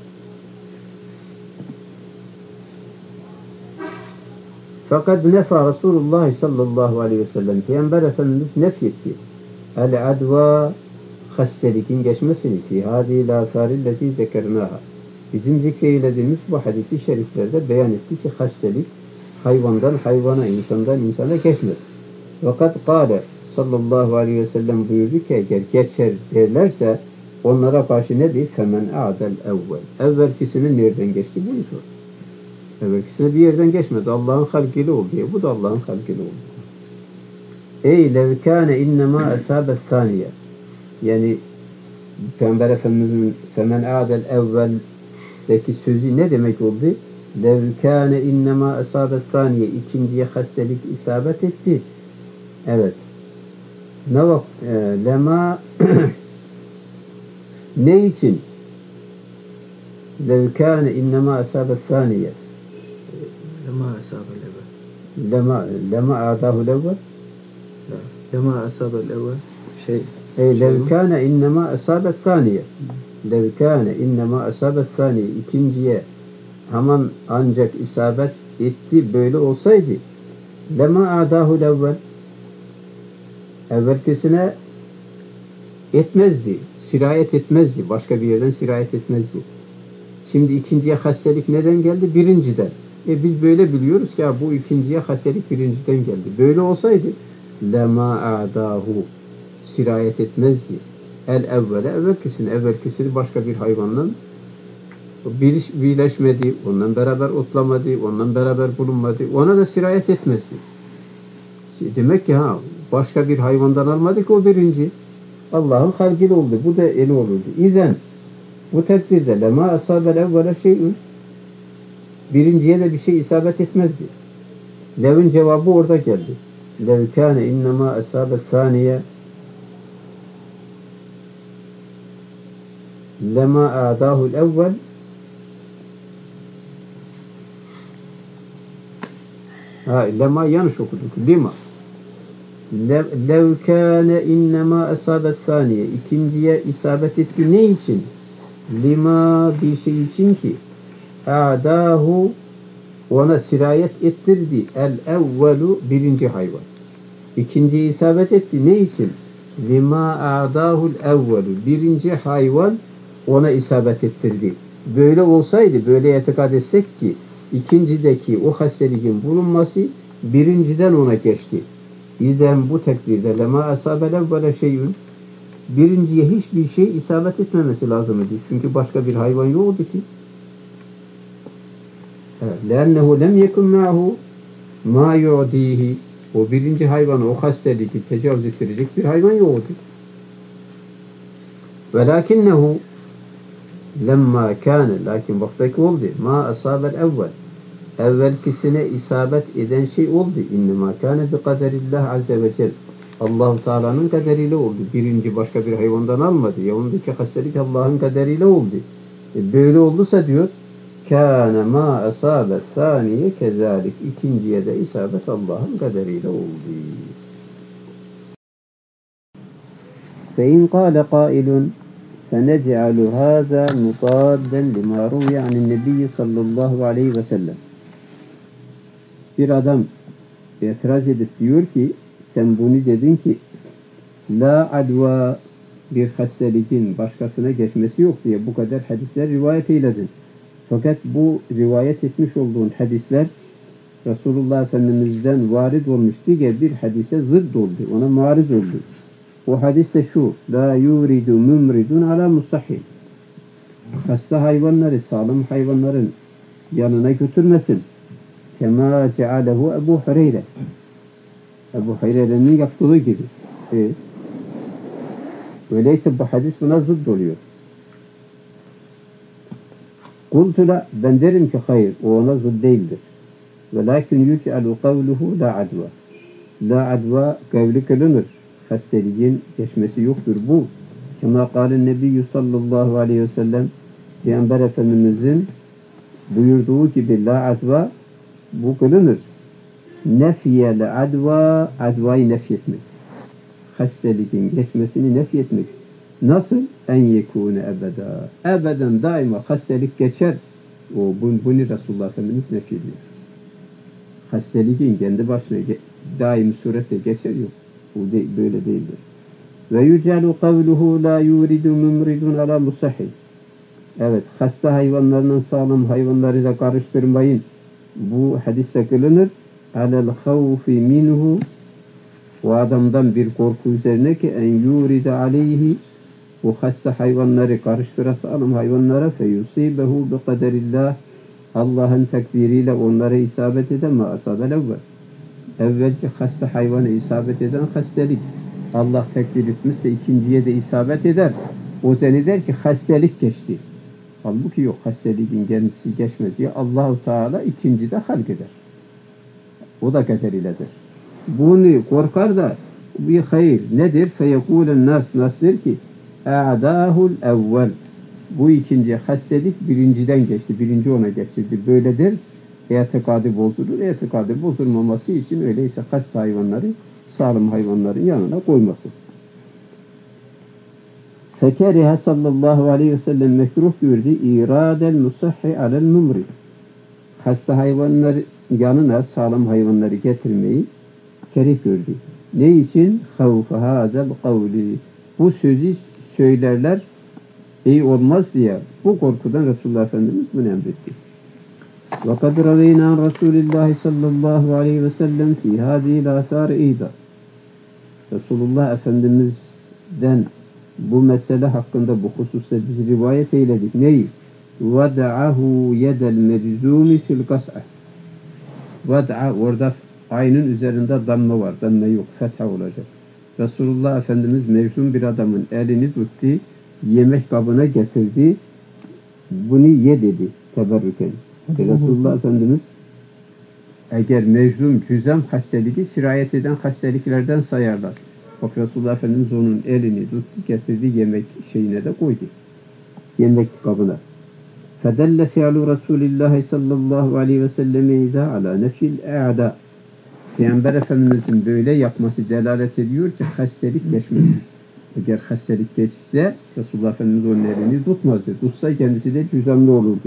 Fakat nefa Resulullah sallallahu aleyhi ve sellem Peygamber Efendimiz nefyetti. El-adva hastalıkın geçmesini fi hâdî lâfârilleti zekernâha. Bizim zikreylediğimiz bu hadisi şeriflerde beyan etti ki hastalık hayvandan hayvana, insandan insana geçmez. Fakat kâle sallallahu aleyhi ve sellem buyurdu ki eğer geçer derlerse onlara karşı ne diyor? Femen a'del evvel. Evvelkisinin nereden geçti? Bunu sor. Evvelkisine bir yerden geçmedi. Allah'ın halkiyle oldu diye. Bu da Allah'ın halkiyle oldu. Ey levkâne innemâ esâbet thâniye. Yani Peygamber Efendimiz'in femen a'del evveldeki sözü ne demek oldu? Levkâne innemâ esâbet thâniye. İkinciye hastalık isabet etti. Evet. Ne vak lema ne için? Levkâne innemâ esâbet thâniye. Lema esâbel evvel. Lema a'dâhu evvel. Lema esâbel evvel. lev kâne innema esâbet saniye. Lev kâne innema esâbet saniye. İkinciye hemen ancak isabet etti, böyle olsaydı lema a'dâhul evvel. Evvelkisine etmezdi. Sirayet etmezdi. Başka bir yerden sirayet etmezdi. Şimdi ikinciye hastalık neden geldi? Birinciden. Biz böyle biliyoruz ki bu ikinciye hastalık birinciden geldi. Böyle olsaydı lema a'dahu, sirayet etmezdi. El evvele, evvelkisini başka bir hayvanla birleşmedi, ondan beraber otlamadı, ondan beraber bulunmadı, ona da sirayet etmezdi. Demek ki başka bir hayvandan almadı ki o birinci. Allah'ın halkili oldu. Bu da eli olurdu. İzen bu takdirde lema asabel evvele şeyün, birinciye de bir şey isabet etmezdi. Lev'in cevabı orada geldi. Lev kâne innema asabet saniye lema a'dâhul evvel lema yanlış okuduk. Lima. Lev kâne innema asabet saniye, ikinciye isabet etti. Ne için? Lima, bir şey için ki a'dahu, ona sirayet ettirdi. El evvelu, birinci hayvan. İkinciye isabet etti. Ne için? Lima a'dahul evvelu, birinci hayvan ona isabet ettirdi. Böyle olsaydı, böyle itikad etsek ki ikincideki o hastalığın bulunması birinciden ona geçti. İzen bu takdirde lema asabel evvele şeyün, birinciye hiçbir şey isabet etmemesi lazımdı. Çünkü başka bir hayvan yoktu ki. لَاَنَّهُ لَمْ يَكُنْ مَعْهُ مَا يُعْدِيهِ, o birinci hayvanı, o hastalığı tecavüz ettirecek bir hayvan yoktu. وَلَاكِنَّهُ لَمَّا كَانَ, lakin vaktaki oldu. مَا أَصَابَ الْاَوَّلِ, evvelkisine isabet eden şey oldu. اِنَّمَا كَانَ بِقَدَرِ اللّٰهِ عَزَّ وَجَلَّ, Allah-u Teala'nın kaderiyle oldu. Birinci başka bir hayvandan almadı. Ya ondaki hastalık Allah'ın kaderiyle oldu. Böyle olduysa diyor, kâne mâ asâbet thâniye kezâlik, ikinciye de isabet Allah'ın kaderiyle oldu. فَاِنْ قَالَ قَائِلٌ فَنَجْعَلُ هَذَا مُطَادًا لِمَا رُوِيَ عَنِ النَّبِيِّ sallallahu aleyhi ve sellem. Bir adam itiraz edip diyor ki, sen bunu dedin ki la adva, bir hastalığın başkasına geçmesi yok diye bu kadar hadisler rivayet eyledin. Fakat bu rivayet etmiş olduğun hadisler Resulullah Efendimiz'den varid olmuş diye bir hadise zıdd oldu. Ona muarız oldu. O hadis de şu: la yuridu mümridun ala mustahil. Hasta hayvanları sağlam hayvanların yanına götürmesin. Kema cealehu Ebu Hureyre. Ebu Hureyre'nin yaptığı gibi. Öyleyse bu hadis buna zıdd oluyor. Kultu la, ben derim ki hayır, o ona zıdd değildir. Velakin yüc'alu kavluhu la adva. La adva kavli kılınır. Hastalığın geçmesi yoktur bu. Kema kâlen nebiyyü sallallahu aleyhi ve sellem, Peygamber Efendimizin buyurduğu gibi la adva, bu kılınır. Nefiye la adva, advayı nefyetmek. Hastalığın geçmesini nefyetmek. Nasıl? En yekûne ebeda. Ebeden daima hastalık geçer. Bunu Resulullah Efendimiz nefyediyor. Hastalığın kendi başına daim surette geçer yok. Bu böyle değildir. Ve yücelu kavluhu la yuridu mümridun ala musahil. Evet, hasta hayvanlarının sağlam hayvanları da karıştırmayın. Bu hadiste kılınır. Alel havfi minhu, o adamdan bir korku üzerine ki en yuride aleyhi, o hasta hayvanları karıştıra sağlam hayvanlara feyusibehu bi kaderillah, Allah'ın takdiriyle onlara isabet eden ma asabel evvel. Evvelki hasta hayvanı isabet eden hastalık Allah takdir etmişse ikinciye de isabet eder. O seni der ki hastalık geçti. Halbuki yok, hastalığın kendisi geçmez. Ya Allah-u Teala ikincide halk eder. O da kaderiyledir. Bunu korkar da bir hayır nedir? Feyekûlen nas der ki a'dâhul evvel. Bu ikinci hastalık birinciden geçti. Birinci ona geçti. Böyledir. İtikadı bozulur. İtikadı bozulmaması için öyleyse hasta hayvanları sağlam hayvanların yanına koyması. Fekerihe sallallahu aleyhi ve sellem mekruh gördü. İradel musahhi alel mumri. Hasta hayvanları yanına sağlam hayvanları getirmeyi kerih gördü. Ne için? Havfe hazel kavli. Bu sözü söylerler iyi olmaz diye. Bu korkudan Resulullah Efendimiz bunu emretti. Ve kad raveyna Resulullah sallallahu aleyhi ve sellem fi hâzîl âthâr îdâ. Resulullah Efendimiz'den bu mesele hakkında bu hususta biz rivayet eyledik. Neyi? وَدَعَهُ يَدَ الْمَجْزُومِ فِي الْقَسْعَةِ. Vad'a, orada aynın üzerinde damme var. Damme yok. Fetha olacak. Resulullah Efendimiz mecnun bir adamın elini tuttu. Yemek kabına getirdi. Bunu ye dedi. Teberrüken. Resulullah Efendimiz eğer mecnun cüzem hastalığı sirayet eden hastalıklardan sayarlar. Bak Resulullah Efendimiz onun elini tuttu. Getirdi yemek şeyine de koydu. Yemek kabına. فَدَلَّ فِعْلُ رَسُولِ اللّٰهِ sallallahu aleyhi ve selleme اِذَا عَلَى نَفْيِ الْاَعْدَى. Peygamber Efendimiz'in böyle yapması delalet ediyor ki hastalık geçmez. Eğer hastalık geçse Resulullah Efendimiz onun elini tutmazdı. Tutsa kendisi de cüzamlı olurdu.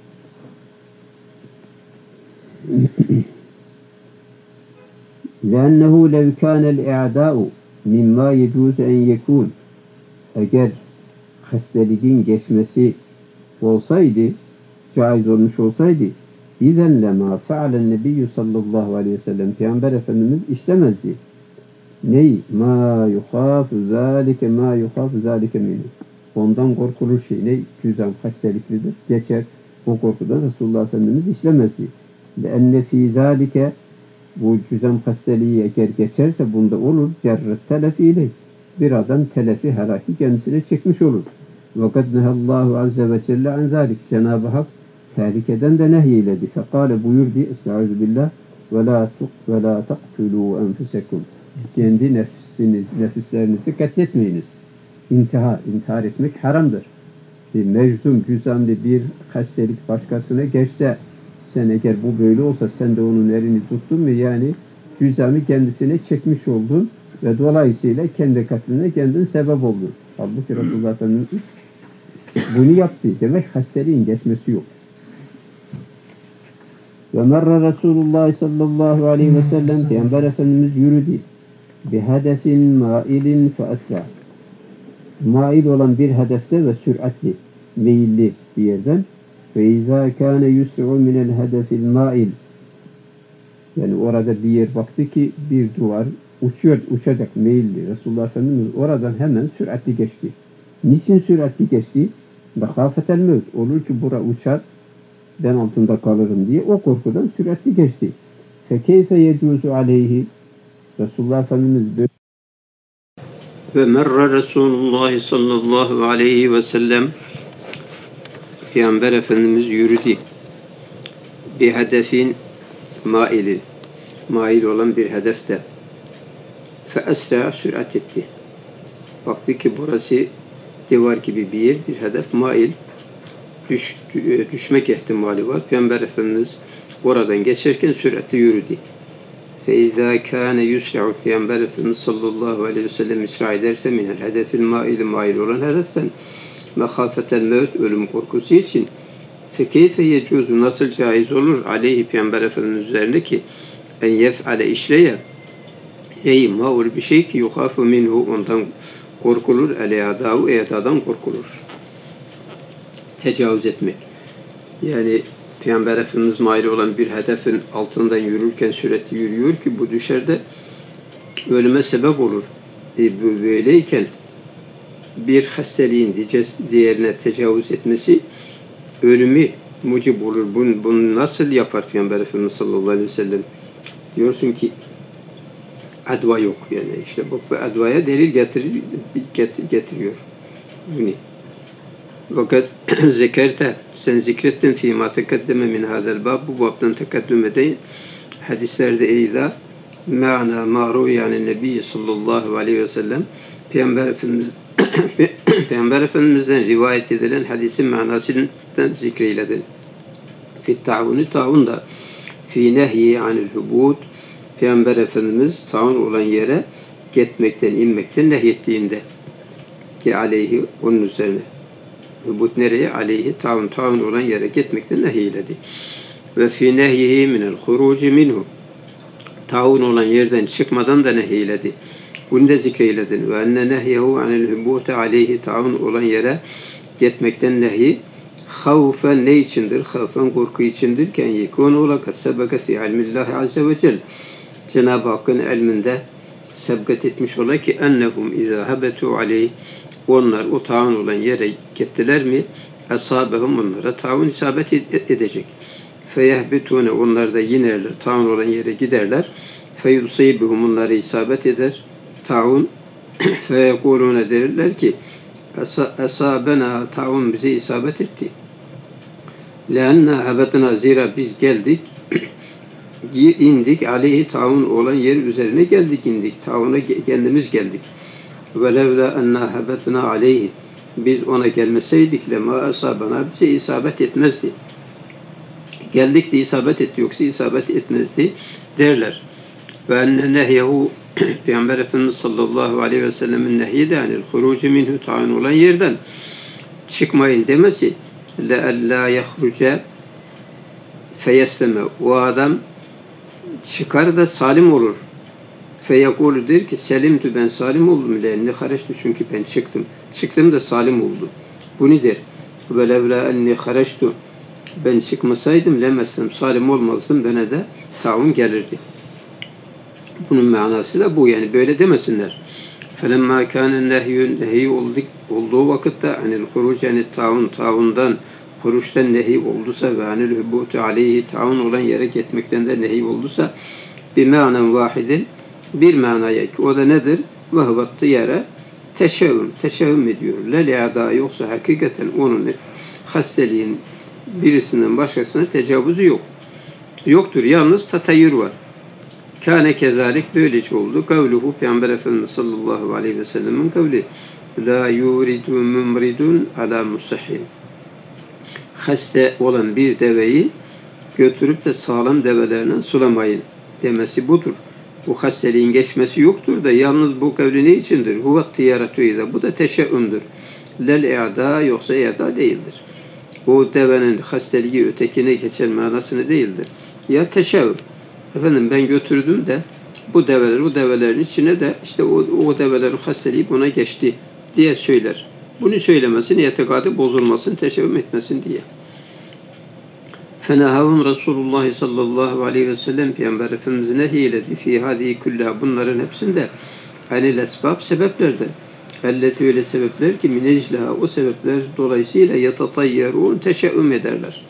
لَأَنَّهُ لَوْ كَانَ الْاِعْدَاءُ مِمَّا يَجُوزُ اَنْ يَكُونَ. Eğer hastalığın geçmesi olsaydı, caiz olmuş olsaydı, İzen lema fe'alen nebiyyü sallallahu aleyhi ve sellem, Peygamber Efendimiz işlemezdi. Ney? Ma yuhafu zâlike minhu. Ondan korkulur şey ne? Cüzam hastalıklıdır. Geçer. O korkudan Resulullah Efendimiz işlemezdi. Leenne fî zâlike, bu cüzam hastalığı eğer geçerse bunda olur. Cerret telefi ile. Bir adam telefi helaki kendisine çekmiş olur. وَقَدْ نَهَ اللّٰهُ عَزَّ وَجَلَّ عَنْ ذَٰلِكَ. Cenab-ı Hak tehlikeden de nehyiledi. Fekale buyurdu. Estaizu billah. وَلَا تَقْتُلُوا أَنْفُسَكُمْ. Kendi nefislerinizi katletmeyiniz. İntihar etmek haramdır. Bir mecnun, cüzamlı bir hastalık başkasına geçse, sen eğer bu böyle olsa sen de onun elini tuttun mu, yani cüzamı kendisine çekmiş oldun ve dolayısıyla kendi katline kendin sebep oldun. Halbuki Resulullah Efendimiz bunu yaptı. Demek hastalığın geçmesi yok. Ve merre Resulullah sallallahu aleyhi ve sellem, Peygamber Efendimiz yürüdü. Bihedefin mailin fe esra. Mail olan bir hedefte ve süratli, meyilli bir yerden. Ve izâ kâne yus'u minel hedefil mail. Yani orada bir yer baktı ki bir duvar uçacak, meyilli. Resulullah Efendimiz oradan hemen süratli geçti. Niçin süratli geçti? Bekâfetel mevt. Olur ki bura uçar, ben altında kalırım diye o korkudan süratli geçti. Fekeyfe yecuzu aleyhi. Resulullah Efendimiz ve merre Resulullah sallallahu aleyhi ve sellem, Peygamber Efendimiz yürüdü. Bir hedefin mail olan bir hedefte. Feesra, sürat etti. Baktı ki burası duvar gibi bir yer, bir hedef, mail, düşmek ihtimali var. Peygamber Efendimiz oradan geçerken süratli yürüdü. فَاِذَا كَانَ يُسْرَعُ. Peygamber Efendimiz sallallahu aleyhi ve sellem isra ederse minel hedefil mail olan hedeften mehafetel mevt, ölüm korkusu için fekeyfe yecuzu, nasıl caiz olur aleyhi, Peygamber Efendimiz üzerinde ki en yef'ale işleye ma'ul bir şey ki yuhafu minhu, ondan korkulur, e'dadan korkulur. Tecavüz etmek. Yani Peygamber Efendimiz mail olan bir hedefin altından yürürken sürekli yürüyor ki bu düşerde ölüme sebep olur. Böyleyken bir hastalığın diğerine tecavüz etmesi ölümü mucib olur. Bunu nasıl yapar Peygamber Efendimiz sallallahu aleyhi ve sellem? Diyorsun ki adva yok. Yani işte bu advaya delil getiriyor. Bunu. Fakat zekerte, sen zikrettin fîmâ tekeddeme min hâzel bab, bu babdan tekeddüm edeyim. Hadislerde eyda ma'na ma'ru, yani Nebi sallallahu aleyhi ve sellem Peygamber Efendimiz'den rivayet edilen hadisin manasından zikreyledim. Fi ta'uni, ta'unda fi nehyi anil hubud, Peygamber Efendimiz ta'un olan yere gitmekten, inmekten nehyettiğinde. ki aleyhi onun üzerine. Hübut nereye? Aleyhi taun olan yere gitmekten nehyiledi. Ve fî nehyihi minel huruci minhu. Taun olan yerden çıkmadan da nehyiledi. Bunu da zikreyledi. Ve enne nehyehu anil hübuti aleyhi taun olan yere gitmekten nehy havfen ne içindir? Havfen korku içindir. Ken yekûn ola kad sebeke fî ilmillahi azze ve cel. Cenab-ı Hakk'ın ilminde sebget etmiş ola ki ennehum izâ habetu aleyh onlar o taun olan yere gittiler mi esâbehum onlara taun isabet edecek. Feyehbetûne onlar da yinerler. Taun olan yere giderler. Feyusîbuhum onları isabet eder. Taun feyekulûne derler ki esâbena taun bize isabet etti. Leanna habetna zira biz geldik indik aleyhi taun olan yer üzerine geldik indik. Tauna kendimiz geldik. Ve levla enna habetna aleyhi biz ona gelmeseydik lema asabana bize isabet etmezdi. Geldik de isabet etti yoksa isabet etmezdi derler. Ve enne nehyehu Peygamber Efendimiz sallallahu aleyhi ve sellemin nehyi de yani hurucu minhu taun olan yerden çıkmayın demesi le'allâ yehruce feyesleme o adam çıkar da salim olur. Feyekûlü der ki selimtü ben salim oldum le'enne hareçtü çünkü ben çıktım. Çıktım da salim oldu. Bu nedir? Ve levlâ enni hareçtü ben çıkmasaydım lemessem salim olmazdım bana da taun gelirdi. Bunun manası da bu yani böyle demesinler. فَلَمَّا كَانَ nehy olduğu vakitte anil huruc yani taundan huruçtan nehy olduysa ve anil hübutu aleyhi taun olan yere gitmekten de nehy olduysa bir manen vahidin bir manaya ki o da nedir? Ve hıvattı yere teşeğüm ediyor. Lel-i'ada yoksa hakikaten onun hasteliğin birisinden başkasına tecavüzü yok. Yoktur. Yalnız tatayyür var. Kâne kezalik böylece oldu. Kavluhu Peygamber Efendimiz sallallahu aleyhi ve sellem'in kavli. La yuridu mumridun ala musahhin. Hasta olan bir deveyi götürüp de sağlam develerine sulamayın demesi budur. Bu hastaliğin geçmesi yoktur da yalnız bu kavli ne içindir? Huvat tiyaretüyde. Bu da teşe'ümdür. Lel-i'da yoksa i'da değildir. O devenin hastaliği ötekine geçen manasını değildir. Ya teşe'üm. Efendim ben götürdüm de bu develerin içine de işte o develerin hastaliği buna geçti diye söyler. Bunu söylemesin, itikadı bozulmasın, teşebbüm etmesin diye. Fenahavum Resulullah sallallahu aleyhi ve sellem Peygamber Efendimiz nehyiledi fi hadihi küllaha bunların hepsinde anil esbab sebeplerden. Elleti öyle sebepler ki mineclaha o sebepler dolayısıyla yatatayyarun teşebbüm ederler.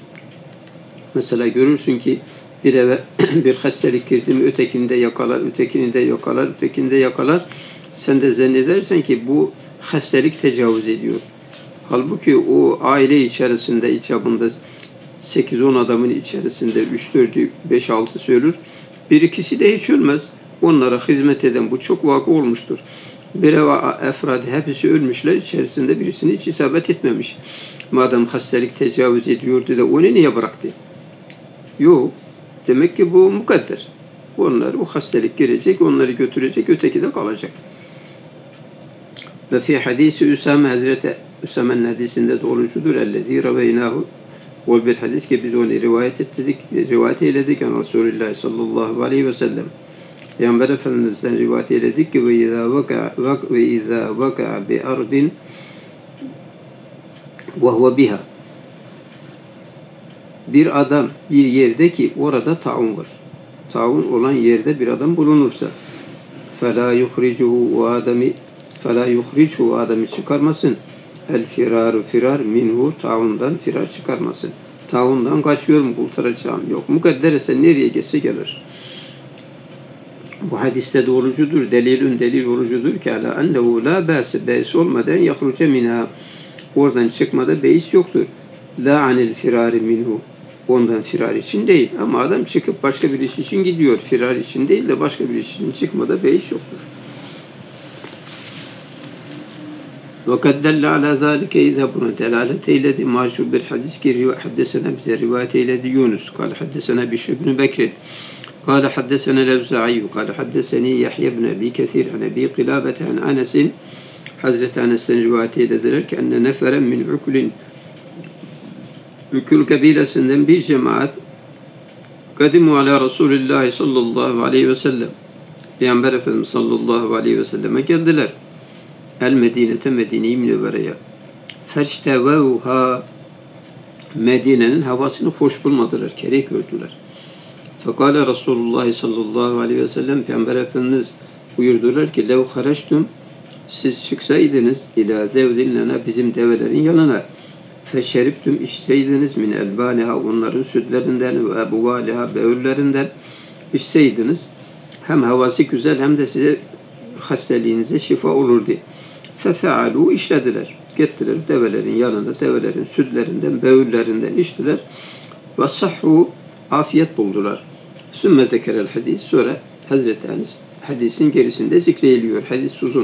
Mesela görürsün ki bir eve bir hastalık girdi mi ötekini de yakalar, ötekini de yakalar, ötekini de yakalar. Sen de zannedersen ki bu hastalık tecavüz ediyor. Halbuki o aile içerisinde icabında 8-10 adamın içerisinde 3-4'ü 5-6 söylür. Bir ikisi de hiç ölmez. Onlara hizmet eden bu çok vakı olmuştur. Bir efrad hepsi ölmüşler. İçerisinde birisini hiç isabet etmemiş. Madem hastalık tecavüz ediyordu da onu niye bıraktı? Yok. Demek ki bu mukadder. Onlar o hastalık girecek, onları götürecek, öteki de kalacak. Ve fi hadisi Üsame Hazreti Üsame'nin hadisinde doğrucudur. Ellezî raveynahu. O bir hadis ki biz onu rivayet eyledik. Yani Resulullah sallallahu aleyhi ve sellem. Peygamber Efendimiz'den rivayet eyledik ki ve izâ vaka'a bi ardin ve huve biha. Bir adam bir yerde ki orada taun var. Taun olan yerde bir adam bulunursa فَلَا يُخْرِجُهُ adamı çıkarmasın. El-firaru firar minhu taundan firar çıkarmasın. Taundan kaçıyorum kurtaracağım. Yok mukadder ise nereye geçse gelir. Bu hadiste doğrucudur. Delil orucudur ki ala ennehu la bâse beis olmadan yahruce minha. Oradan çıkmada beis yoktur. La anil firari minhu. Ondan firar için değil. Ama adam çıkıp başka bir iş için gidiyor. Firar için değil de başka bir iş için çıkmada beis yoktur. وَقَدْ دَلَّ عَلَى ذَٰلِكَ اِذَا buna delalet eyledi. Maşhur bir hadis ki haddesena bize rivayet eyledi Yunus. Kâle haddesena Bişr ibn Bekir. Kâle haddesena Levza'iyyu. Kâle haddeseni Yahya ibn Abi Kethir. An Abi Kılâbete an Anes'in Hazreti Enes'ten rivayet eylediler ki enne neferen min ukulin Ükül kabilesinden bir cemaat kadimu ala Resulullah sallallahu aleyhi ve sellem Peygamber Efendimiz sallallahu aleyhi ve selleme geldiler. El Medinete Medine-i Münevvere'ye. Feçtevevha Medine'nin havasını hoş bulmadılar, kerek gördüler. Fekale Resulullah sallallahu aleyhi ve sellem Peygamber Efendimiz buyurdular ki lev hareçtum siz çıksaydınız ila zevdin lena bizim develerin yanına feşeriptüm içseydiniz min elbaniha onların sütlerinden ve ebuvaliha beğüllerinden içseydiniz hem havası güzel hem de size hastaliğinize şifa olurdu. Fefealu işlediler. Gittiler develerin yanında develerin sütlerinden beğüllerinden içtiler ve sahhu afiyet buldular. Sümme zekerel hadis sonra Hazreti Enes hadisin gerisinde zikreyiliyor. Hadis uzun.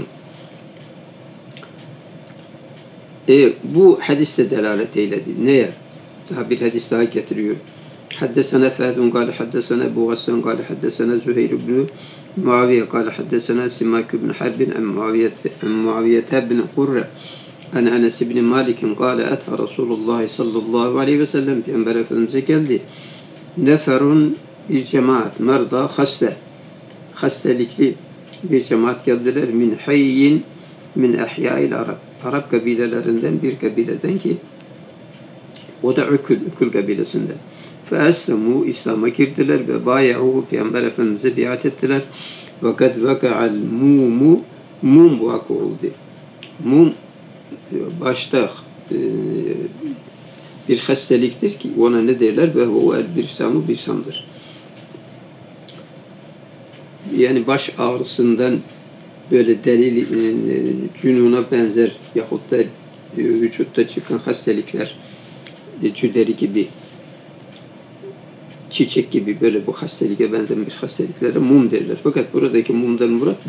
Bu hadiste delalet eyledi. Neye? Daha bir hadis daha getiriyor. Haddesena Fehadun kâle haddesena Ebu Gassan kâle haddesena Züheyr ibn Muaviye kâle haddesena Simak ibn Harbin en Muaviyete ibn Kurre en Enes ibn Malik'in kâle etha Resulullah sallallahu aleyhi ve sellem Peygamber Efendimiz'e geldi. Neferun bir cemaat merda hastalikli bir cemaat geldiler min hayyin min ehyâil Arap kabilelerinden bir kabileden ki o da Ükül kabilesinden. Feeslemu İslam'a girdiler ve bayahu Peygamber Efendimiz'e biat ettiler. Ve kad vaka'al mumu mum vakı oldu. Mum başta bir hastalıktır ki ona ne derler ve o el birsamdır. Yani baş ağrısından böyle delil cünuna benzer yahut da vücutta çıkan hastalıklar tüyleri gibi çiçek gibi böyle bu hastalığa benzemiş hastalıklara mum derler. Fakat buradaki mumdan murat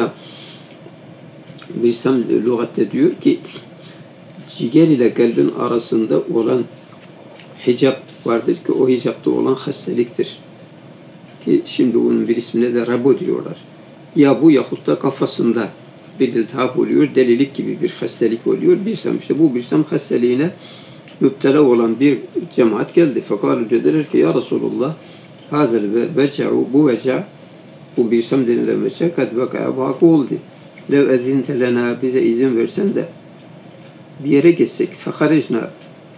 birsam lügatte diyor ki ciğer ile kalbin arasında olan hicap vardır ki o hicapta olan hastalıktır. Ki şimdi onun bir ismine de rabo diyorlar. Ya bu yahut da kafasında bir iltihap oluyor, delilik gibi bir hastalık oluyor. Birsam işte bu birsam hastalığına müptela olan bir cemaat geldi. Fakat dediler ki ya Resulullah hazel veca'u bu veca bu birsam denilen veca kad vaka'a vakı oldu. Lev ezinte lena bize izin versen de bir yere geçsek feharicna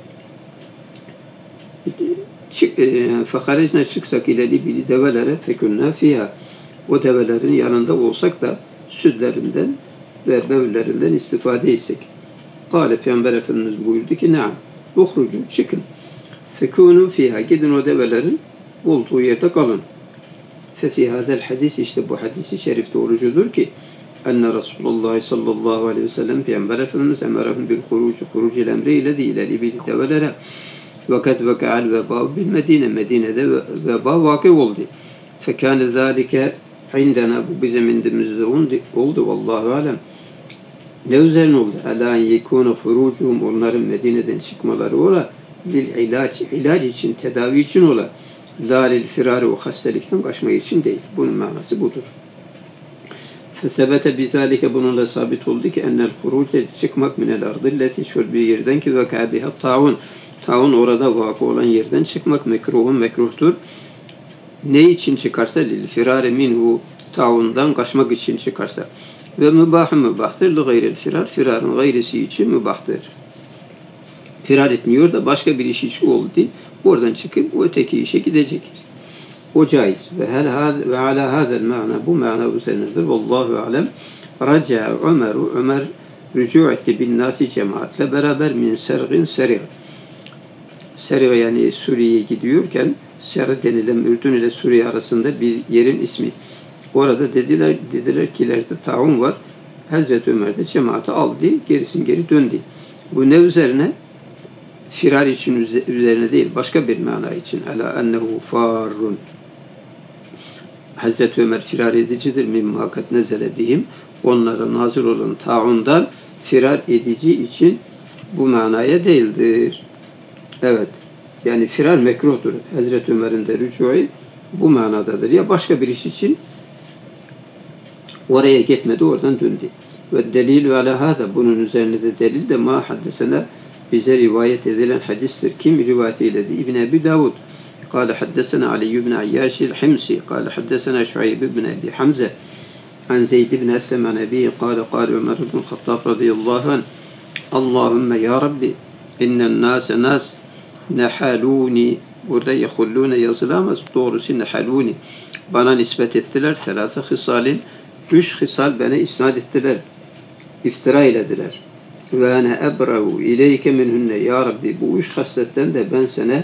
çıksak ileri bir develere fekunna fiha o develerin yanında olsak da sütlerinden ve bevlerinden istifade etsek. Kâle Peygamber Efendimiz buyurdu ki naam uhrucu çıkın fekûnû fiha gidin o develerin olduğu yerde kalın. Fefi hadel hadis işte bu hadisi şerif doğrucudur ki enne Resulullah sallallahu aleyhi ve sellem Peygamber Efendimiz emerahum bil hurucil emriyle değil ileri develere vakat vaka'al veba bil Medine'de veba vakı oldu. Fekâne zâlike indena bu bizim indimizde oldu vallahu alem. Ne üzerine oldu? Alâ yekûne furucuhum onların Medine'den çıkmaları ola lil ilaç için, tedavi için ola. La lil firâri o hastalıktan kaçmak için değil. Bunun manası budur. Fesebete bizalike bununla sabit oldu ki ennel huruce çıkmak minel ardilleti şöyle bir yerden ki vekâbiha ta'un. Ta'un orada vakı olan yerden çıkmak mekruhtur. Ne için çıkarsa lil firâri minhu ta'undan kaçmak için çıkarsa. Ve mübahtır li gayril firar. Firarın gayrisi için mübahtır. Firar etmiyor da başka bir iş için oldu. Oradan çıkıp o öteki işe gidecek. O caiz. Ve ala hadel ma'na bu ma'na üzerinedir. Vallahu alem. Raca Ömer rücu etti bin nasi cemaatle beraber min sergin seri. Seri yani Suriye'ye gidiyorken Seri denilen Ürdün ile Suriye arasında bir yerin ismi. Orada dediler ki ileride taun var. Hazreti Ömer de cemaati aldı. Gerisin geri döndü. Bu ne üzerine? Firar için üzerine değil. Başka bir mana için. Ala ennehu farrun. Hazreti Ömer firar edicidir. Mimma kat nezele bihim. Onlara nazır olan taundan firar edici için bu manaya değildir. Evet. Yani firar mekruhtur. Hazreti Ömer'in de rücuğu bu manadadır. Ya başka bir iş için oraya gitmedi, oradan döndü. Ve delilü ala hâda, bunun üzerine de delil de ma haddesena, bize rivayet edilen hadistir. Kim rivayet eyledi? İbn Ebi Davud. قال حدثنا علي بن عياش الحمصي قال حدثنا شعيب بن أبي حمزة عن زيد بن أسلم عن أبيه قال عمر بن الخطاب رضي الله عنه اللهم يا ربي إن الناس ناس نحلوني burada yehullûne yazılamaz. Doğrusu nehalûni. Bana nispet ettiler. Selâse hısalin. 3 hısal bana isnat ettiler. İftira eylediler. Ve ene ebrevu ileyke minhunne. Ya Rabbi bu 3 hasletten de ben sana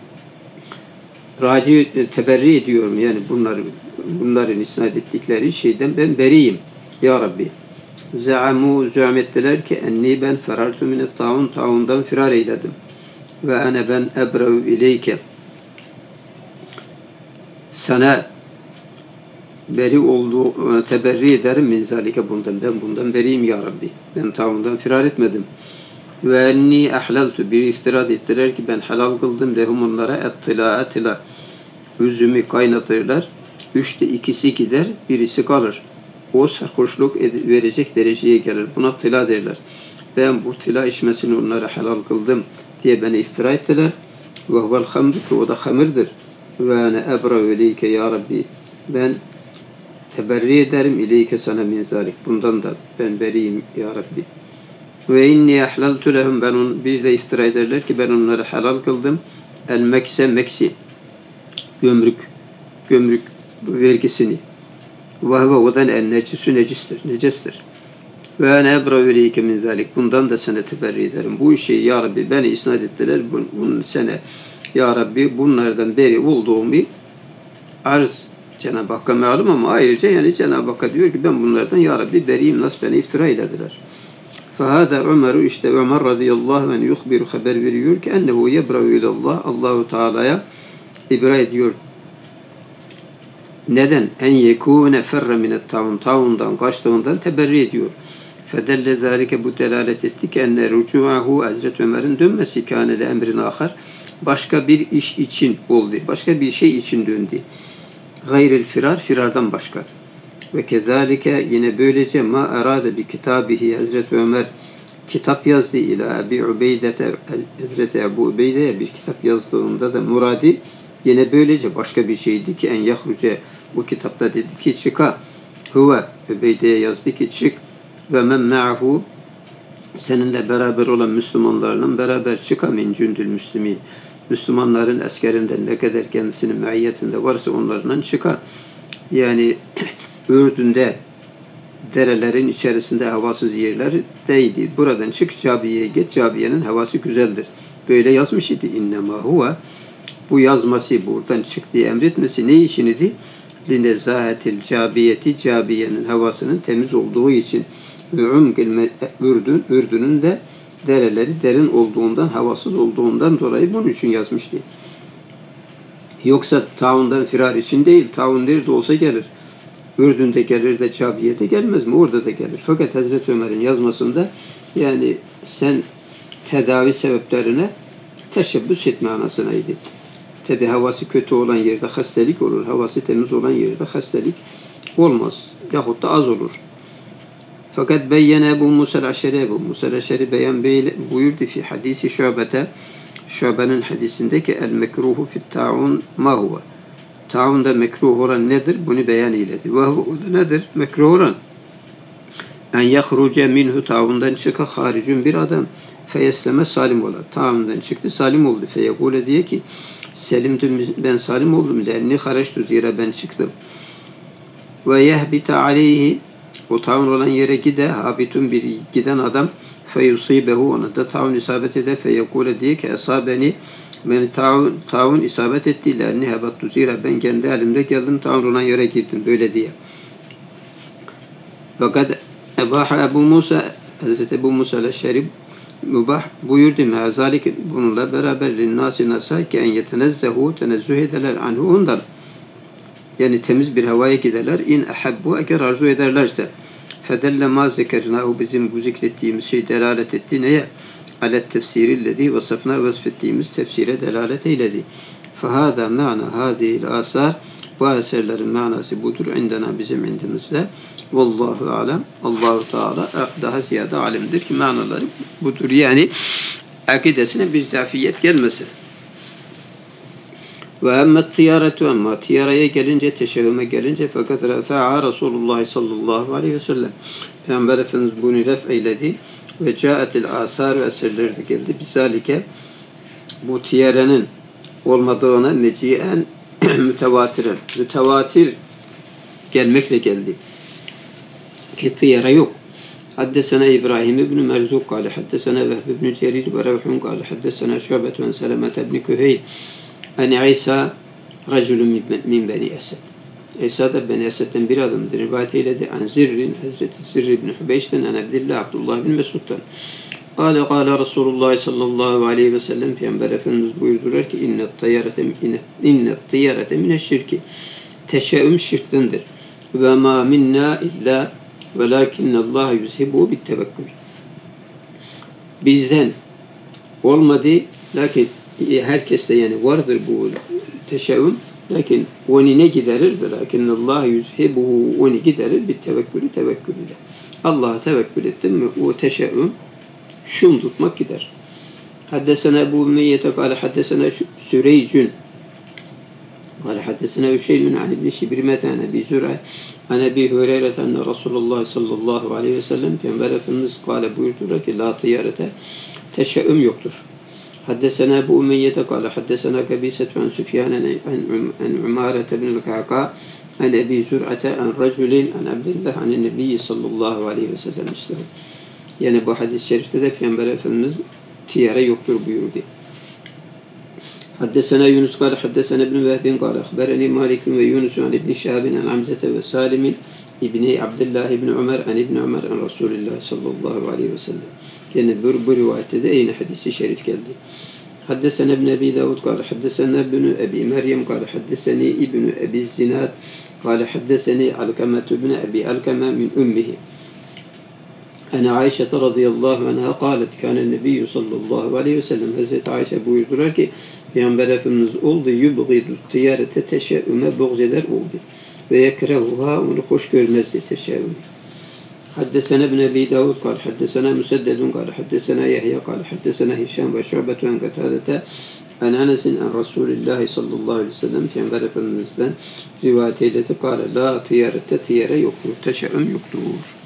teberri ediyorum. Yani bunların isnat ettikleri şeyden ben beriyim. Ya Rabbi. Zâ'am ettiler ki enni ben ferartu minet taun. Taundan firar eyledim. Ve ene ben ebrevu ileyke. Sana beri olduğu teberri ederim min zalike bundan. Ben bundan beriyim ya Rabbi. Ben taundan firar etmedim. Ve enni ahlaltu, bir iftirad ettiler ki ben helal kıldım lehum onlara ettila. Üzümü kaynatırlar. 3'te 2'si gider, birisi kalır. O sarhoşluk verecek dereceye gelir. Buna tila derler. Ben bu tila içmesini onlara helal kıldım diye beni iftira ettiler. Ve huvel hamd, o da hamırdır. Ve ene ebra ileyke ya Rabbi. Ben teberri ederim ileyke sana min zalik. Bundan da ben beriyim ya Rabbi. Ve inni ahlaltu lehum, biz de iftira ederler ki ben onları helal kıldım. El meksi. Gömrük vergisini. Ve o da en necistir. Ve ene ebra ileyke min zalik. Bundan da sana teberri ederim. Bu işi ya Rabbi beni isnat ettiler. Bunun sana ya Rabbi bunlardan beri olduğum bir arz Cenab-ı Hakk'a malum ama ayrıca yani Cenab-ı Hakk'a diyor ki ben bunlardan ya Rabbi beriyim, nasıl beni iftira eylediler. Fehâdâ Ömer'u, işte Ömer radıyallahu anh yuhbiru, haber veriyor ki ennehu yebra'u ilallah, Allahu Teala'ya ibra ediyor. Neden? En yekûne ferre minet taundan kaçtığından teberri ediyor. Fedelle zâlike, bu delalet etti ki enne rücu'ahu, Hazreti Ömer'in dönmesi kânele emrin âkhar, başka bir iş için oldu. Başka bir şey için döndü. Gayril firardan başka. Ve kezalike, yine böylece ma arada bi kitabihi, Hazreti Ömer kitap yazdı ila Ebi Ubeyde'te, Hazreti Ebu Ubeyde'ye bir kitap yazdığında da muradi yine böylece başka bir şeydi ki en yahruce, bu kitapta dedi ki çıka, huve, Ubeyde'ye yazdı ki çık, ve men ma'ahu, seninle beraber olan Müslümanlarla beraber çıka min cündül müslimin, Müslümanların askerinden ne kadar kendisinin meiyetinde varsa onlarla çıkar. Yani Ürdün'de derelerin içerisinde havasız yerler değildi. Buradan çık Cabiye'ye git. Cabiye'nin havası güzeldir. Böyle yazmış idi. İnnemâ huve, bu yazması, buradan çık diye emretmesi ne için idi? Linezahetil Cabiyeti, Cabiye'nin havasının temiz olduğu için. Ürdün'ün de dereleri derin olduğundan, havasız olduğundan dolayı bunun için yazmıştı. Yoksa taundan firar için değil. Taun nerede olsa gelir. Ürdün'de gelir de Cabiye'de gelmez mi? Orada da gelir. Fakat Hazreti Ömer'in yazmasında yani sen tedavi sebeplerine teşebbüs etme anasınaydı. Tabi havası kötü olan yerde hastalık olur. Havası temiz olan yerde hastalık olmaz. Yahut da az olur. Fakat beyyene Ebu Musa'l Eş'ari beyan buyurdu fi hadisi Şube'te, Şube'nin hadisindeki el mekruhu fit ta'un ma huve. Ta'unda mekruh olan nedir? Bunu beyan eyledi. Ve o da nedir? Mekruh olan en yahruce minhu, ta'undan çıka haricun bir adam, feyesleme salim ola. Ta'undan çıktı, salim oldu. Feyekule diye ki selimdüm, ben salim oldum. Lenni hareçtu, zira ben çıktım. Ve yehbite aleyhi, o taun olan yere habitun, bir giden adam, feyusibehu, ona da taun isabet eder. Feyekule diye ki esabeni, beni taun isabet etti. Lenni hebattu, zira ben kendi halimde geldim, taun olan yere girdim. Böyle diye. Fakat ebaha Ebu Musa, Hazreti Ebu Musa'l Eş'ari mübah buyurdu. Meazalik, bununla beraber linnâsi nasâ ki en yetenezzehu, tenezzüh ederler anhu ondan. Yani temiz bir havaya giderler. İn ahabbu, eğer arzu ederlerse. Fedelle ma zekernâhu, bizim bu zikrettiğimiz şey delalet etti. Neye? Alet tefsirillezî vasıfna vasfettiğimiz tefsire delalet eyledi. فَهَذَا مَعْنَى هَذِهِ الْآثَارِ Bu eserlerin manası budur. İndena bizim indimizde. Vallahu alem. Allahu Teala daha ziyade alimdir ki manaları budur. Yani akidesine bir zafiyet gelmesin. Ve emmet tiyaretu ama tiyareye gelince, teşehhüme gelince fakat refa'a Resulullah sallallahu aleyhi ve sellem. Peygamber Efendimiz bunu ref eyledi ve caetil asar ve eserleri de geldi. Bizalike bu tiyarenin olmadığına meciyen mütevatiren. Mütevatir gelmekle geldi. Ki tiyare yok. Haddesena İbrahim ibn Merzuk kâle haddesena Vehb ibn Cerir ve Revhun kâle haddesena Şu'bet ve Selemet ibn Küheyl en İsa racülün min beni Esed. İsa da Beni Esed'den bir adamdır. Rivayet eyledi. An Zirrin, Hazreti Zirr ibn Hübeyş'ten, an Abdullah bin Mesud'dan. Kâle Resulullah sallallahu aleyhi ve sellem Peygamber Efendimiz buyurdular ki innet tiyarete mineşşirki. Teşe'üm şirktendir. Ve ma minna illa velakinnallâhe yüzhibu bittevekkül. Bizden olmadı lakin herkeste yani vardır bu teşe'üm. Lakin onu ne giderir? Velakinnallâhe yüzhibu onu giderir bittevekkülü tevekkülüyle. Allah'a tevekkül ettim mi o teşe'üm şum tutmak gider. Haddesena Ebu Ümeyyete kâle haddesena Süreycün kâle haddesena Üşeylün an İbni Şibrimete an Ebi Zür'e an Ebi Hüreyre'te enne Resulullah sallallahu aleyhi ve sellem Peygamber Efendimiz kâle buyurdular ki la tiyarete teşe'üm yoktur. Haddesena Ebu Ümeyyete kâle haddesena Kebiset an Süfyan an Umarete bin Kâka an Ebi Zür'ete an Raculin an Abdillah an Nebiyyi sallallahu aleyhi ve sellem islahu. Yani bu hadis-i şerifte de Peygamber Efendimiz tiyare yoktur buyurdu. Haddesena Yunus kâle haddesena ibn Vehbin kâle akhbereni Malik'in ve Yunus an İbni Şahabin an Hamzete ve Salim'in İbni Abdullah İbni Ömer an İbni Ömer an Resulullah sallallahu aleyhi ve sellem. Yani bu rivayette de aynı hadis-i şerif geldi. Haddesena ibn Ebi Davud kâle haddesena ibn Ebi Meryem kâle haddeseni ibn Ebi Zinad kâle haddeseni Alkamet ibn Ebi Alkame min ummihi. Ana Ayşe radıyallahu anha قالت كان النبي sallallahu aleyhi ve sellem Hazreti Ayşe buyurdular ki Peygamber Efendimiz oldu yubgidu tiyarete teşe'üme buğz eder oldu ve yekrehuha onu hoş görmezdi teşe'üm. Haddesena ibn Ebi Davud قال haddesena Müseddedun قال haddesena Yahya قال haddesena Hişam ve Şu'betu an Katadete an Enes'in an Resulullah sallallahu aleyhi ve sellem Peygamber Efendimiz'den rivayet eyledi قال la tiyarete tiyare yoktur teşe'üm yoktur.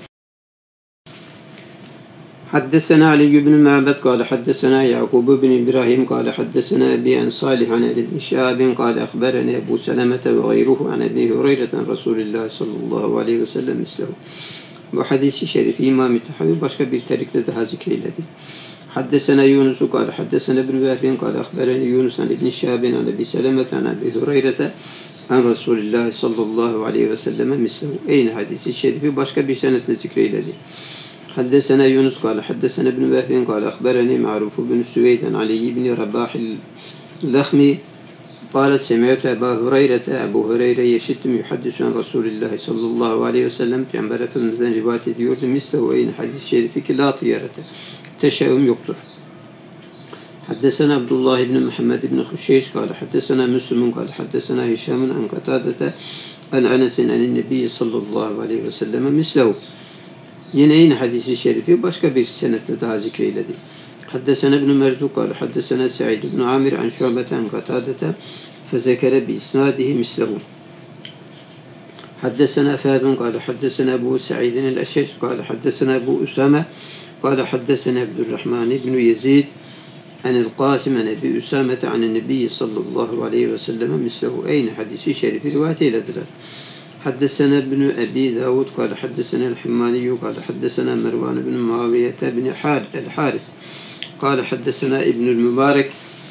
حدثنا علي بن معبد قال حدثنا يعقوب بن إبراهيم قال حدثنا أبي عن صالح عن ابن شهاب قال أخبرني أبو سلمة وغيره عن أبي هريرة عن رسول الله صلى الله عليه وسلم مثله. Bu hadis-i şerifi İmam-ı Tahavi başka bir tarikle daha zikreyledi. Haddesena Yunus قال حدثنا ابن وهب قال أخبرني يونس عن ابن شهاب عن أبي سلمة عن أبي هريرة عن رسول الله صلى الله عليه وسلم مثله. Aynı hadis-i şerifi başka bir senetle zikreyledi. حدثنا يونس قال حدثنا ابن وهب قال أخبرني معروف بن سويد عن علي بن رباح اللخمي قال سمعت أبا هريرة أبو هريرة يشتم يحدث عن رسول الله صلى الله عليه وسلم Peygamber Efendimiz'den rivayet ediyordu. Misle ve aynı hadis-i şerifi ki la tiyarete teşe'üm yoktur. حدثنا عبد الله بن محمد بن خشيش قال حدثنا مسلم قال حدثنا هشام عن قتادة عن أنس عن النبي صلى الله عليه وسلم مثله. Yine aynı hadis-i şerifi başka bir senetle daha zikreyledi. Haddesena ibn Merzuk kâle haddesena Sa'id ibn Amir an Şu'bete an Katadete fezekere bi isnadihi mislehu. Haddesena Fâdun kâle haddesena Ebu Sa'idin el-Eşeş kâle haddesena Ebu Üsame kâle haddesena Abdurrahman ibn Yezid an el-Qasim an Ebi Üsamete an el-Nebiyyi sallallahu aleyhi ve sellem mislehu. Aynı hadis-i şerifi rivayet eylediler. حدثنا ابن أبي داود قال حدثنا الحماني قال حدثنا مروان بن معاوية بن الحارث قال حدثنا ابن المبارك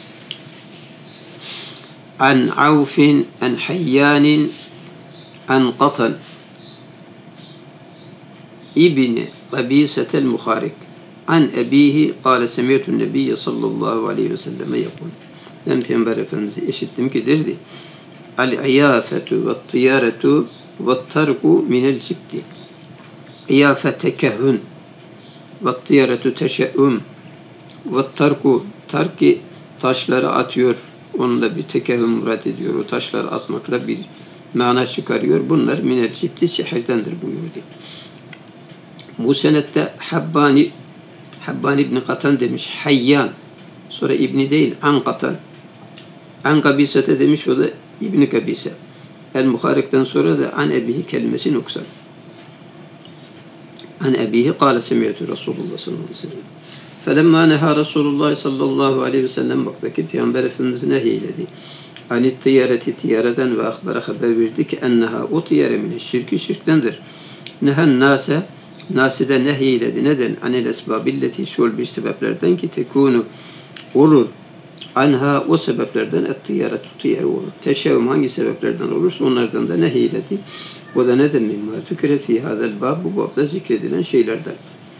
عن عوف عن حيان عن قطن ابن قبيسة المخارق عن أبيه قال سمعت النبي صلى الله عليه وسلم يقول لم Peygamber Efendimiz'i işittim ki derdi el-iyafetu ve tiyaretu ve tarku minel ciddi. İyafe tekehün ve tiyaretu teşe'üm ve tarku tarki taşları atıyor onunla bir tekehüm murat ediyor. O taşları atmakla bir mana çıkarıyor. Bunlar minel cipti sihirdendir buyurdu. Bu senette Habbani İbni Katan demiş. Hayyan. Sonra İbni değil, An Katan. An Kabisete demiş, o da İbni Kabise. El-Muharik'ten sonra da An Ebihi kelimesi noksan. An Ebihi kâle semiyetü Resulullah sallallahu aleyhi ve sellem. Felemma neha Resulullah sallallahu aleyhi ve sellem vakti Peygamber Efendimiz nehyeledi. Ani tiyareti tiyareden ve akbara haber verdi ki enneha o tiyare mine şirki şirktendir. Nehen nase de nehyeledi. Neden? Anil esbabilleti şol bir sebeplerden ki tekunu olur. Anha o sebeplerden et-tiyaretu tiyare olur. Teşevüm hangi sebeplerden olursa onlardan da nehyeledi. O da neden mimma tükere fi hadel bab, bu babda zikredilen şeylerden.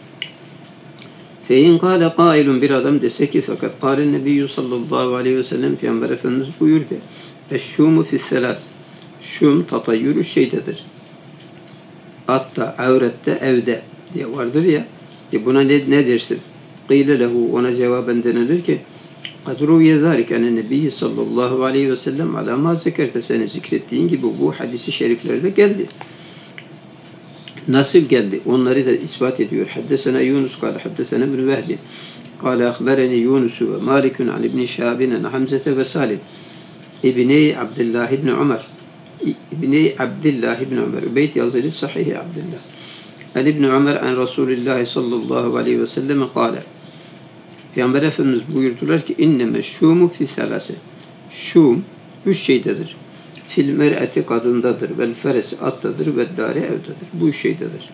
Fein kâle kâilun, bir adam dese ki fakat kâle nebiyyü sallallahu aleyhi ve sellem Peygamber Efendimiz buyurdu. Eşşûmu fisselâs. Şum tatayyürü şeydedir. Hatta avrette evde diye vardır ya. Buna ne dersin? Kîle lehu, ona cevaben denilir ki قَدْ رُوْيَ ذَٰلِكَ اَنَ النَّبِيِّ sallallahu aleyhi ve sellem alâ mâ zekerte, seni zikrettiğin gibi bu hadisi şeriflerde geldi. Nasıl geldi? Onları da ispat ediyor. Haddesena Yunus kâle haddesena ibn Vehbi kâle ahbereni Yunus ve Malikun an ibn Şahabin an Hamzete ve Salim İbni Abdullah ibn Ömer Übeyd yazılı Sahih-i Abdullah an ibn Ömer an Resulullah sallallahu aleyhi ve sellem kâle, Peygamber Efendimiz buyurdular ki inneme şumu fi selase. Şum üç şeydedir. Fil mer'ati kadındadır. Vel feresi attadır. Ve dâri evdedir. Bu üç şeydedir.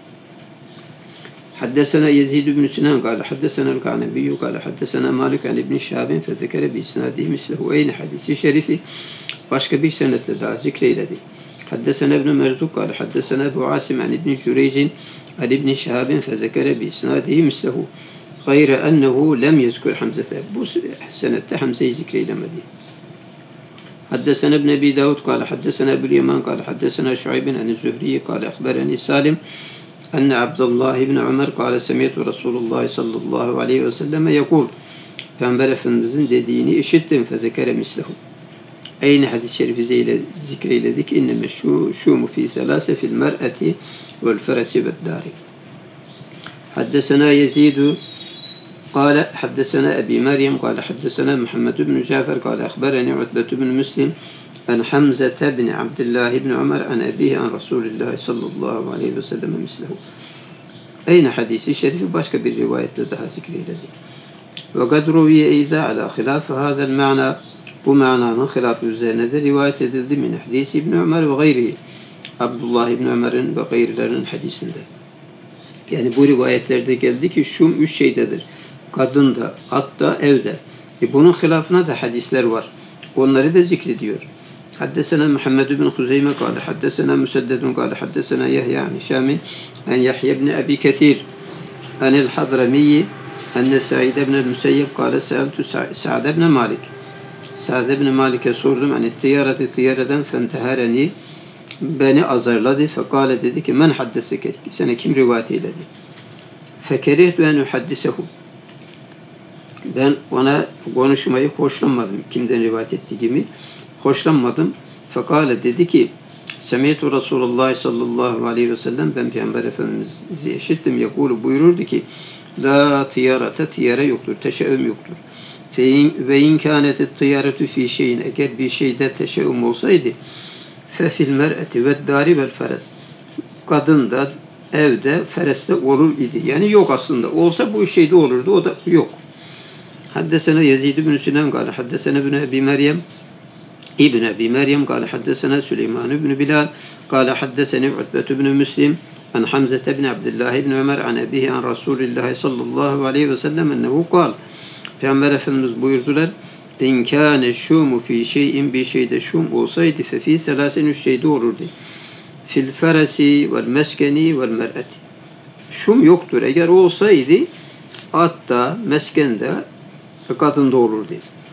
Haddesena Yezid ibn Sinan kâle haddesena el-Kânebiyyü kâle haddesena Malik an ibn Şahabin fezekere bi isnâdihi mislehu. Eyni hadisi şerifi başka bir senetle daha zikreyledi. Haddesena ibn Merzuk kâle haddesena Ebu Asim an ibn Cüreycin an ibn Şahabin fezekere bi isnâdihi mislehu. Gayre ennehu lem yezkür Hamzete. Bu senette Hamze'yi zikreylemedi. Haddesena ibn Ebi Davud kâle haddesena Ebu'l Yeman kâle haddesena Şuaybin an Zühriye kâle ahbereni Salim enne Abdullah ibn Ömer kâle semiyetu Resulullah sallallahu aleyhi ve selleme yekul, Peygamber Efendimizin dediğini işittim. Fezekere mislehu. Aynı hadis-i şerifi zikreyledik. İnneme şumu fi selase fil mer'ati vel feresi ved dari. Haddesena Yezidu قال حدثنا أبي مريم قال حدثنا محمد بن جعفر قال أخبرني عتبة بن مسلم عن حمزة بن عبد الله بن عمر عن أبيه عن رسول الله صلى الله عليه وسلم مثله. Aynı hadisi şerifi başka bir rivayetle daha zikreyledi. وقد روي أيضا على خلاف هذا المعنى, bu mananın hilafı üzerine de rivayet edildi min hadisi İbn Ömer ve gayrihi, Abdullah İbn Ömer'in ve gayrilerinin hadisinde. Yani bu rivayetlerde geldi ki şum üç şeydedir. Kadında, hatta evde. Bunun hilafına da hadisler var. Onları da zikrediyor. Haddesena Muhammed bin Huzeyme kâle haddesena Müseddedun kâle haddesena Yahya an Hişamin an Yahya ibn Abi Kesir anil Hadramiyi enne Sa'id ibn el-Müseyyeb kâle se'eltu Sa'd ibn Malik. Sa'd ibn Malik'e sordum an tiyareti tiyareden fentehareni, beni azarladı. Fekâle dedi ki men haddeseke, sana kim rivayet eyledi? Fekerihtu en uhaddisehu, ben ona konuşmayı hoşlanmadım. Kimden rivayet ettiği gibi hoşlanmadım. Fekale dedi ki Semiyetü Resulullah sallallahu aleyhi ve sellem, ben Peygamber Efendimiz'i işittim. Yakulu buyururdu ki la tiyarete, tiyare yoktur. Teşeğüm yoktur. Ve in kânetet tiyaretu fi şeyin, eğer bir şeyde teşeğüm olsaydı fe fil mer'eti ve dari vel feres, kadında, evde, fereste olur idi. Yani yok aslında. Olsa bu şeyde olurdu. O da yok. Haddesena Yezid ibn Sinan kâle haddesena ibn Ebi Meryem kâle haddesena Süleyman ibn Bilal kâle haddeseni Utbet ibn Müslim an Hamzete ibn Abdullah ibn Ömer an ebihi an Resulullah sallallahu aleyhi ve sellem ennehu kâl, Peygamber Efendimiz buyurdular in kâne şûmu fî şeyin, bir şeyde şûm olsaydı fe fî selâsin, üç şeyde olurdu. Fil feresi vel meskeni vel mer'eti. Şûm yoktur. Eğer olsaydı hatta meskende kadında olurdu.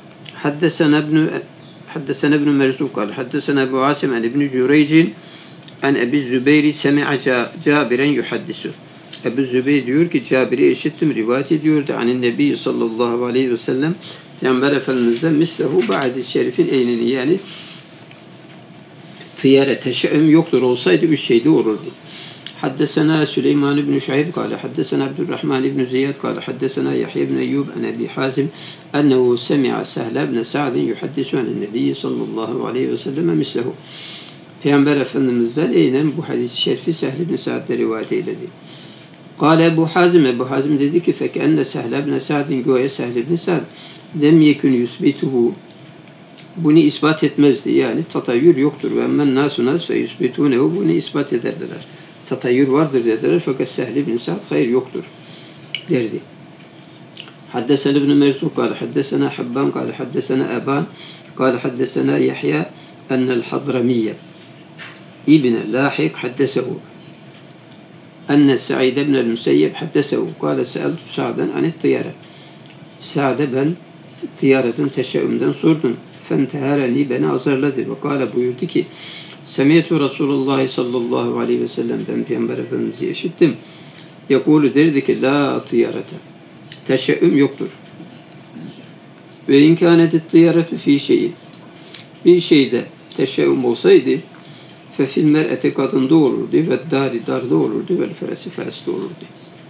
Haddesena ibn Merzuk kâle haddesena Ebu Asim an ibn Cüreycin an Ebi Zübeyri semi'a Cabiren yuhaddisu. Ebu Zübeyir diyor ki Cabir'i işittim, rivayet ediyordu. Anin Nebi sallallahu aleyhi ve sellem Peygamber Efendimiz'den mislehu bu hadis-i şerifin eynini yani tiyare teşe'üm yoktur olsaydı üç şeyde olurdu. Haddesena Süleyman ibn Şahib kâle haddesena Abdurrahman ibn Ziyad kâle haddesena Yahya ibn Eyyub an Ebi Hazim ennehu semi'a Sehl ibn Sa'din yuhaddisu anin Nebi sallallahu aleyhi ve sellem mislehu. Peygamber Efendimiz'den eynen bu hadis-i şerifi Sehl ibn Sa'd'de rivayet eyledi. Kâle Ebu Hazim dedi ki fekenne Sehl ibn Sa'din göğe Sehl ibn Sa'd lem yekun yusbituhu bunu ispat etmezdi. Yani tatayyür yoktur. Ve emmen nasu nas fe yusbitunehu bunu ispat ederdiler. Tatayyür vardır dediler fakat Sehl ibn Sa'd hayır yoktur derdi. Haddesena ibn Merzuk kâle haddesena Habban kâle haddesena Eban kâle haddesena Yahya ennel Hadramiyye İbne Lahik haddesehu enne Sa'id ibn el-Müseyyeb haddesehu kâle se'eltu Sa'den anit tiyare. Sa'de ben tiyaretin teşeğümden sordum. Fentehereni beni azarladı ve kâle buyurdu ki Semiyetu Resulullah sallallahu aleyhi ve sellem ben Peygamber Efendimiz'i işittim. Yakulu derdi ki la tiyarete teşeğüm yoktur. Ve inkânetit tiyaretu fi şeyin bir şeyde teşeğüm olsaydı fefil mer'ete kadında olurdu ve dari darda olurdu ve feresi fereste olurdu.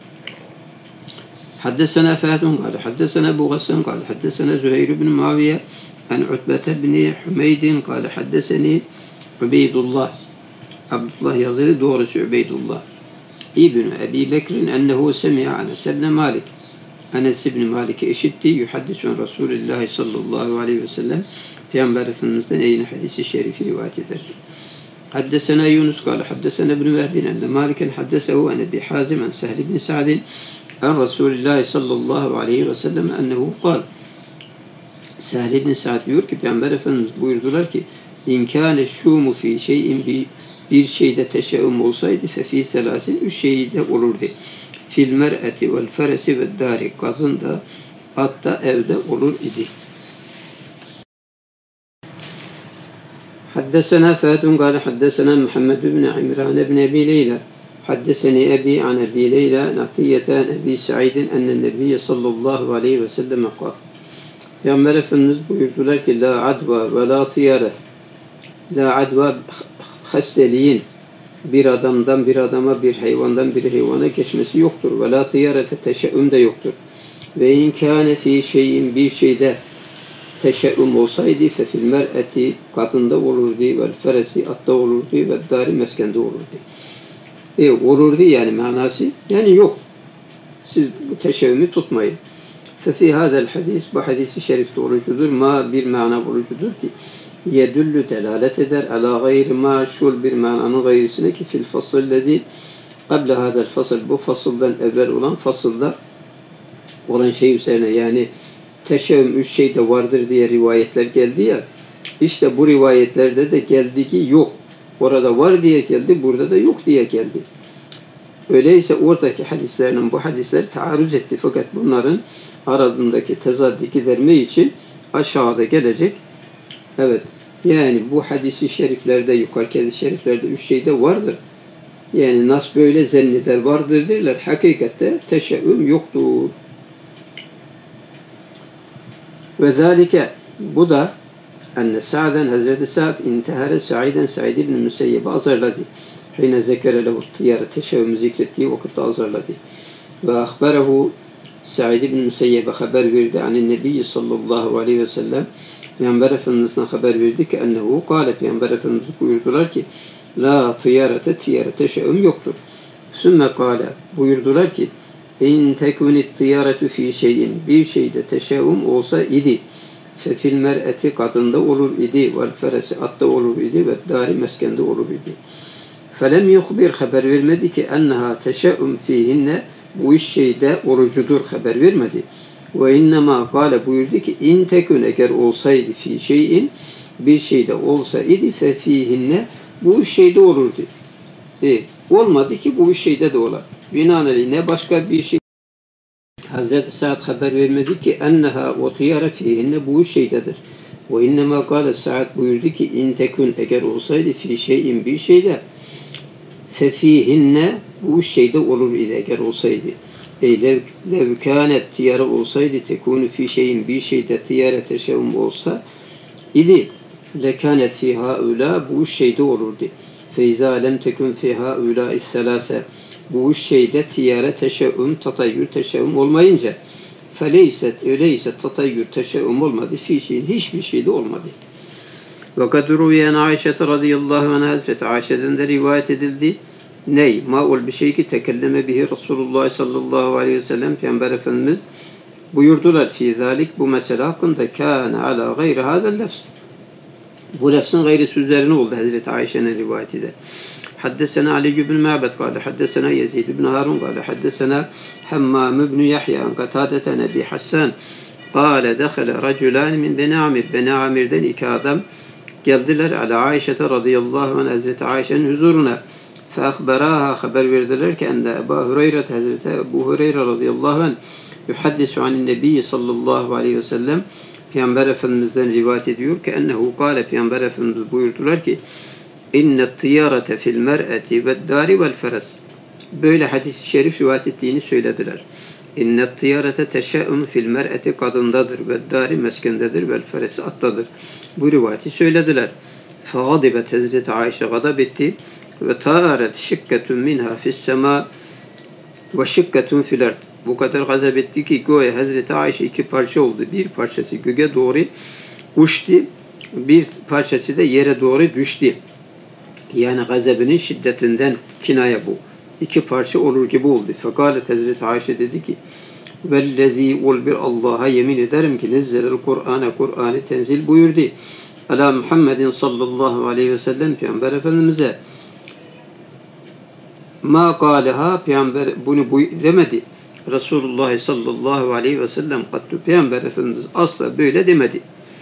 Haddesena Fâdun kâle haddesena Ebu Gassan kâle haddesena Züheyr ibn Muaviye an Utbete bin Hümeydin kâle haddeseni Ubeydullah Abdullah yazılı doğrusu Ubeydullah İbn Ebi Bekir'in ennehu semi'a Anes ibn Malik Anes ibn Malik'i işitti yuhaddisun Resulullah sallallahu aleyhi ve sellem Peygamber Efendimiz'den eyni hadisi şerifi rivayet eder. Haddesena Yunus kâle haddesena ibn Vehbin enne Maliken haddesehu an Ebi Hazim an Sehl ibn Sa'din an Resulullah sallallahu aleyhi ve sellem ennehu kâl Sehl ibn Sa'd diyor ki Peygamber Efendimiz buyurdular ki İnkâne şûmu fî şeyin bir şeyde teşeğüm olsaydı fefî selâsin üç şeyde olurdu. Fil mer'eti vel feresi ve dâri kadın da at da evde olur idi. Haddesena Fâdun kâle haddesena Muhammed ibn İmran ibn Ebi Leyla haddeseni Ebi an Ebi Leyla natiyeten Ebi Sa'idin ennen Nebiyye sallallahu aleyhi ve sellem kâl. Peygamber Efendimiz buyurdular ki la adva ve la tiyare la adva hasteliğin bir adamdan bir adama bir hayvandan bir hayvana geçmesi yoktur. Ve la tiyarete teşeğüm de yoktur. Ve inkâne fi şeyin bir şeyde teşeğüm olsaydı fefil mer'eti kadında olurdu vel feresi atta olurdu ve dari meskende olurdu. Olurdu yani manası yani yok. Siz bu teşeğümü tutmayın. Fefi hadel hadis bu hadisi şerifte orucudur. Ma bir mana orucudur ki yedüllü delalet eder ala gayri ma şul bir mananın gayrisine ki fil fasıllezi qabla hadel fasıl bu fasıldan evvel olan fasılda olan şey üzerine yani teşeğüm üç şeyde vardır diye rivayetler geldi ya işte bu rivayetlerde de geldi ki yok. Orada var diye geldi burada da yok diye geldi. Öyleyse oradaki hadislerinin bu hadisler taarruz etti fakat bunların aradığındaki tezaddi giderme için aşağıda gelecek. Evet. Yani bu hadisi şeriflerde yukarıki hadis-i şeriflerde üç şeyde vardır. Yani nas böyle zanneder vardır derler. Hakikatte teşeğüm yoktur. Ve zâlike bu da enne Sa'den Hazreti Sa'd intihare Sa'id ibn Müseyyeb'i azarladı. Hine zekere lehu tiyare teşeğümü zikrettiği vakitte azarladı. Ve ahberehu Sa'id ibn Müseyyeb'e haber verdi anin Nebi sallallahu aleyhi ve sellem Peygamber Efendimiz'den haber verdi ki ennehu kâle Peygamber Efendimiz buyurdular ki la tiyarete teşeğüm yoktur. Sümme kâle buyurdular ki in tekünit tiyaretu fi şeyin bir şeyde teşeğüm olsa idi fefil mer'eti kadında olur idi vel feresi atta olur idi ve dari meskende olur idi. Felem yuhbir haber vermedi ki enneha teşeğüm fihinne bu iş şeyde orucudur haber vermedi. Ve innema kâle buyurdu ki in tekün eğer olsaydı fi şeyin bir şeyde olsa idi fe fihinne bu şeyde olurdu. Olmadı ki bu şeyde de olar. Binaenaleyh ne başka bir şey Hazreti Sa'd haber vermedi ki enneha ve tiyare fihinne bu şeydedir. Ve innema kâle Sa'd buyurdu ki in tekün eğer olsaydı fi şeyin bir şeyde fefihinne bu üç şeyde olur idi eğer olsaydı. Lev kânet tiyare olsaydı tekûnü fi şeyin bir şeyde tiyare teşeum olsa idi lekânet fi haula bu üç şeyde olurdu. Feyza lem tekun fi haula isselâse bu üç şeyde tiyare teşeum tatayyür teşeum olmayınca feleyset öyleyse tatayyür teşeum olmadı fi şeyin hiçbir şeyde olmadı. Ve kad ruviyen Ayşe radıyallahu anh Hazreti Ayşe'den de rivayet edildi. Ney? Ma ol bir şey ki tekelleme bihi Resulullah sallallahu aleyhi ve sellem Peygamber Efendimiz buyurdular fi zalik bu mesele hakkında kâne ala gayri hâzel lefz. Bu lefzin gayrisi üzerine oldu Hazreti Ayşe'nin rivayeti de. Haddesena Ali ibn Ma'bed kâle haddesena Yezid ibn Harun kâle haddesena Hammam ibn Yahya Katadete Nebi Hassan kâle dehale raculâni min Beni Amir. Beni Amir'den iki adam geldiler ala Ayşe radıyallahu anh Hazreti Ayşe'nin huzuruna. Feakberaha haber verdiler ki ende Ebu Hureyre Hazreti Ebu Hureyre radıyallahu anh yuhaddisu anin Nebi sallallahu aleyhi ve sellem Peygamber Efendimiz'den rivayet ediyor ki ennehu kâle Peygamber Efendimiz buyurdular ki innet tiyarete fil mer'eti ve dari vel feres. Böyle hadis-i şerif rivayet ettiğini söylediler. İnnet tiyarete teşe'um fil mer'eti kadındadır ve dari meskendedir vel feresi attadır. Bu rivayeti söylediler. Fegadibet Hazreti Ayşe gadab etti ve târet şikketun minha fis sema ve şikketun fil ard. Bu kadar gazap etti ki göğe Hazreti Ayşe iki parça oldu. Bir parçası göğe doğru uçtu. Bir parçası da yere doğru düştü. Yani gazabının şiddetinden kinaya bu. İki parça olur gibi oldu. Fekalet Hazreti Ayşe dedi ki vellezî ol bir Allah'a yemin ederim ki nezzelel Kur'an'ı tenzil buyurdu. Ala Muhammedin sallallahu aleyhi ve sellem Peygamber Efendimiz'e ma kâleha Peygamber bunu demedi. Resulullah sallallahu aleyhi ve sellem kattu Peygamber Efendimiz asla böyle demedi.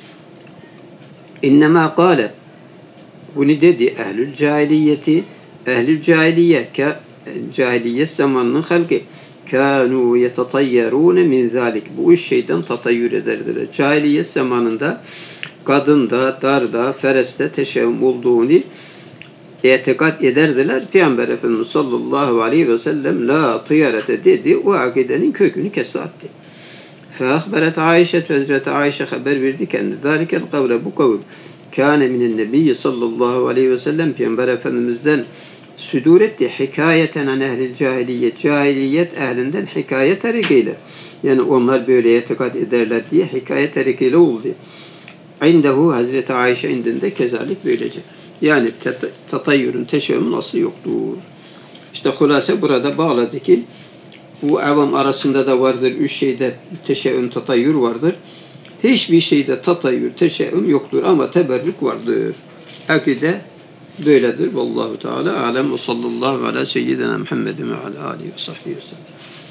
İnnemâ kâle bunu dedi ehlül cahiliyeti ehlül cahiliye cahiliye zamanının halkı kânû yetatayyarûne min zâlik bu üç şeyden tatayyür ederdiler. Cahiliye zamanında kadında, darda, fereste teşeğüm olduğunu itikad ederdiler. Peygamber Efendimiz sallallahu aleyhi ve sellem la tıyarete dedi. O akidenin kökünü kesattı. Feakberet Ayşe Hazreti Ayşe haber verdi kendi. Zalikel kavle bu kavl. Kâne minen nebiyyi sallallahu aleyhi ve sellem Peygamber Efendimiz'den südur etti. Hikayeten an ehlil cahiliyet. Cahiliyet ehlinden hikayet tarikiyle. Yani onlar böyle itikad ederler diye hikayet tarikiyle oldu. İndehu Hazreti Ayşe indinde kezalik böylece. Yani tatayyürün, teşeğümün aslı yoktur. İşte hulase burada bağladı ki bu avam arasında da vardır. Üç şeyde teşeğüm, tatayyür vardır. Hiçbir şeyde tatayyür, teşeğüm yoktur ama teberrük vardır. Akide böyledir. Vallahu Teala alem ve sallallahu ala seyyidina Muhammedin ve ala alihi ve sahbihi ve sellem.